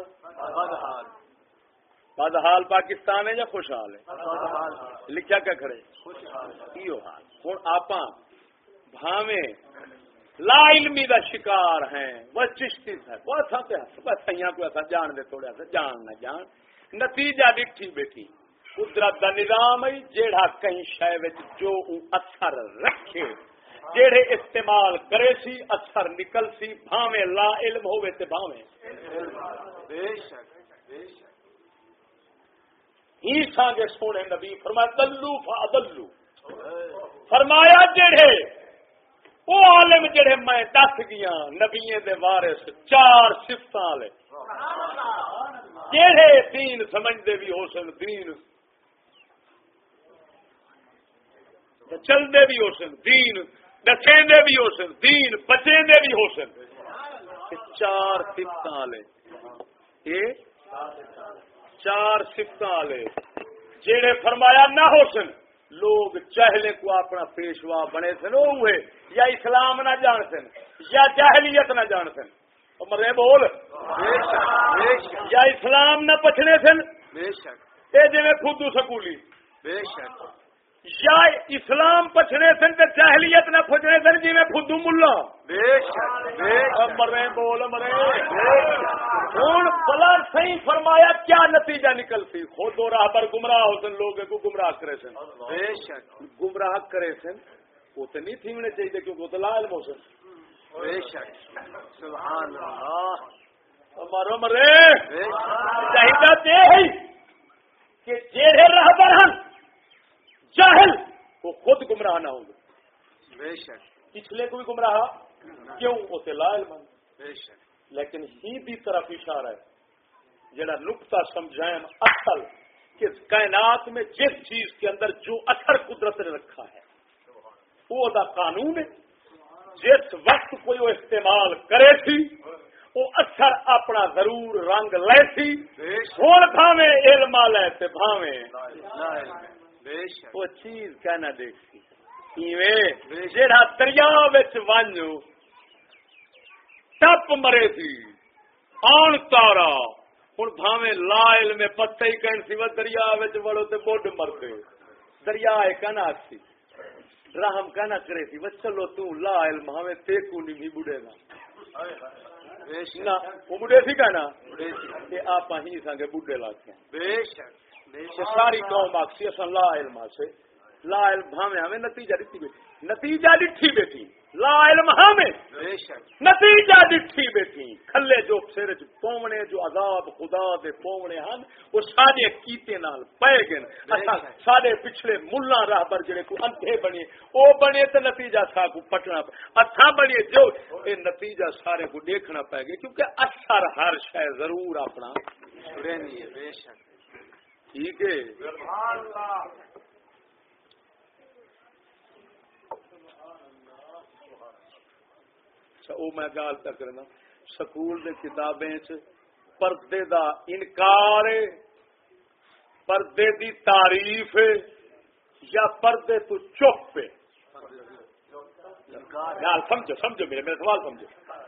Speaker 3: بدحال پاکستان ہے یا خوشحال ہے لکھا کیا کھڑے یہ حال ہوں آپ بھاویں لا علمی دا شکار ہیں وہ چشتی ہے وہ سیاں کو ایسا جان دے تھوڑا سا جان نہ جان نتیجہ ڈٹھی بیٹھی قدرت دا نظام ہے جیڑا کہیں شے وچ جو اثر رکھے جیڑے استعمال کرے سی اثر نکل سی بھاویں لا علم ہوے تے بھاویں بے شک ہی سانگے سونے نبی فرمایا دلو فادلو فرمایا جڑے وہ عالم جڑے میں دس گیا نبیوں دے وارث چار صفتاں والے جڑے دین سمجھدے بھی ہو سن دین چلدے بھی ہو سن دین دسیندے بھی ہو سن دین بچیندے بھی ہو سن چار صفتاں والے یہ چار صفتاں والے جڑے فرمایا نہ ہو سن لوگ چہلے کو اپنا پیشوا بنے سن ہوئے یا اسلام نہ جان سن یا جاہلیت نہ جان سن مرے بول یا اسلام نہ پچھنے سن اے جی خود سکولی یا اسلام پچھنے سن تے جاہلیت نہ پچھنے سن جی میں خود ملا مرے بول مرے ہوں بلا صحیح فرمایا کیا نتیجہ نکلتی خود و راہبر گمراہ ہو سن لوگ کو گمراہ کرے سن بے شک گمراہ کرے سن وہ تو نہیں تھیمنے چاہیے کیونکہ وہ تو لا علم ہو سن بے شک سبحان اللہ مرو مرے چاہیے کہ جیڑے راہبر ہیں جاہل وہ خود گمراہ نہ ہوں گے بے شک پچھلے کو بھی گمراہ کیوں اسے لا علم بے شک لیکن ہی دی طرف اشارہ ہے جڑا نقطہ سمجھائیں اصل کہ کائنات میں جس چیز کے اندر جو اثر قدرت نے رکھا ہے وہ دا قانون ہے جس وقت کوئی وہ استعمال کرے تھی وہ اثر اپنا ضرور رنگ لے تھی ہوں بھاویں علم لے تے بھاویں وہ چیز کہنا دیکھتی جڑا دریا ون ٹپ مرے تھی آن تارا ہوں بھاویں لا علم پتے ہی کہن سی وہ دریا وڑو تے بڈ مرتے دریا کہنا سی رحم کہنا کرے تھی وہ چلو تو لا علم ہمیں تے کو نہیں بڑھے نا وہ بڑھے تھی کہنا آپ ہی سانگے بڈھے لاتے ہیں ساری قوم آخسی اصل لا علم سے لا علم بھاویں ہمیں نتیجہ ڈٹھی بیٹھی نتیجہ ڈٹھی بیٹھی لا علم ہمیں
Speaker 2: بے شک
Speaker 3: نتیجہ ڈٹھی بیٹھی کھلے جو سر چ پونے جو عذاب خدا دے پونے ہن وہ سارے کیتے نال پے گئے اساں سارے پچھلے ملہ راہبر جڑے کو اندھے بنے او بنے تے نتیجہ سا کو پٹنا اتھا بنے جو اے نتیجہ سارے کو دیکھنا پے گا کیونکہ اثر ہر شے ضرور اپنا
Speaker 2: رہنی ہے بے شک
Speaker 3: ٹھیک ہے
Speaker 2: سبحان اللہ
Speaker 3: او میں گال تک کرنا سکول دے کتابیں چ پردے دا انکار ہے پردے دی تعریف ہے یا پردے تو چپ ہے گال سمجھو میرے سوال سمجھو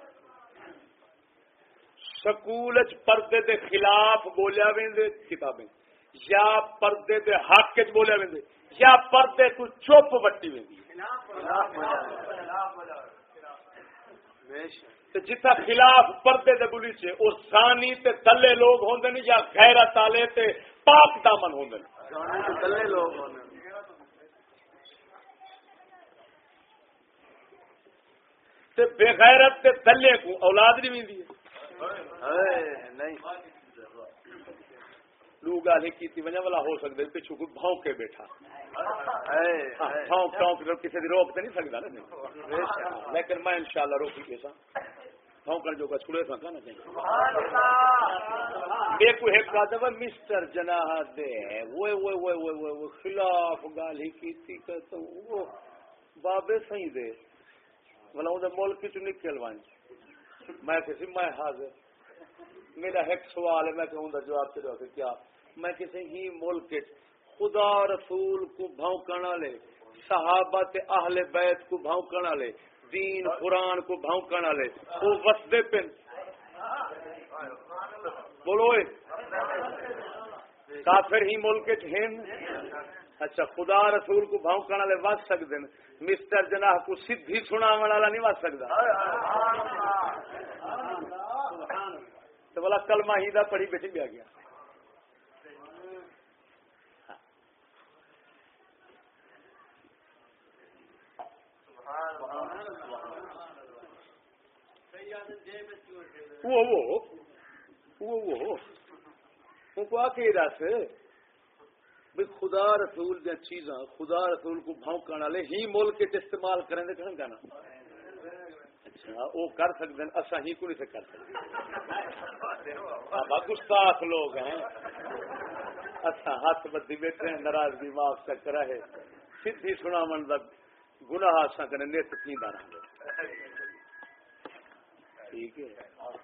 Speaker 3: سکول چ پردے دے خلاف بولیا ویندے کتابیں یا پردے دے حق چ بولیا ویندے یا پردے تو چپ وٹی ویندی جتھا خلاف پردے دے بولی سے او زانی تے دلے لوگ ہوندے نے یا غیرت والے تے پاک دامن ہوندے نے
Speaker 2: زانی تے دلے لوگ ہوندے
Speaker 3: تے بے غیرت تے دلے کو اولاد نہیں ویندی ہے
Speaker 2: نہیں
Speaker 3: لوگ گل کیتی وجہ والا ہو سکدے پچھو کوئی بھونکے بیٹھا بھونک کسی دی روک تے نہیں سکدا نا لیکن میں انشاءاللہ روکی کے سا بھونکن جو چھڑے سا نا دیکھو ایک کا مسٹر جناح دے وہ خلاف گل ہی کیتی کہ تو وہ بابے صحیح دے بلا اون دے ملک چ نکل وان میں کسی میں حاضر میرا ایک سوال ہے میں کہ اون دا جواب دے کہ کیا میں کسی ہی ملک خدا رسول کو بھونکن والے صحابہ تے اہل بیت کو بھونکن والے دین قرآن کو بھونکن والے وہ وسدے پن بولو کافر ہی ملک ہیں اچھا خدا رسول کو بھونکن والے وس سکتے ہیں مسٹر جناح کو سیدھی سناون والا نہیں وس سکتا تو بولا کلمہ ہی دا پڑھی بیٹھی بھی آ گیا وہ خدا رسول دیا چیزاں خدا رسول کو بھونکن والے ہی ملک استعمال کریں دے کہاں گانا اچھا وہ کر سکتے ہیں اصا ہی کو نہیں سے کر سکتے گستاخ لوگ ہیں اچھا ہاتھ بدی بیٹھے ہیں ناراضگی معاف تک رہے سیدھی سنا من دا گناہ اساں کنے نیت تھیندا رہے ٹھیک ہے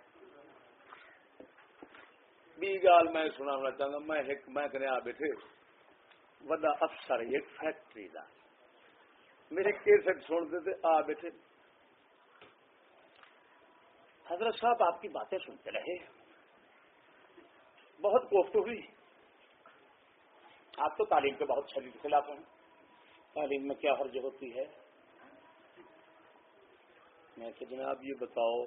Speaker 3: بی گال میں سنانا چاہتا میں کہنے آ بیٹھے وڈا افسر ایک فیکٹری دا میرے کیسٹ سنتے تھے آ بیٹھے حضرت صاحب آپ کی باتیں سنتے رہے بہت کوفتوں ہوئی آپ تو تعلیم کے بہت شدید خلاف ہیں تعلیم میں کیا حرج ہوتی ہے میں کہ جناب یہ بتاؤ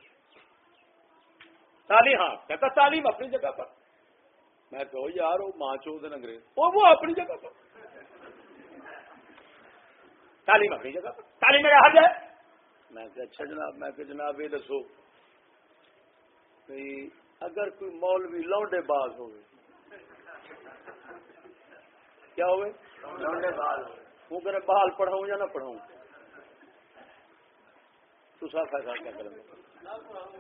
Speaker 3: تعلیم ہاں کہتا تعلیم اپنی جگہ پر میں کہو یار وہ ماں چود انگریز وہ اپنی جگہ پر تعلیم اپنی جگہ پر تعلیم میں حرج ہے میں کہ اچھا جناب میں کہ جناب یہ دسو اگر کوئی مولوی لونڈے باز ہوئے کیا ہوئے
Speaker 2: لونڈے باز
Speaker 3: وہ کہ بال پڑھاؤں یا نہ پڑھاؤں تو سا فیصلہ کیا کریں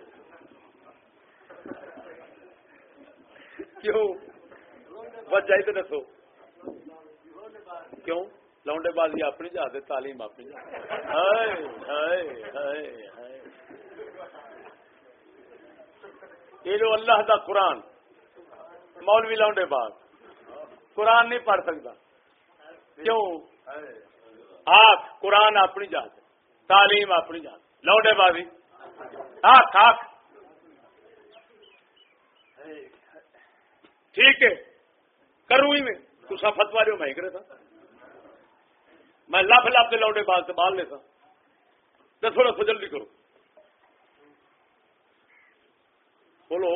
Speaker 3: کیوں وجہ ہی تو دسو کیوں لونڈے بازی اپنی جہاز تعلیم اپنی یہ جو اللہ دا قرآن مولوی لونڈے باز قرآن نہیں پڑھ سکتا کیوں آخ قرآن اپنی جہاز تعلیم اپنی جہاز لونڈے بازی آخ آخ ٹھیک ہے کروں ہی میں تسا فتوا جو میں کرے تھا میں لف لف کے لوڈے باز سے بال لیتا تو تھوڑا سا جلدی کرو بولو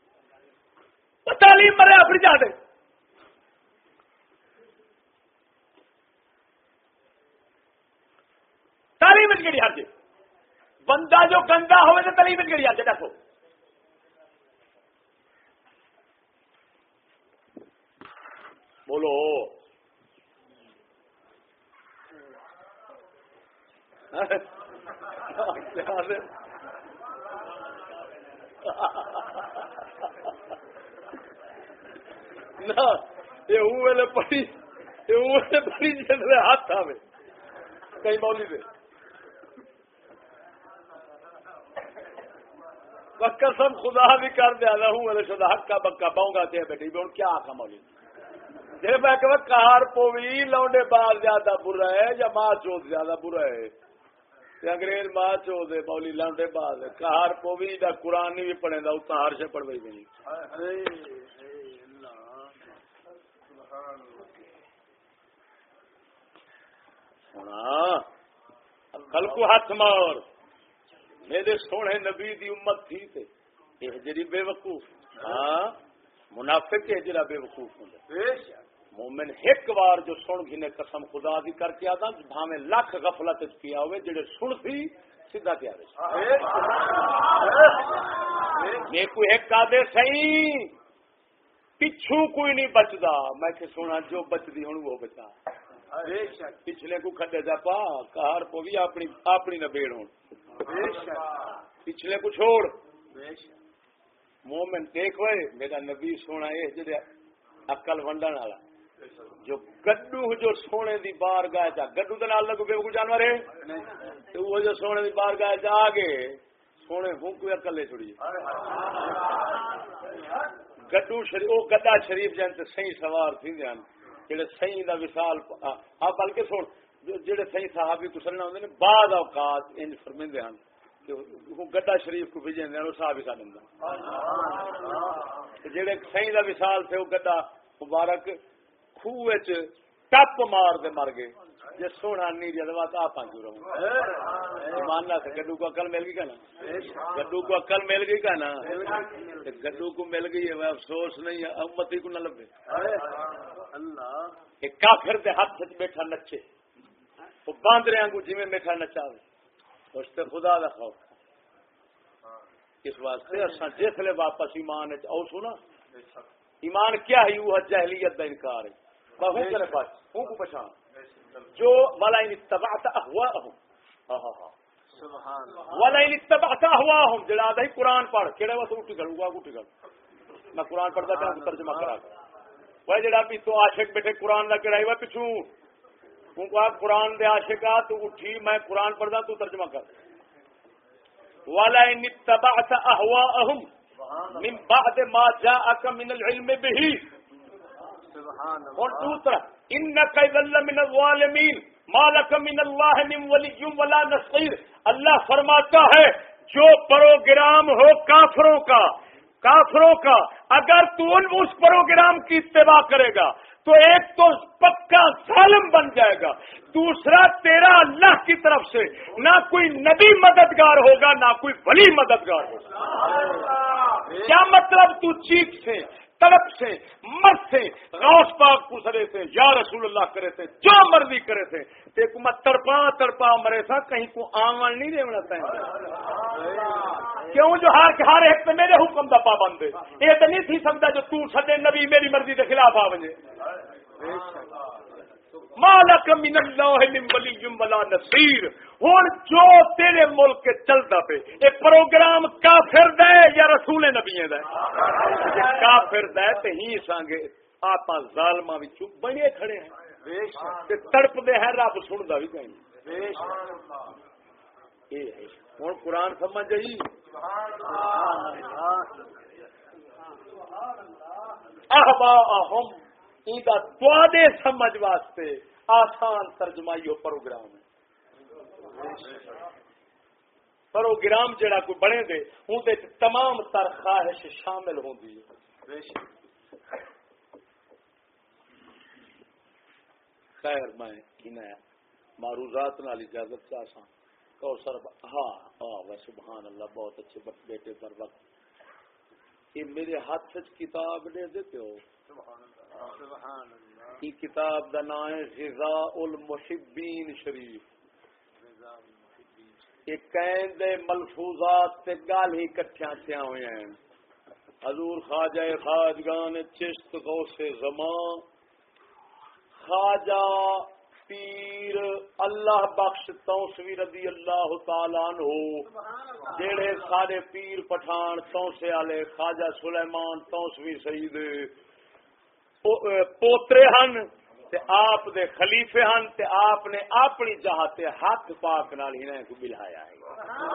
Speaker 3: تعلیم مرے اپنی جا دے کیڑی حرج ہے؟ بندہ جو گندا ہوئے تو تلیف کیڑی حرج ہے؟ دیکھو بولو نہ یہ پڑھی ہاتھ آئے کئی مولی دے قسم خدا بھی کر دیا ہوں شدہ ہکا بکا پاؤں گا تے بیٹھی بھی ہوں کیا آخا مولی جی میں کہ کار پوی لونڈے باز زیادہ برا ہے یا ماں چوت زیادہ برا ہے؟ انگریز ماں چوت ہے مولی لونڈے باز ہے کار پوی دا قرآن نہیں بھی پڑھے گا اتنا ہر سے پڑھ نہیں کل کو ہاتھ مار میرے سونے نبی دی امت تھی تے یہ جڑی بے وقوف ہاں منافق ہے جڑا بے وقوف ہوں مومن ایک بار جو سن گھنے قسم خدا دی کر کے آتا بھاویں لاکھ غفلت کیا ہوئے جڑے سن سی سیدھا کیا یہ کوئی ایک آدھے صحیح پچھو کوئی نہیں بچدا میں کہ سونا جو بچدی ہوں وہ بچا پچھلے کو کھڈے جا پا کار کو بھی اپنی نبیڑ ہوں پچھلے کو چھوڑ مومن دیکھ ہوئے میرا نبی سونا ہے جڑے عقل ونڈن والا جو گڈو جو سونے دی بار گاہ چا گڈو دے نال لگو بے کو جانور ہے تو وہ جو سونے دی بار گاہ چا آگے سونے ہوں کوئی عقل لے چھوڑی گڈو شریف او گڈا شریف جان تے صحیح سوار تھی جان جڑے صحیح دا وصال بلکہ سن جڑے صحیح صحابی کو سننا ہوندے نے بعض اوقات ان فرمیندے ہیں کہ وہ گڈا شریف کو بھیجندے ہیں صحابی کا بندہ جڑے صحیح دا وصال تھے وہ گڈا مبارک خوہ وچ ٹپ مار دے مر گئے جے سونا نہیں جلوا تا پانچ رہوں ایمان نہ گڈو کو عقل مل گئی کنا گڈو کو عقل مل گئی کنا گڈو کو مل گئی ہے افسوس نہیں امتی کو نہ لبے اللہ ایک کافر دے ہاتھ وچ بیٹھا نچے وہ باندریاں کو جویں بیٹھا نچاوے اس تے خدا دا خوف اس واسطے اساں جسلے واپس ایمان وچ او سنا ایمان کیا ہے وہ جاہلیت دا انکار ہے بہو کرے پاس ہوں کو پہچان جو ولا ان اتبعت اهواهم سبحان اللہ ولا ان اتبعت اهواهم جڑا دا قرآن پڑھ کیڑے واسطے اٹھ گلوا اٹھ گل میں قرآن پڑھدا تے ترجمہ کرا وہ جڑا بھی تو عاشق بیٹھے قرآن دا کڑائی وا پچھوں ہوں کو قرآن دے عاشقا تو اٹھی میں قرآن پڑھدا تو ترجمہ کر ولا ان اتبعت اهواهم من بعد ما جاءك من العلم به سبحان اللہ اور دوسرا انك اذل من الظالمين ما لك من الله من ولي ولا نصير اللہ فرماتا ہے جو پروگرام ہو کافروں کا اگر تو اس پروگرام کی اتباع کرے گا تو ایک تو پکا ظالم بن جائے گا دوسرا تیرا اللہ کی طرف سے نہ کوئی نبی مددگار ہوگا نہ کوئی ولی مددگار ہوگا کیا مطلب تو چیخ سے تڑپ سے مرد سے غوث پاک پوچھے تھے یا رسول اللہ کرے تھے جو مرضی کرے تھے ایک مت تڑپا مرے تھا کہیں کو آمن نہیں دینا چاہیے کیوں جو ہر ایک میرے حکم دا پابند ہے یہ تو نہیں تھی سکتا جو تو سدے نبی میری مرضی کے خلاف آ وجے مالک من اللہ من ولی ولا نصیر ہن جو تیرے ملک کے چلتا پہ یہ پروگرام کافر دے یا رسول نبی دے کافر دے تے ہی سانگے آپ ظالماں وچ بنے کھڑے ہیں تے تڑپ دے ہیں رب سندا بھی کہیں ہن قرآن سمجھ جئی احواہم ایدہ دعادے سمجھ واسطے آسان ترجمہ یہ پروگرام ہے پروگرام جڑا کوئی بنے دے اندے تمام تر خواہش شامل ہوندی ہے خیر میں انہیں معروضات نال اجازت چاہتا ہوں کوثر ہاں سبحان اللہ بہت اچھے بیٹے پر وقت یہ میرے ہاتھ سے کتاب دے دیتے ہو سبحان اللہ کی کتاب دا نام ہے غذاء المحبین شریف کہ کہندے ملفوظات تے گال ہی کٹھیاں تھیاں ہوئے ہیں. حضور خواجہ خواجگان چشت غوث زمان خواجہ پیر اللہ بخش توسوی رضی اللہ تعالیٰ عنہ جڑے سارے پیر پٹھان توسے والے خواجہ سلیمان توسوی سید پوترے ہن تے آپ دے خلیفے ہن تے آپ نے اپنی جہاں تے ہاتھ پاک نال انہاں کو بلایا ہے.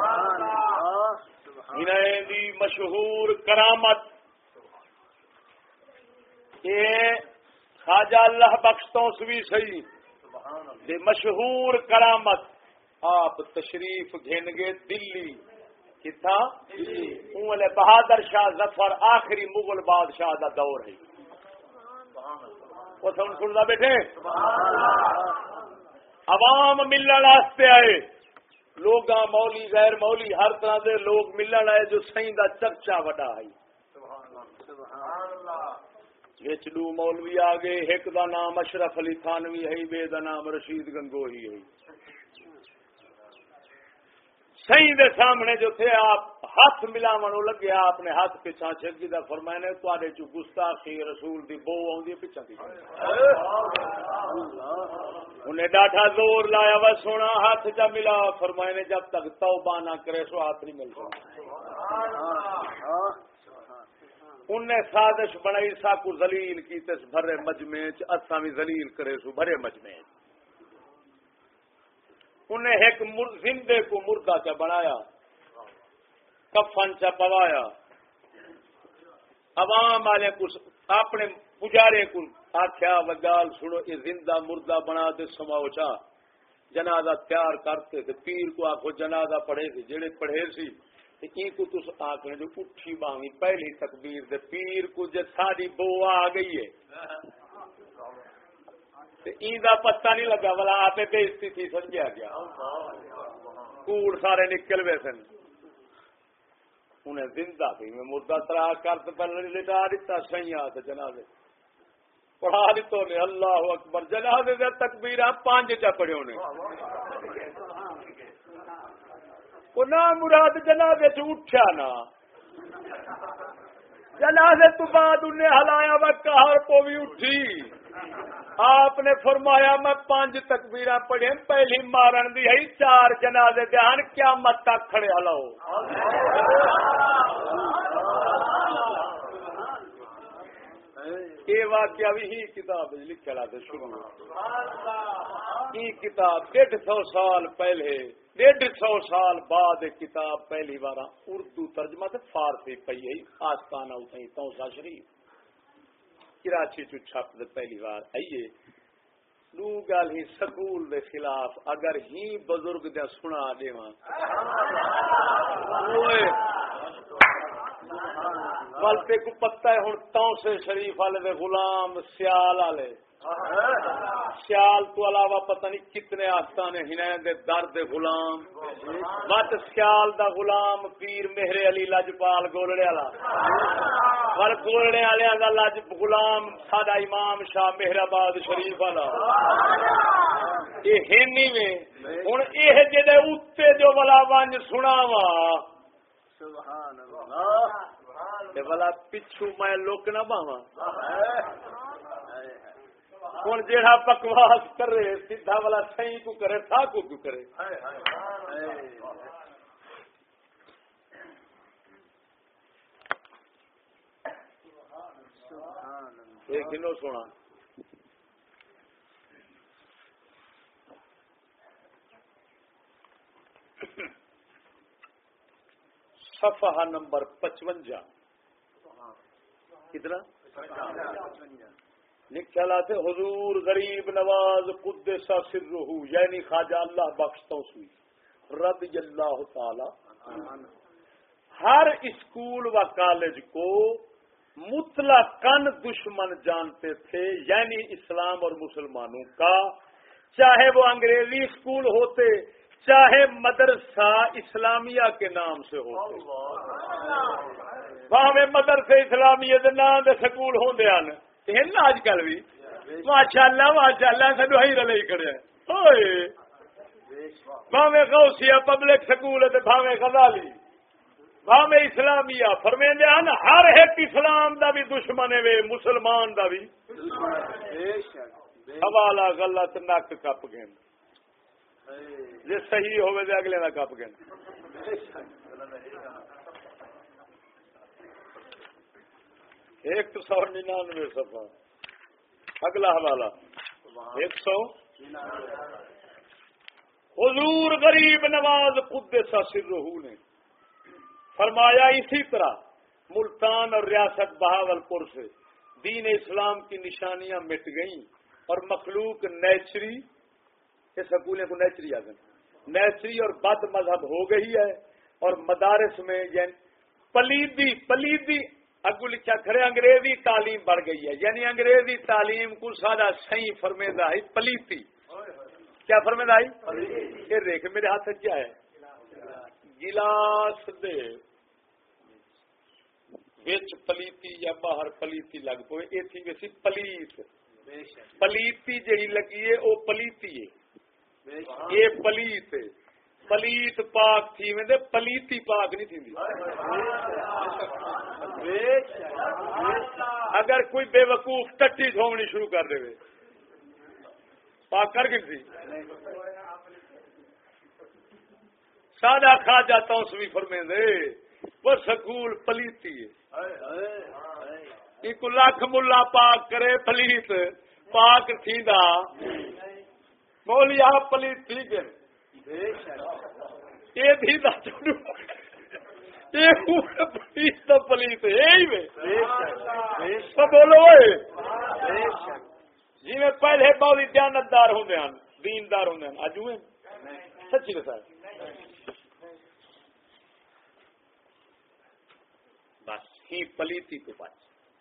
Speaker 3: انہاں دی مشہور کرامت یہ خواجہ اللہ بخش توسوی سید دے مشہور کرامت آپ تشریف گھن گے دلی کتھا اولے بہادر شاہ ظفر آخری مغل بادشاہ دا دور ہے. وہ سندا بیٹھے عوام ملن واسطے آئے لوگاں مولی غیر مولی ہر طرح دے لوگ ملن آئے جو سائیں دا چرچا وڈا ہے. وچلو مولوی آ گئے ایک دا نام اشرف علی تھانوی ہے بے دا نام رشید گنگوہی ہے. سائیں دے سامنے جو تھے آپ ہاتھ ملاون لگے آپ نے ہاتھ پیچھا چھکی دا فرمایا نے تواڈے چ گستاخی رسول دی بو اوندی پیچھا دی انہیں ڈاٹا زور لایا وا سونا ہاتھ جا ملا فرمایا نے جب تک توبہ نہ کرے سو ہاتھ نہیں مل سکتا. انہیں سازش بنائی سا کو ذلیل کی تس بھرے مجمع اساں بھی ذلیل کرے سو بھرے مجمع. انہیں ایک زندے کو مردہ چا بنایا کفن چا پوایا عوام والے کو اپنے پجارے کو آخیا وگال سنو یہ زندہ مردہ بنا دے سماؤ چا جنازہ تیار کرتے تھے پیر کو آخو جنازہ پڑھے تھے جڑے پڑھے سی کو تس آخنے جو اٹھی باوی پہلی تکبیر دے پیر کو جے ساری بو آ گئی ہے دا پتہ نہیں لگا والا آپ بےزتی تھی سمجھا گیا کوڑ سارے نکل گئے سن. انہیں زندہ تھی میں مردہ ترا کر پہلے لٹا دیتا سیاں جنازے پڑھا دیتو نے اللہ اکبر جنازے دے تکبیر 5 چا پڑھے انہیں وہ نہ مراد جنازے سے اٹھا نا جنازے تو بعد انہیں ہلایا وہ کہر کو بھی اٹھی. آپ نے فرمایا میں 5 تکبیراں پڑھیں پہلی مارن دی ہے 4 جنازے دھیان قیامت تک کھڑے ہلاؤ. یہ واقعہ بھی ہی کتاب لکھا لا تھا شروع یہ کتاب 150 سال پہلے 150 سال بعد کتاب پہلی بار اردو ترجمہ سے فارسی پئی ہے آستانہ اتنی توسا شریف کراچی چ چھپ دے پہلی بار آئیے دو گل ہی سکول دے خلاف اگر ہی بزرگ دے سنا دیواں بلتے کو پتہ ہے ہن توسے شریف والے دے غلام سیال والے سیال تو علاوہ پتہ نہیں کتنے آستانے ہنین دے درد غلام مت سیال دا غلام پیر مہر علی لجپال گولڑے والا پر گولڑے والے دا لج غلام ساڈا امام شاہ مہر آباد شریف والا یہ ہنی میں ہن یہ جڑے اوتے جو والا ونج سناوا سبحان اللہ تے والا پچھو میں لوک نہ باواں ہوں جہاں بکواس کرے سیدھا والا سہی کو کرے تھا کو کرے ایک دنوں سونا صفحہ نمبر 55 کتنا نکلا تھے حضور غریب نواز قدس سرہ یعنی خواجہ اللہ بخش توسوی رضی اللہ تعالی ہر اسکول و کالج کو مطلقاً دشمن جانتے تھے یعنی اسلام اور مسلمانوں کا چاہے وہ انگریزی اسکول ہوتے چاہے مدرسہ اسلامیہ کے نام سے ہوتے وہاں مدرسے اسلامیہ کے نام سے سکول ہوندے ہیں آج کل بھی ماشاء اللہ سڈو ہی رلے کھڑے بھاویں غوثیہ پبلک سکول ہے بھاویں غزالی بھاویں اسلامیہ فرمیندے ہیں ہر ایک اسلام دا بھی دشمن ہے مسلمان دا بھی حوالہ غلط نک کپ گئے جی صحیح ہوئے دے اگلے دا کپ گئے. 199 صفحہ اگلا حوالہ 100. حضور غریب نواز قدس سرہ نے فرمایا اسی طرح ملتان اور ریاست بہاولپور سے دین اسلام کی نشانیاں مٹ گئیں اور مخلوق نیچری کے سکولیں کو نیچری آ گئی نیچری اور بد مذہب ہو گئی ہے اور مدارس میں یعنی پلیدی اگو لکھا کھڑے انگریزی تعلیم بڑھ گئی ہے یعنی انگریزی تعلیم کو سادہ صحیح فرمیدہ ہے پلیتی کیا فرمیدہ ہے یہ دیکھ میرے ہاتھ سے کیا ہے گلاس دے وچ پلیتی یا باہر پلیتی لگ پوے یہ تھی ویسی پلیتی جہی لگی ہے وہ پلیتی ہے یہ پلیت پاک تھی میں پلیتی پاک نہیں تھی. اگر کوئی بے وقوف ٹٹی دھومنی شروع کر دے پاک کر گئی تھی سادہ کھا جاتا ہوں سوی فرمیندے وہ سکول پلیتی ہے ایک لاکھ ملا پاک کرے پلیت پاک تھی دا مولیا پلیت تھی کہ یہ تھی دا چڑو پلیت تو پلیت یہی تو بولو جی میں پہلے بہت دیانتدار ہوں دیندار ہوں اج ہوئے سچی بتا بس ہی پلیتی کو پاس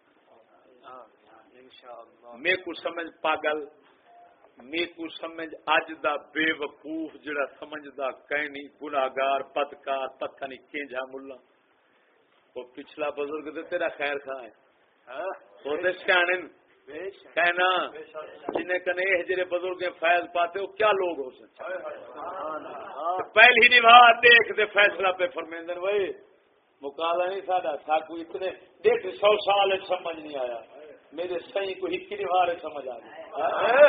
Speaker 3: میں کو سمجھ پاگل میں کو سمجھ اج دا بے وقوف جڑا سمجھدا کہنی گناہگار بدکار پتہ نہیں کینجا ملا وہ پچھلا بزرگ تے تیرا خیر خواہ ہے وہ تے سیانے کہنا جنہیں کنے جڑے بزرگ فیض پاتے وہ کیا لوگ ہو سکتے پہلی نواز دیکھ دے فیصلہ پہ فرمیندن بھائی مکالا نہیں ساڈا ساکو اتنے 150 سال سمجھ نہیں آیا میرے صحیح کو ہی نوارے سمجھ آ گئی.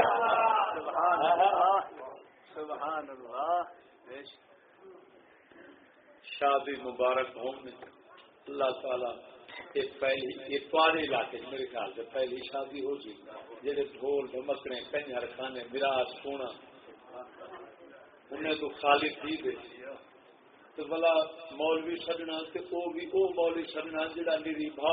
Speaker 2: سبحان اللہ.
Speaker 3: شادی مبارک ہونے اللہ تعالی پہلی پارے علاقے میرے خیال سے پہلی شادی ہو سی جہے ڈھول ڈمکنے کنجر کھانے میراث سونا انہیں تو خالی تھی دے تو بلا مولوی سجنا وہ بھی وہ مولوی سجنا جڑا میری بھا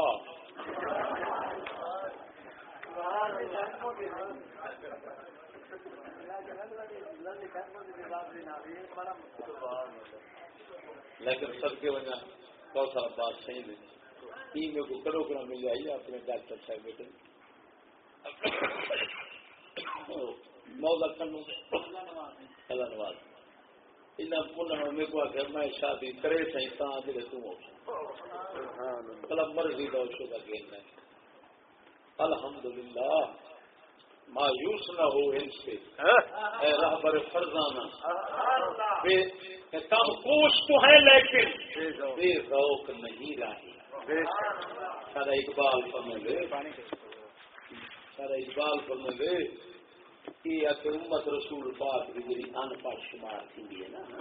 Speaker 3: لیکن سب کے وجہ بہت سارا بات صحیح نہیں میں کو کرو کرا مل جائیے اپنے ڈاکٹر صاحب بیٹے موضوع کرنو اللہ نواز میرے کو آخر میں شادی کرے سہی تا جڑے تم مرضی کا شو کا گیل ہے الحمدللہ مایوس نہ ہو ان سے اے رہبر فرزانہ کم کوش تو ہے لیکن بے ذوق نہیں رہی. سارا اقبال فرمے دے کہ امت رسول پاک کی جی ان پڑھ شمار تھی ہے نا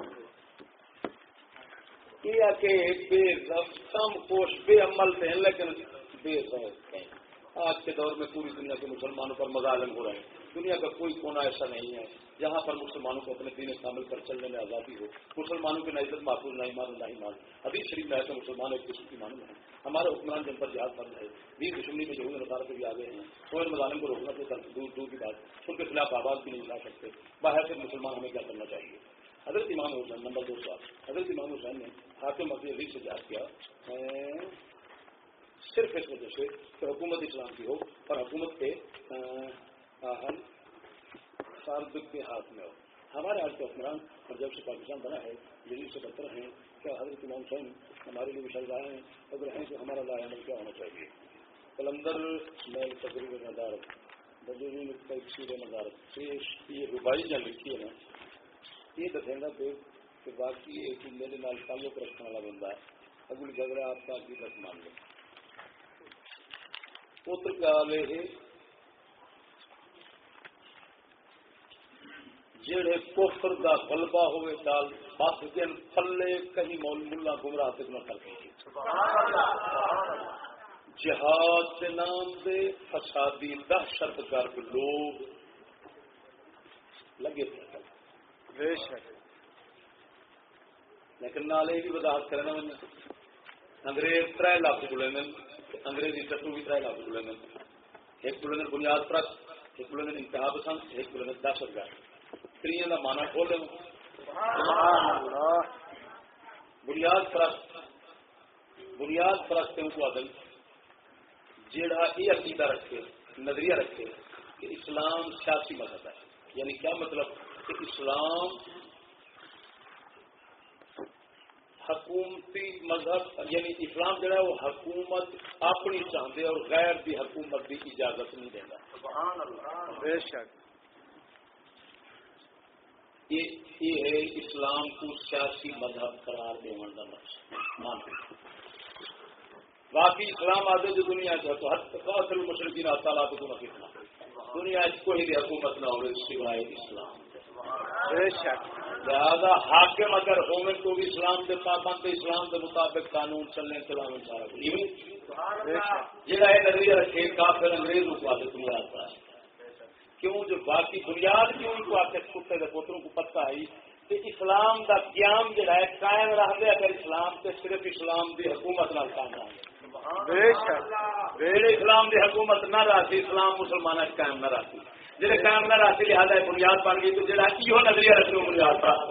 Speaker 3: یہ کہ بے کم کوش بے عمل تھے لیکن بے ذوق ہیں. آج کے دور میں پوری دنیا کے مسلمانوں پر مظالم ہو رہے ہیں. دنیا کا کوئی کونا ایسا نہیں ہے جہاں پر مسلمانوں کو اپنے دین کامل پر چلنے میں آزادی ہو. مسلمانوں کی عزت محفوظ نہیں مان حدیث شریف میں ہے کہ مسلمان ایک دوسرے کی معلوم ہے. ہمارے حکمران جن پر جہاد فرض ہے دین دشمنی میں یہود نصارہ بھی آگے ہیں. کوئی مظالم کو روکنا تو دور کی بات ان کے خلاف آواز بھی نہیں اٹھا سکتے. باہر سے مسلمان ہمیں کیا کرنا چاہیے. حضرت امام حسین نمبر 2 سوال حضرت امام حسین نے حاکم مسیح علی سے جہاد کیا صرف اس وجہ سے کہ حکومت اسلام کی ہو اور حکومت کے فرد کے ہاتھ میں ہو. ہمارے آج کے حکمران اور جب سے پاکستان بنا ہے دلی سے بدتر ہیں. کیا حضرت امام حسین ہمارے لیے مشل رہے ہیں اگر ہیں تو ہمارا لا عمل کیا ہونا چاہیے. قلندر میں تقریب نظارت بدرین تفسیر نظارت یہ ربائی جہاں لکھی ہے نا یہ دسے گا کہ باقی ایک میرے نال تعلق رکھنے والا بندہ ہے اگلی خبر آپ کا کی بس مان لو پتر گال جڑے کفر دا غلبہ ہوئے دال بس دن پلے کہیں مول ملا گمراہ تک نہ کر سکے جہاد کے نام دے فسادی دہشت گرد لوگ لگے تھے
Speaker 2: بے شک
Speaker 3: لیکن نالے بھی وضاحت کرنا انگریز 3 لاکھ بولے انگریزی ٹٹو بھی 3 لاکھ بولے ایک بولے بنیاد پرست ایک بولے انتہا پسند ایک بولے دہشت گرد ترین کا مانا کھول دیں بنیاد پرست کو عدل جیڑا یہ عقیدہ رکھے نظریہ رکھے کہ اسلام سیاسی مذہب ہے یعنی کیا مطلب کہ اسلام حکومتی مذہب یعنی اسلام جڑا ہے وہ حکومت اپنی چاہتے اور غیر دی حکومت کی اجازت نہیں دیتا
Speaker 2: بے شک
Speaker 3: یہ ہے اسلام کو سیاسی مذہب قرار دینے کا مقصد باقی اسلام آدھے جو دنیا سے تو اصل مشرقین تعالیٰ کو نہ کتنا دنیا کوئی بھی حکومت نہ ہو سوائے اسلام
Speaker 2: بے شک
Speaker 3: لہذا حاکم اگر ہوئے تو بھی اسلام کے پابند اسلام کے مطابق قانون چلنے چلانے سارا جہاں یہ نظریہ رکھے کافر انگریز کو آتے بنیاد پر کیوں جو باقی بنیاد کیوں ان کو آتے کتے کے پوتروں کو پتہ ہے کہ اسلام کا قیام جہاں ہے قائم رہ دے اگر اسلام سے صرف اسلام کی حکومت نہ قائم رہے اسلام کی حکومت نہ رہتی اسلام مسلمان قائم نہ رہتی جہاں قائم نہ رہتی لہٰذا بنیاد بن گئی تو جہاں یہ نظریہ رکھو بنیاد پراپت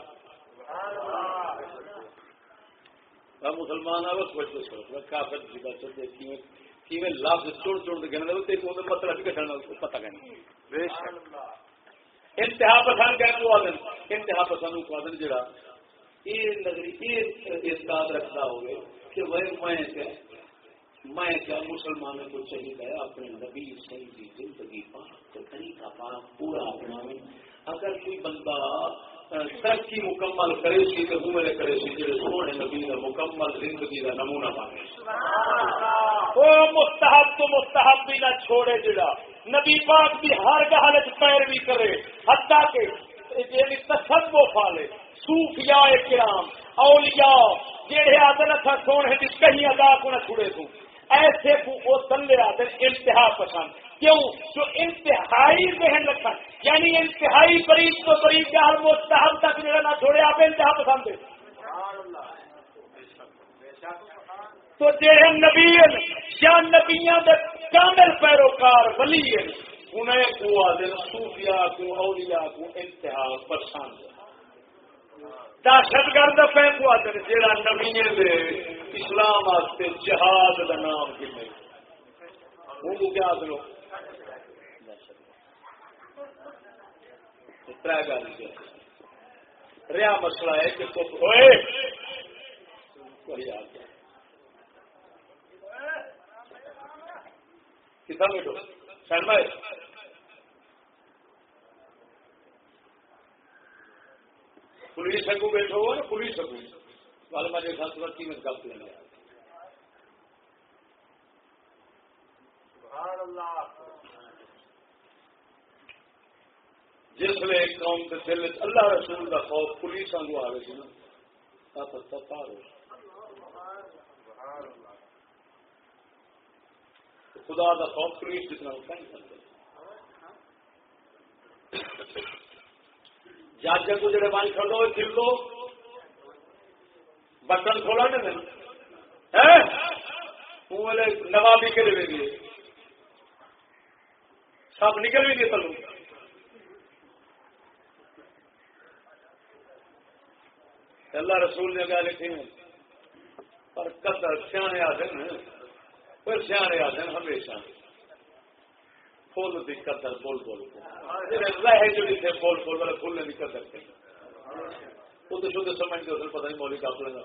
Speaker 3: ہوگا مسلمان ہے وہ سوچ کافر کی بچت کیویں لفظ چڑ چڑ کے گنے مطلب پتہ نہیں انتہا پسند انتہا پسند کو آدن جڑا یہ نظری یہ اعتقاد رکھتا ہوئے کہ میں کیا مسلمانوں کو چاہیے اپنے نبی صحیح کی زندگی پاک طریقہ پاک پورا اپنا اگر کوئی بندہ ترقی مکمل کرے سی تو میرے کرے سی جی سونے نبی کا مکمل زندگی کا نمونہ پانے وہ مستحب تو مستحب بھی نہ چھوڑے جڑا نبی پاک کی ہر گل پیروی کرے حتیٰ کہ تصوف والے صوفیاء کرام اولیاء جہے آدھے نہ سونے کی کہیں ادا کو نہ چھڑے تو ایسے کو وہ تلے آتے انتہا پسند کیوں جو انتہائی ذہن رکھا یعنی انتہائی قریب تو قریب کا ہر مستحب تک جو نہ چھوڑے آپ انتہا پسند ہے تو جہے نبی یا نبیاں دے کامل پیروکار ولی انہیں کو آدھے صوفیاء کو اولیاء کو انتہا پسند دہشت گرد پہ کو آدھے جہاں نبی دے اسلام واسطے جہاد کا نام کنے وہ کیا آدھو رہا مسئلہ ہے کہ ہوئے کتنا بیٹھو سین بھائی پولیس کو بیٹھو ہو نا پولیس کو والے مجھے ساتھ کی میں غلط لے لیا جس لئے قوم کے دل اللہ رسول کا خوف پولیس آنگو آ گئی نا پار ہو خدا کا خوف پولیس جتنا ہوتا ہے جج کو جڑے بند کر دو کھل دو بٹن کھولا نا نوابی کے لے گئے سب نکل بھی نہیں تلو اللہ رسول نے کہا لکھی پر قدر سیانے آدھے پھر سیانے آدھے ہمیشہ فل کی قدر بول بول رہے جو تھے بول بول والے کھلنے کی قدر تھے وہ تو شدھ سمجھتے ہوتے پتہ نہیں مولی کا اپنے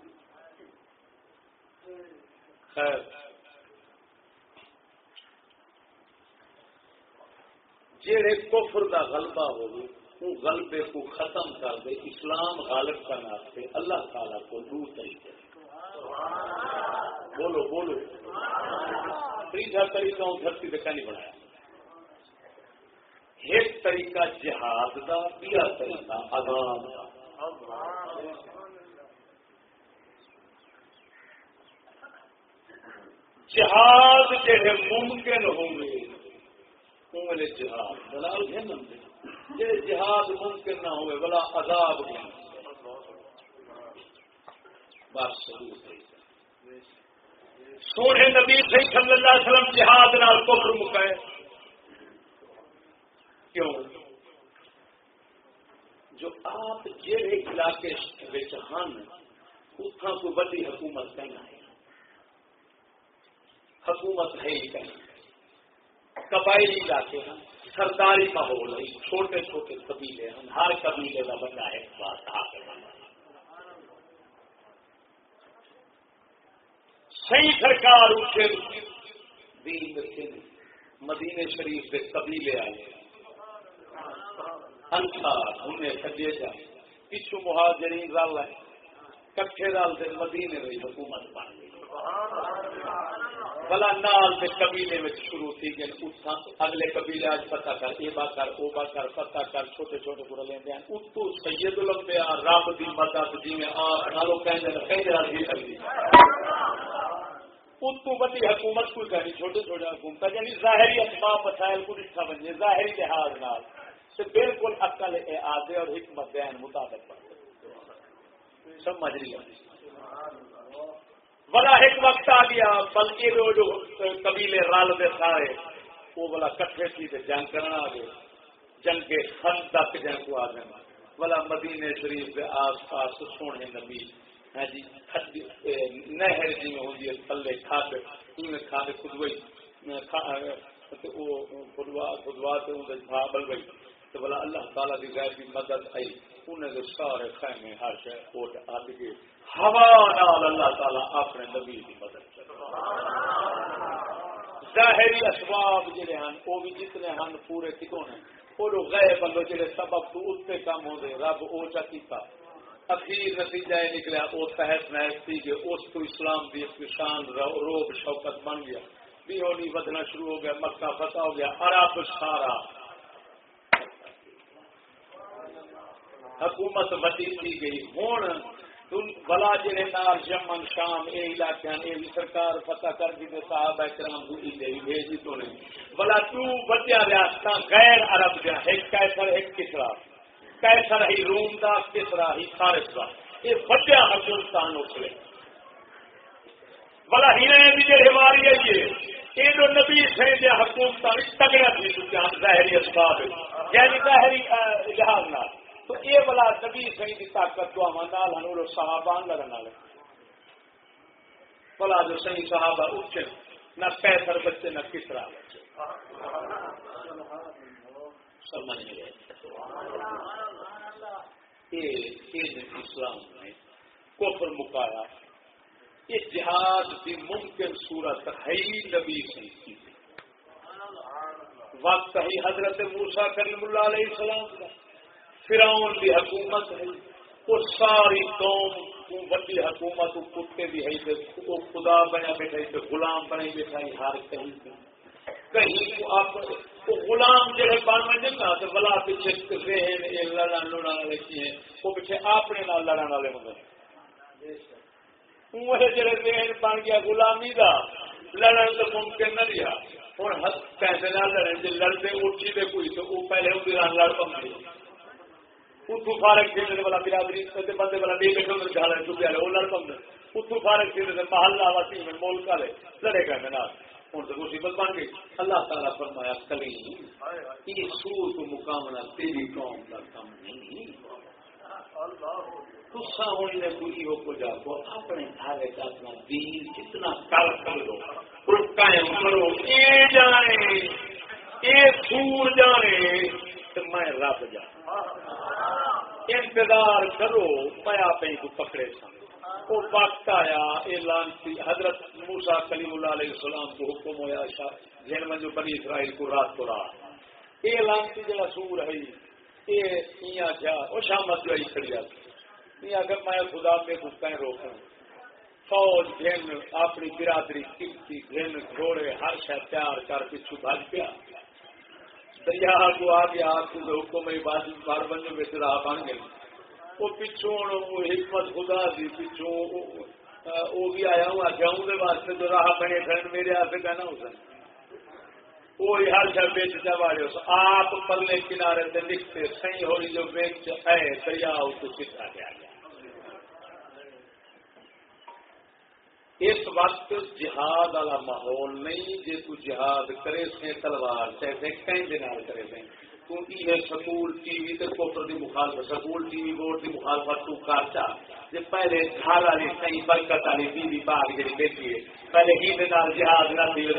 Speaker 3: خیر جہے کفر کا غلبہ ہوگی
Speaker 1: وہ غلبے کو ختم کر دے، اسلام غالب کرنا سے اللہ تعالیٰ کو دو طریقے بولو بولو تیسرا طریقہ دھرتی پہ نہیں بنایا. ایک طریقہ جہاد کا، دوسرا طریقہ عذاب کا. جہاد جہے ممکن ہوں گے انہیں جہاد دلال ہے نا، جی جہاد ممکن نہ ہوئے بلا عذاب نہیں. بس سونے نبی صلی اللہ علیہ وسلم جہاد نال کفر مکائے کیوں؟ جو آپ جہے علاقے ہیں اتنا کوئی بڑی حکومت کہنا ہے، حکومت ہے ہی کہیں قبائلی علاقے ہیں، سرداری ماحول ہے، چھوٹے چھوٹے قبیلے ہیں، ہر قبیلے کا بندہ ہے بات صحیح سرکار اٹھے دین رکھے مدینے شریف کے قبیلے آئے انصار انہیں سجے جا پچھو مہاجرین رل ہے کٹھے رل دے مدینے میں حکومت بن گئی. بلا نال کے قبیلے میں شروع تھی کہ اگلے قبیلے آج پتہ کر اے با کر او با کر پتہ کر چھوٹے چھوٹے گڑ لیندے ہیں. اتو سید الانبیاء رب دی مدد جی میں آپ نالوں کہندے نے کہیں راضی کرਦੀ اتو بڑی حکومت کوئی کرنی چھوٹے چھوٹے حکومت یعنی ظاہری اسباب مسائل کو رشتہ بننے ظاہری لحاظ نال سے بالکل عقل آدھے اور حکمت بیان مطابق بنتے سمجھ رہی ہے. بلا ایک وقت آ گیا بلکہ وہ جو قبیلے رل دے سارے وہ بلا کٹھے تھی تو جنگ کرنا آ گئے. جنگ کے خندق جنگ کو آ گئے بلا مدینے شریف کے آس پاس سونے نبی ہے جی نہر جی میں ہوتی ہے تھلے کھاد کھاد خدوئی خدوا بل گئی تو بلا اللہ تعالیٰ کی غیر کی مدد آئی انہیں تو سارے خیمے ہر شہر کوٹ آد کے ہوا نال اللہ تعالیٰ اپنے نبی کی مدد کر. ظاہری اسباب جڑے ہیں وہ بھی جتنے ہیں پورے کتوں ہیں وہ لوگ غیر بندو جڑے سبب تو اتنے کم ہو گئے رب او چکیتا. اخیر نتیجہ یہ نکلا وہ تحت محض تھی کہ اس کو اسلام کی ایک شان روب شوکت بن گیا بھی ہونی بدنا شروع ہو گیا مکہ فتح ہو گیا عرب سارا حکومت وڈی تھی گئی. ہوں بلا جڑے نال یمن شام یہ علاقے ہیں یہ بھی سرکار فتح کر دی صحابہ کرام کو بھیجی تو نہیں بلا تو بچیا ریاست غیر عرب دیا ایک کیسر ایک کسرا کیسر ہی روم دا کسرا ہی فارس دا یہ بچیا ہندوستان اچھلے بلا ہی بھی ہماری ہے یہ جو نبی سے حکومت تگڑا تھی ظاہری اسباب یعنی ظاہری لحاظ نہ تو یہ بلا نبی صحیح کی طاقت تو نال ہنور صحابہ لڑن والے بلا جو صحیح صحابہ اٹھے نہ کیسر بچے نہ کسرا بچے سمجھ گئے. اسلام نے کفر مکایا یہ جہاد کی ممکن صورت ہے نبی کی وقت ہی حضرت موسیٰ کلیم اللہ علیہ السلام کا فرعون کی حکومت ہے وہ ساری قوم بڑی حکومت کتے بھی ہے وہ خدا بنا بیٹھا ہے غلام بنے بیٹھا ہے ہر کہیں وہ غلام جڑے بن بن نا تو بلا پیچھے لڑن لڑن والے کی ہیں وہ پیچھے اپنے نال لڑن والے ہوں جڑے ذہن بن گیا غلامی کا لڑن تو ممکن نہ رہا ہوں پیسے نہ لڑے جی لڑتے اٹھی دے کوئی تو وہ پہلے وہ لڑ پہ اتو فارغ تھی والا برادری بندے والا دے بیٹھے گھر چکے والے وہ لڑ پہ اتو فارغ تھی محلہ واسی میں ملک والے لڑے گئے میرا ہوں تو مصیبت بن گئی. اللہ تعالیٰ فرمایا کلیم یہ سور کو مقامنا تیری قوم کا کام نہیں تسا ہونے نے کوئی ہو جا کو اپنے گھر اپنا دین کتنا کر لو قائم کرو یہ جانے یہ سور جانے تو میں رب جانا انتظار کرو میں آپ کو پکڑے سن وہ وقت آیا اعلان کی حضرت موسیٰ کلیم اللہ علیہ السلام کو حکم ہوا جن میں جو بنی اسرائیل کو رات کو رات اعلان کی جگہ سور ہے
Speaker 3: یہ آخیا وہ شامت جو کھڑی آتی آخر میں خدا میں گھستا روکوں فوج گھن اپنی برادری کمتی گھن گھوڑے ہر شہ تیار کر پچھو بھج گیا دریا کو آ گیا حکم بازی بار بنو میں راہ بن گئی وہ پچھوں وہ حکمت خدا دی پچھوں وہ بھی آیا ہوں آخیا ہوں واسطے جو راہ بنے سن میرے ہاتھ کہنا ہو سن وہی ہر شہ بیچ جاڑے آپ پرلے کنارے سے لکھتے سی ہوئی جو بیچ ہے دریا اس سکھا گیا اس وقت جہاد والا ماحول نہیں جی تو جہاد کرے سے تلوار سے کہیں دن کرے سے کیونکہ یہ سکول ٹی وی تے کوپر دی مخالفت سکول ٹی وی بورڈ دی مخالفت تو کارچا جی پہلے گھر والی صحیح برکت والی بیوی باغ جی بیٹھی ہے پہلے ہی دن جہاد نہ دی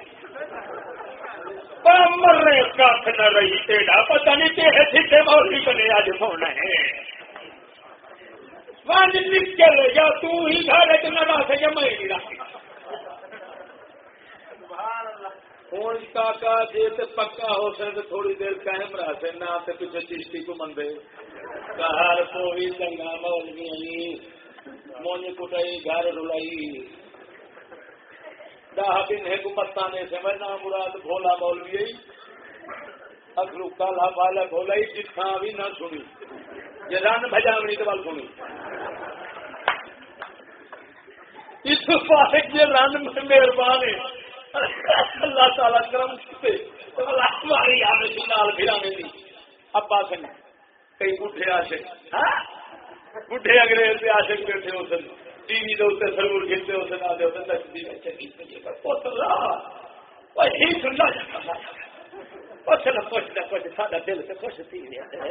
Speaker 3: مرنے کھ نہ رہی تیرا پتہ نہیں تیرے سیدھے مولوی بنے آج ہونا ہے چلے گا تو ہی گھر نہ سے میں نہیں رکھ ہوں کاکا جی تو پکا ہو سکے تھوڑی دیر قائم رہ سے نہ پیچھے چشتی کو مندے گھر کو بھی چنگا مولوی مونی کٹائی گھر رلائی دہ دن حکومت نے سمجھ نہ مراد بھولا مولوی اخرو کالا بالا بھولا جتنا بھی نہ سنی یہ رن بجاونی تو بل سنی اس پاس یہ رن مہربان ہے اللہ تعالیٰ کرم سے ہماری آنے لال پھرانے دی ابا سن کئی بڈھے عاشق بڈھے انگریز کے عاشق بیٹھے ہو سن ٹی وی دے سرور کھیلتے ہو سن آدھے ہوتے کچھ ساڈا دل سے خوش تھی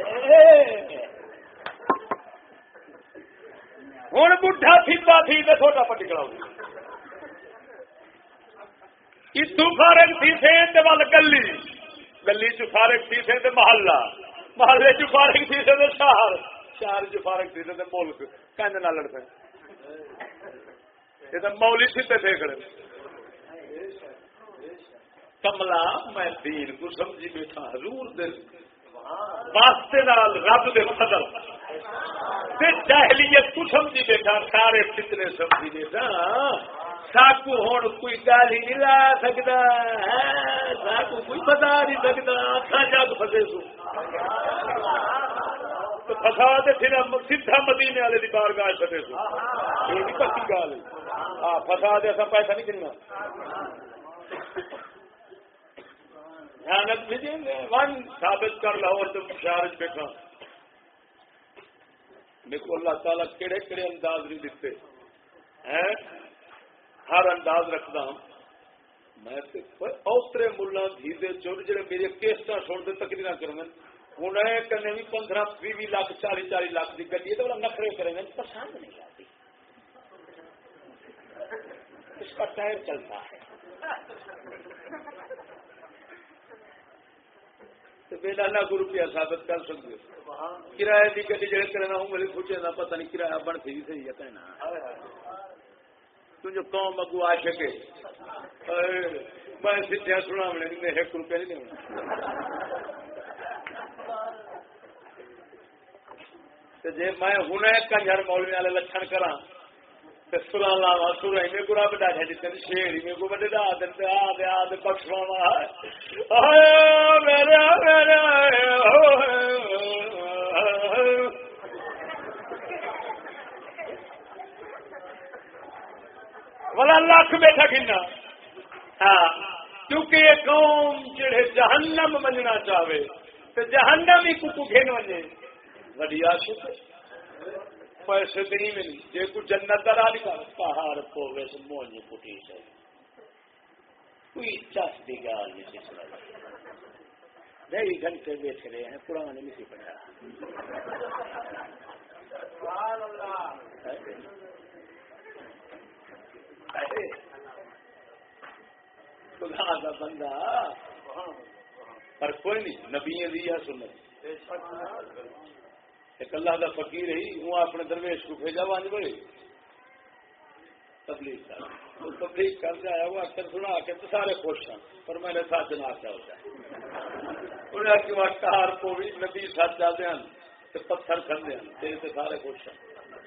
Speaker 3: ہوں بڈھا تھیتا تھی تو چھوٹا پٹکڑا اتو فارغ تھی سے ول گلی گلی چ فارغ تھی سے محلہ محلے چ فارغ تھی سے شہر شہر چ فارغ تھی سے ملک کہنے نہ لڑ پے یہ تو مولی سیدھے تھے کھڑے کملا میں دین کو سمجھی بیٹھا حضور دے واسطے نال رب دے فضل تے جاہلیت کو سمجھی بیٹھا سارے فتنے سمجھی بیٹھا ساکو ہوں کوئی گل ہی نہیں لا سکتا ساکو کوئی بتا نہیں سکتا اکھا جگ فسے سو فسا تو پھر سیدھا مدینے والے کی بارگاہ فسے سو یہ بھی پکی گل ہے فسا دے ایسا پیسہ نہیں کرنا دھیانت بھی ون ثابت کر لاہور تو شہر بیٹھا میرے کو اللہ تعالیٰ کہڑے کہڑے انداز نہیں دیتے ہیں ہر انداز رکھتا ہوں میں اوترے ملا دھیدے چور جڑے میرے کیسٹا چھوڑتے تقریر کریں ہوں کنے بھی 15-20 لاکھ 40 لاکھ کی گڈی تو نخرے کریں گے پسند نہیں آتی اس کا ٹائر چلتا ہے میرا لاکھ روپیہ ثابت کر سکتے کرایہ کی گڈی جڑے کرنا ہوں میرے پوچھے نہ پتہ نہیں کرایہ بن سی صحیح ہے کہنا تجھے قوم اگو آ سکے میں سیدھا سنا میں 1 روپیہ نہیں دینا جی میں ہوں کنجر مولوی والے لچھن کرا سلا لاوا سورا میں کو رب ڈاٹا دیتے شیر میں کو بڑے ڈا دے آد بخشوا والا لاکھ بیٹھا کھنا ہاں کیونکہ یہ قوم جڑے جہنم مننا چاہے تو جہنم ہی کو گھن وجے وڈی عاشق پیسے تو نہیں ملی جی کو جنت کا راہ نکال پہاڑ پوے سے مونج پٹی سے کوئی چس کی گال نہیں سنا 2 گھنٹے بیچ رہے ہیں قرآن نہیں سی پڑھا خدا کا بندہ پر کوئی نہیں نبی دیا سنت ایک اللہ کا فقیر ہی ہوں اپنے درویش کو بھیجا وانج بڑے تبلیغ کر کے آیا وہ اکثر سنا کے تو سارے خوش ہیں پر میں نے ساتھ جناب کیا ہوتا ہے
Speaker 1: انہیں آخر کار کو بھی نبی سچ جاتے ہیں تو پتھر کھانے ہیں تو سارے خوش ہیں.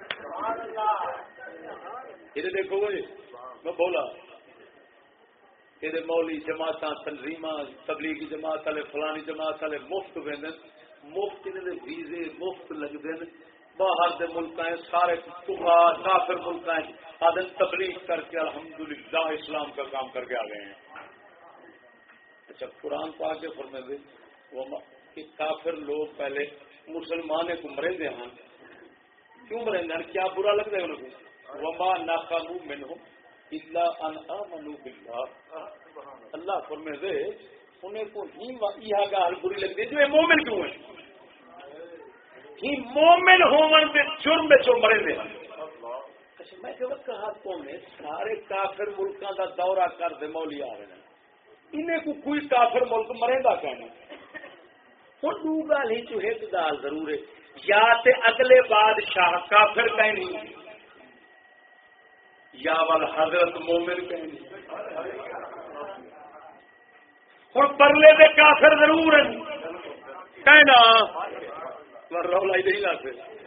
Speaker 1: یہ دیکھو جی میں بولا یہ مولی جماعت تنظیم تبلیغی جماعت والے فلانی جماعت والے مفت ویندے مفت ویزے مفت لگتے ہیں باہر کے ملک سارے کافر ملک آدھے تبلیغ کر کے الحمدللہ اسلام کا کام کر کے آ گئے ہیں. اچھا قرآن پاک کے فرمائے وہ کہ کافر لوگ پہلے مسلمان کو مرے دے ہیں کیوں مرے ہیں کیا برا لگتا ہے انہوں کو وما ناقموا منهم الا ان امنوا بالله اللہ فرمائے دے انہیں کو ہی یہ گال بری لگتی ہے جو مومن کیوں ہیں ہی مومن ہون دے جرم چو مرے دے. اچھا میں کہ وقت کہا نے سارے کافر ملکوں کا دورہ کر دے مولی آ رہے ہیں انہیں کو کوئی کافر ملک مرے گا کہنا ہوں دو گال ہی جو ایک گال ضرور ہے یا تے اگلے بادشاہ کافر کہنی یا ول حضرت مومن کہنی ہوں پرلے دے کافر ضرور ہیں کہنا رولا ہی نہیں لاتے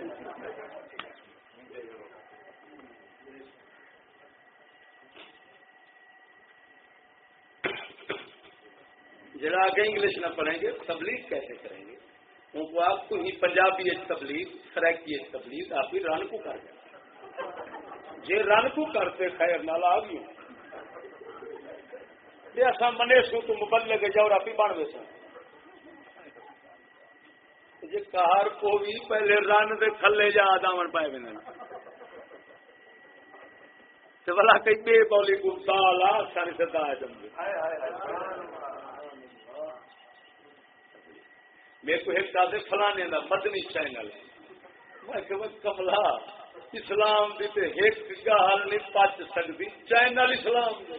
Speaker 1: جڑا آگے انگلش نہ پڑھیں گے تبلیغ کیسے کریں گے ان کو آپ کو ہی پنجابی تبلیغ سرائکی تبلیغ آپ ہی رن کو کر گئے جی رن کو کرتے خیر نال آ گئی ایسا منے سو تو مبلغ جاؤ آپ ہی بن گئے سن جی کار کو بھی پہلے رن دے تھلے جا دامن پائے بنا تو بلا کئی بے بولی کو تالا سارے سے دا جمدے میرے کو ایک دادے فلانے دا مدنی چینل میں کہ وہ کملا اسلام دی تے ایک گال نہیں پچ سکتی چینل اسلام دی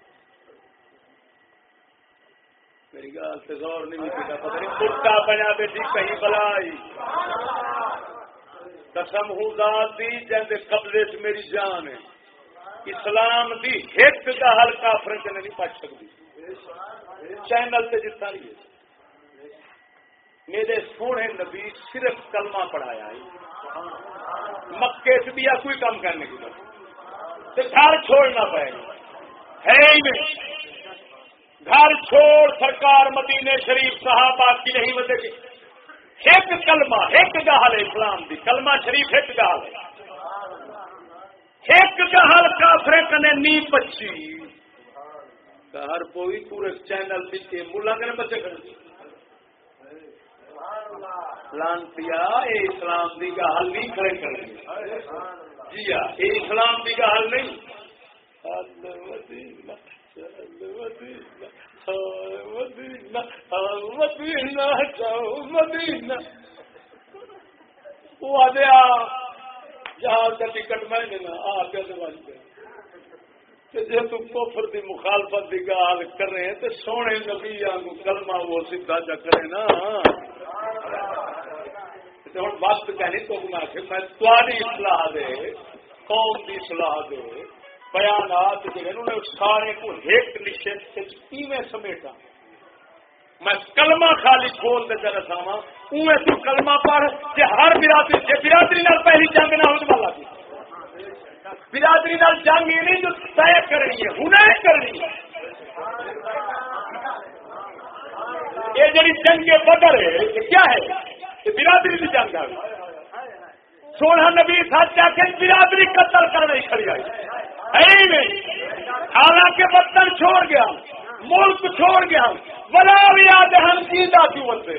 Speaker 1: میری گال سے غور نہیں ملتا پتہ نہیں کتا بنا بیٹھی کہیں بلائی قسم ہوں ذات دی جندے قبضے سے میری جان ہے اسلام دی ایک گال کافر سے نہیں پچ سکتی چینل سے جتنا رہی ہے میرے سونے نبی صرف کلمہ پڑھایا ہے مکے سے بھی کوئی کام کرنے کی بات تو گھر چھوڑنا پڑے گا ہے ہی نہیں گھر چھوڑ سرکار مدینے شریف صحابہ کی نہیں بدے گی ایک کلمہ ایک گال اسلام دی کلمہ شریف ایک گال ایک گال کافرے کنے نی پچی ہر کوئی پورے چینل دیتے ملا کنے بچے کھڑے لانتیا اے اسلام دی گال نہیں کھڑے کریں جی ہاں اے اسلام دی گال نہیں مدینہ وہ آدھا جہاز کا ٹکٹ میں دینا آ کے جی تم کفر دی مخالفت دی گال کر رہے ہیں تو سونے نبی کو کلمہ وہ سیدھا جا کرے نا ہوں وقت کہنی تو میں تاری اصلاح دے قوم دی اصلاح دے بیانات جنہوں سارے کو ایک نشست کیویں سمیٹا میں کلمہ خالی کھول دے چل رہا اوے تو کلمہ پڑھ کہ ہر برادری سے برادری نال پہلی جنگ نہ ہونے والا تھی برادری نال جنگ یہ نہیں جو طے کرنی ہے ہنر کرنی ہے یہ جڑی جنگ بدر ہے یہ کیا ہے یہ برادری کی جنگ آ گئی سونا نبی ساتھ جا کے برادری قتل کرنے کھڑی آئی ہے نہیں حالانکہ وطن چھوڑ گیا ملک چھوڑ گیا بلا بھی یاد ہم جیتا کیوں بنتے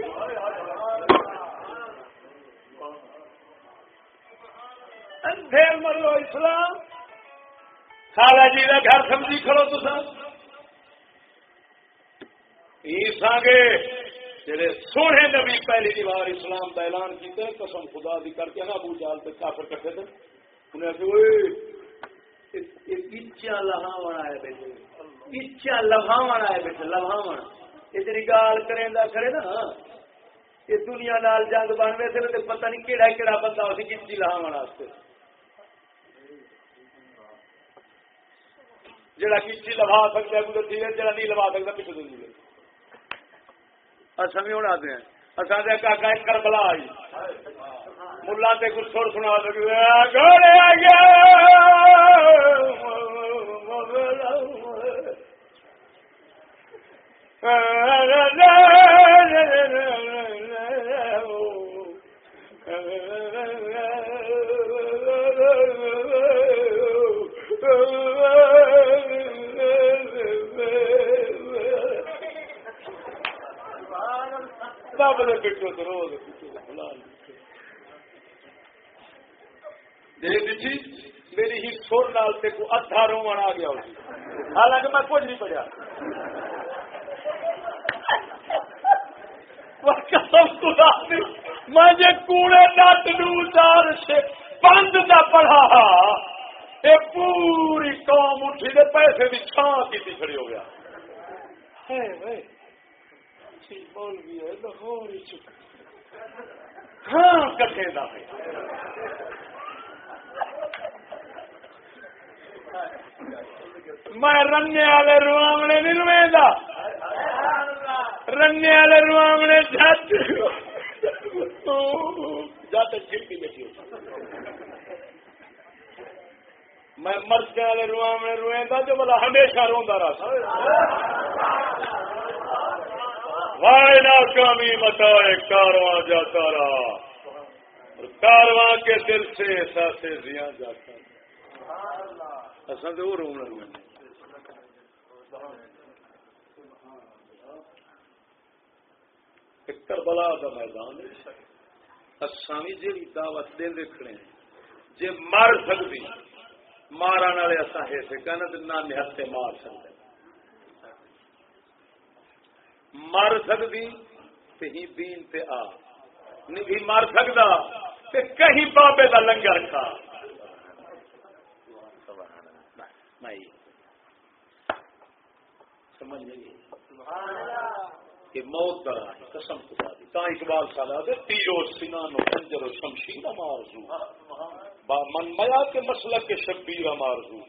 Speaker 1: پھر مرو اسلام خالہ جی کا گھر سمجھی کھڑو تو سانگے جڑے سونے نبی پہلی بار اسلام کا اعلان کیتے قسم خدا دی کر کے نا ابو جہل تے کافر کٹھے تھے انہیں کہ پیچا لہاون آئے بیٹھے پیچا لہاون آئے بیٹھے لہاون یہ تیری گال کریں کرے نا یہ دنیا نال جنگ بن رہے تھے تو پتہ نہیں کہڑا کہڑا بندہ اسی پیچی لہاون واسطے جڑا پیچی لوا سکتا ہے کوئی ٹھیک ہے جڑا نہیں لوا سکتا پیچھے تو نہیں
Speaker 3: اصل بھی ہونا دیں اصل دے کا کربلا آئی ملا تے کچھ چھوڑ سنا گھوڑے آ گیا میری ہی سر نال تے کو ادھا رومن آ گیا حالانکہ میں کچھ نہیں پڑھیا میں کوڑے نٹ نار سے بند نہ پڑھا یہ پوری قوم اٹھی دے پیسے کی چھان کی کھڑی ہو گیا بول گیا لاہور ہاں کٹے دا میں رنے والے روامنے نہیں رویدا رنے والے روامنے جت چھڑکی بیٹھی میں مرد والے روامنے رویدا جو بلا ہمیشہ روندا رہا وائے ناکامی متا کارواں جاتا رہا کارواں کے دل سے احساس زیاں جاتا اصل تو وہ رونا کربلا کا میدان اسامی جی دعوت دے رکھنے جی مار سکتی مارن والے اصا ہے سے کہنا تو نہ نہتے مار سکتے مر سکتی ہی دین تے آ نہیں مر سکتا تے کہیں بابے دا لنگر کھا سمجھ نہیں کہ موت کا قسم خدا دی تا اقبال صاحب تیرو سنان و خنجر و شمشیر مارزو من میا کے مسلک کے شبیر مارزو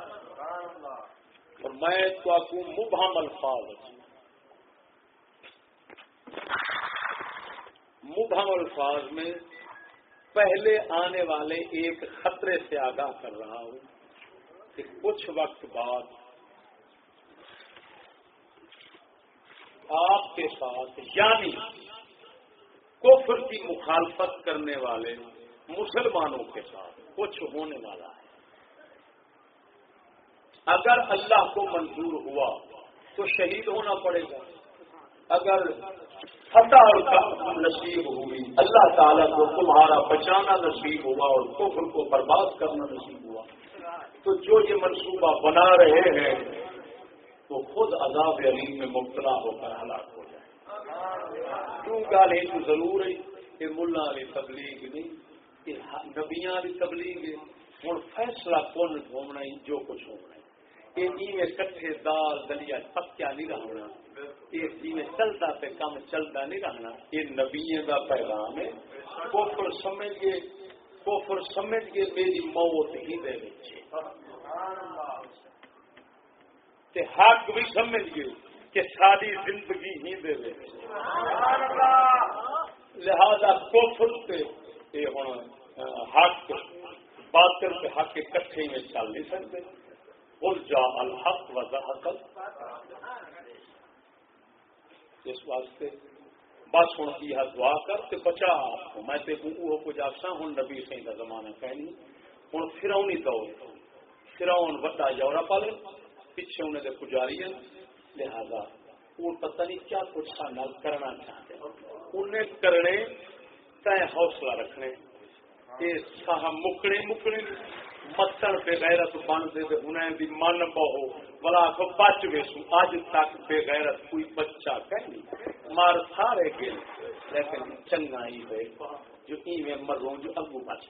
Speaker 3: اور میں تو آپ کو مبہم الفاظ مبہم الفاظ میں پہلے آنے والے ایک خطرے سے آگاہ کر رہا ہوں کہ کچھ وقت بعد آپ کے ساتھ یعنی کفر کی مخالفت کرنے والے مسلمانوں کے ساتھ کچھ ہونے والا ہے اگر اللہ کو منظور ہوا تو شہید ہونا پڑے گا اگر فتح نصیب ہوئی اللہ تعالیٰ کو تمہارا بچانا نصیب ہوا اور کفر کو برباد کرنا نصیب ہوا تو جو یہ منصوبہ بنا رہے ہیں تو خود عذاب علیم میں مبتلا ہو کر ہلاک ہو جائے کیوں گال ہے تو ضرور ہے کہ ملا علی تبلیغ نہیں کہ نبیاں علی تبلیغ ہوں فیصلہ کون ہونا ہی جو کچھ ہونا ہے یہ کٹھے دال دلیا پکیا نہیں رہنا یہ جی میں چلتا تے کام چلتا نہیں رہنا یہ نبیوں کا پیغام ہے کفر سمجھ کے میری موت ہی دے بچے حق بھی سمجھ گئے کہ ساری زندگی ہی دے دے لہذا کفر سے حق باطل کے حق اکٹھے میں چل نہیں سکتے اور جا الحق و زحق اس واسطے بس ہوں یہ دعا کر تے بچا آپ کو میں تے وہ کچھ آسا ہوں نبی سی کا زمانہ کہنی ہوں فرعونی دور فرعون وڈا یورپ والے پیچھے انہیں دے پجاری ہیں لہذا وہ پتہ نہیں کیا کچھ سانال کرنا چاہتے انہیں کرنے تے حوصلہ رکھنے کہ ساہ مکنے متن بے غیرت بن دے انہیں بھی من بہو بلا کو بچ ویسو اج تک بے غیرت کوئی بچہ کہیں مار سارے گئے لیکن چنگا ہی ہوئے جو میں مروں جو اگو بچ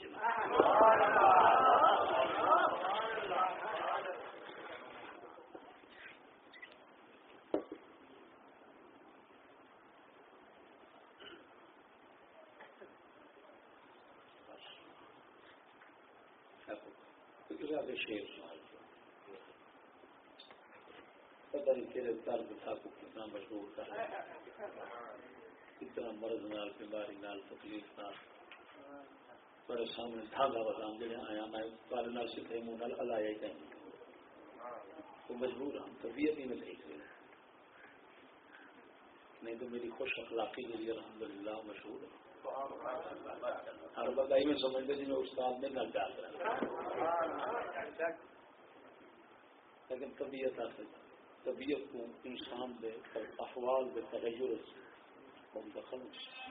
Speaker 3: شیر
Speaker 1: طریقے سے درد تھا کو کتنا مجبور کر کتنا مرض نال بیماری نال تکلیف نال میرے سامنے دھاگا بتاؤں جڑے آیا میں پالنا سکھے منہ نال ہلایا ہی کہیں تو مجبور ہوں طبیعت ہی میں دیکھ رہے نہیں تو میری خوش اخلاقی کے لیے الحمدللہ مشہور ہے ہر بتائی میں سمجھتے جی میں استاد میں نہ ڈال رہا لیکن طبیعت کو انسان دے احوال دے تغیر منتخب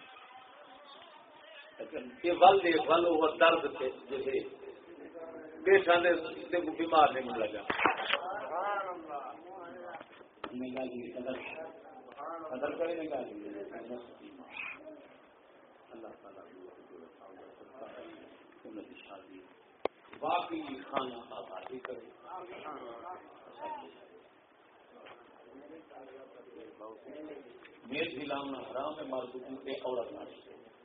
Speaker 1: لیکن یہ ول وہ درد سے جیسے بیٹھا نے بیمار نہیں لگا قدر کرے نکال اللہ تعالیٰ شادی باقی کھانا آبادی کرے میز ہلانا حرام ہے مرد کو ایک عورت نہ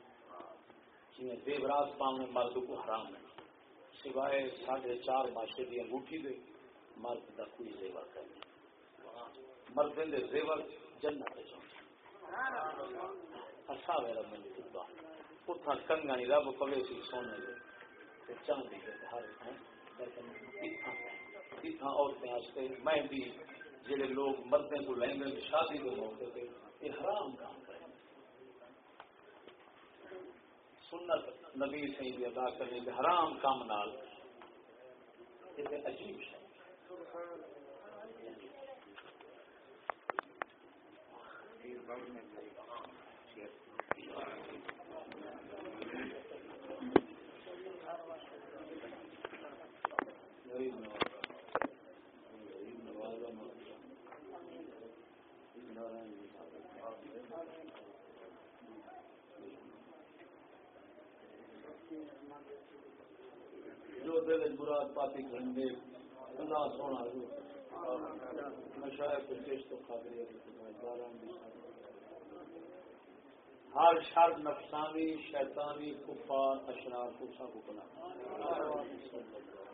Speaker 1: زیورات پاؤں مرد کو حرام ہے سوائے 4.5 ماشے کی انگوٹھی دے مرد کا کوئی زیور کرے مرد دے زیور جنت اچھا میرا من چکا اتنا کنگا نہیں رب پوے سی سونے دے چاندی کے ہر اتنا عورتیں میں بھی جڑے لوگ مردیں کو لیں گے شادی کے موقع پہ یہ حرام کام کریں سنت نبی سے ادا کرنے کے حرام کام نال یہ عجیب ہے جو دل مراد پاتی گھنٹے اللہ سونا نشہ پیش تو خاطر ہر شر نفسانی شیطانی کفار اشرار کو سب کو بنا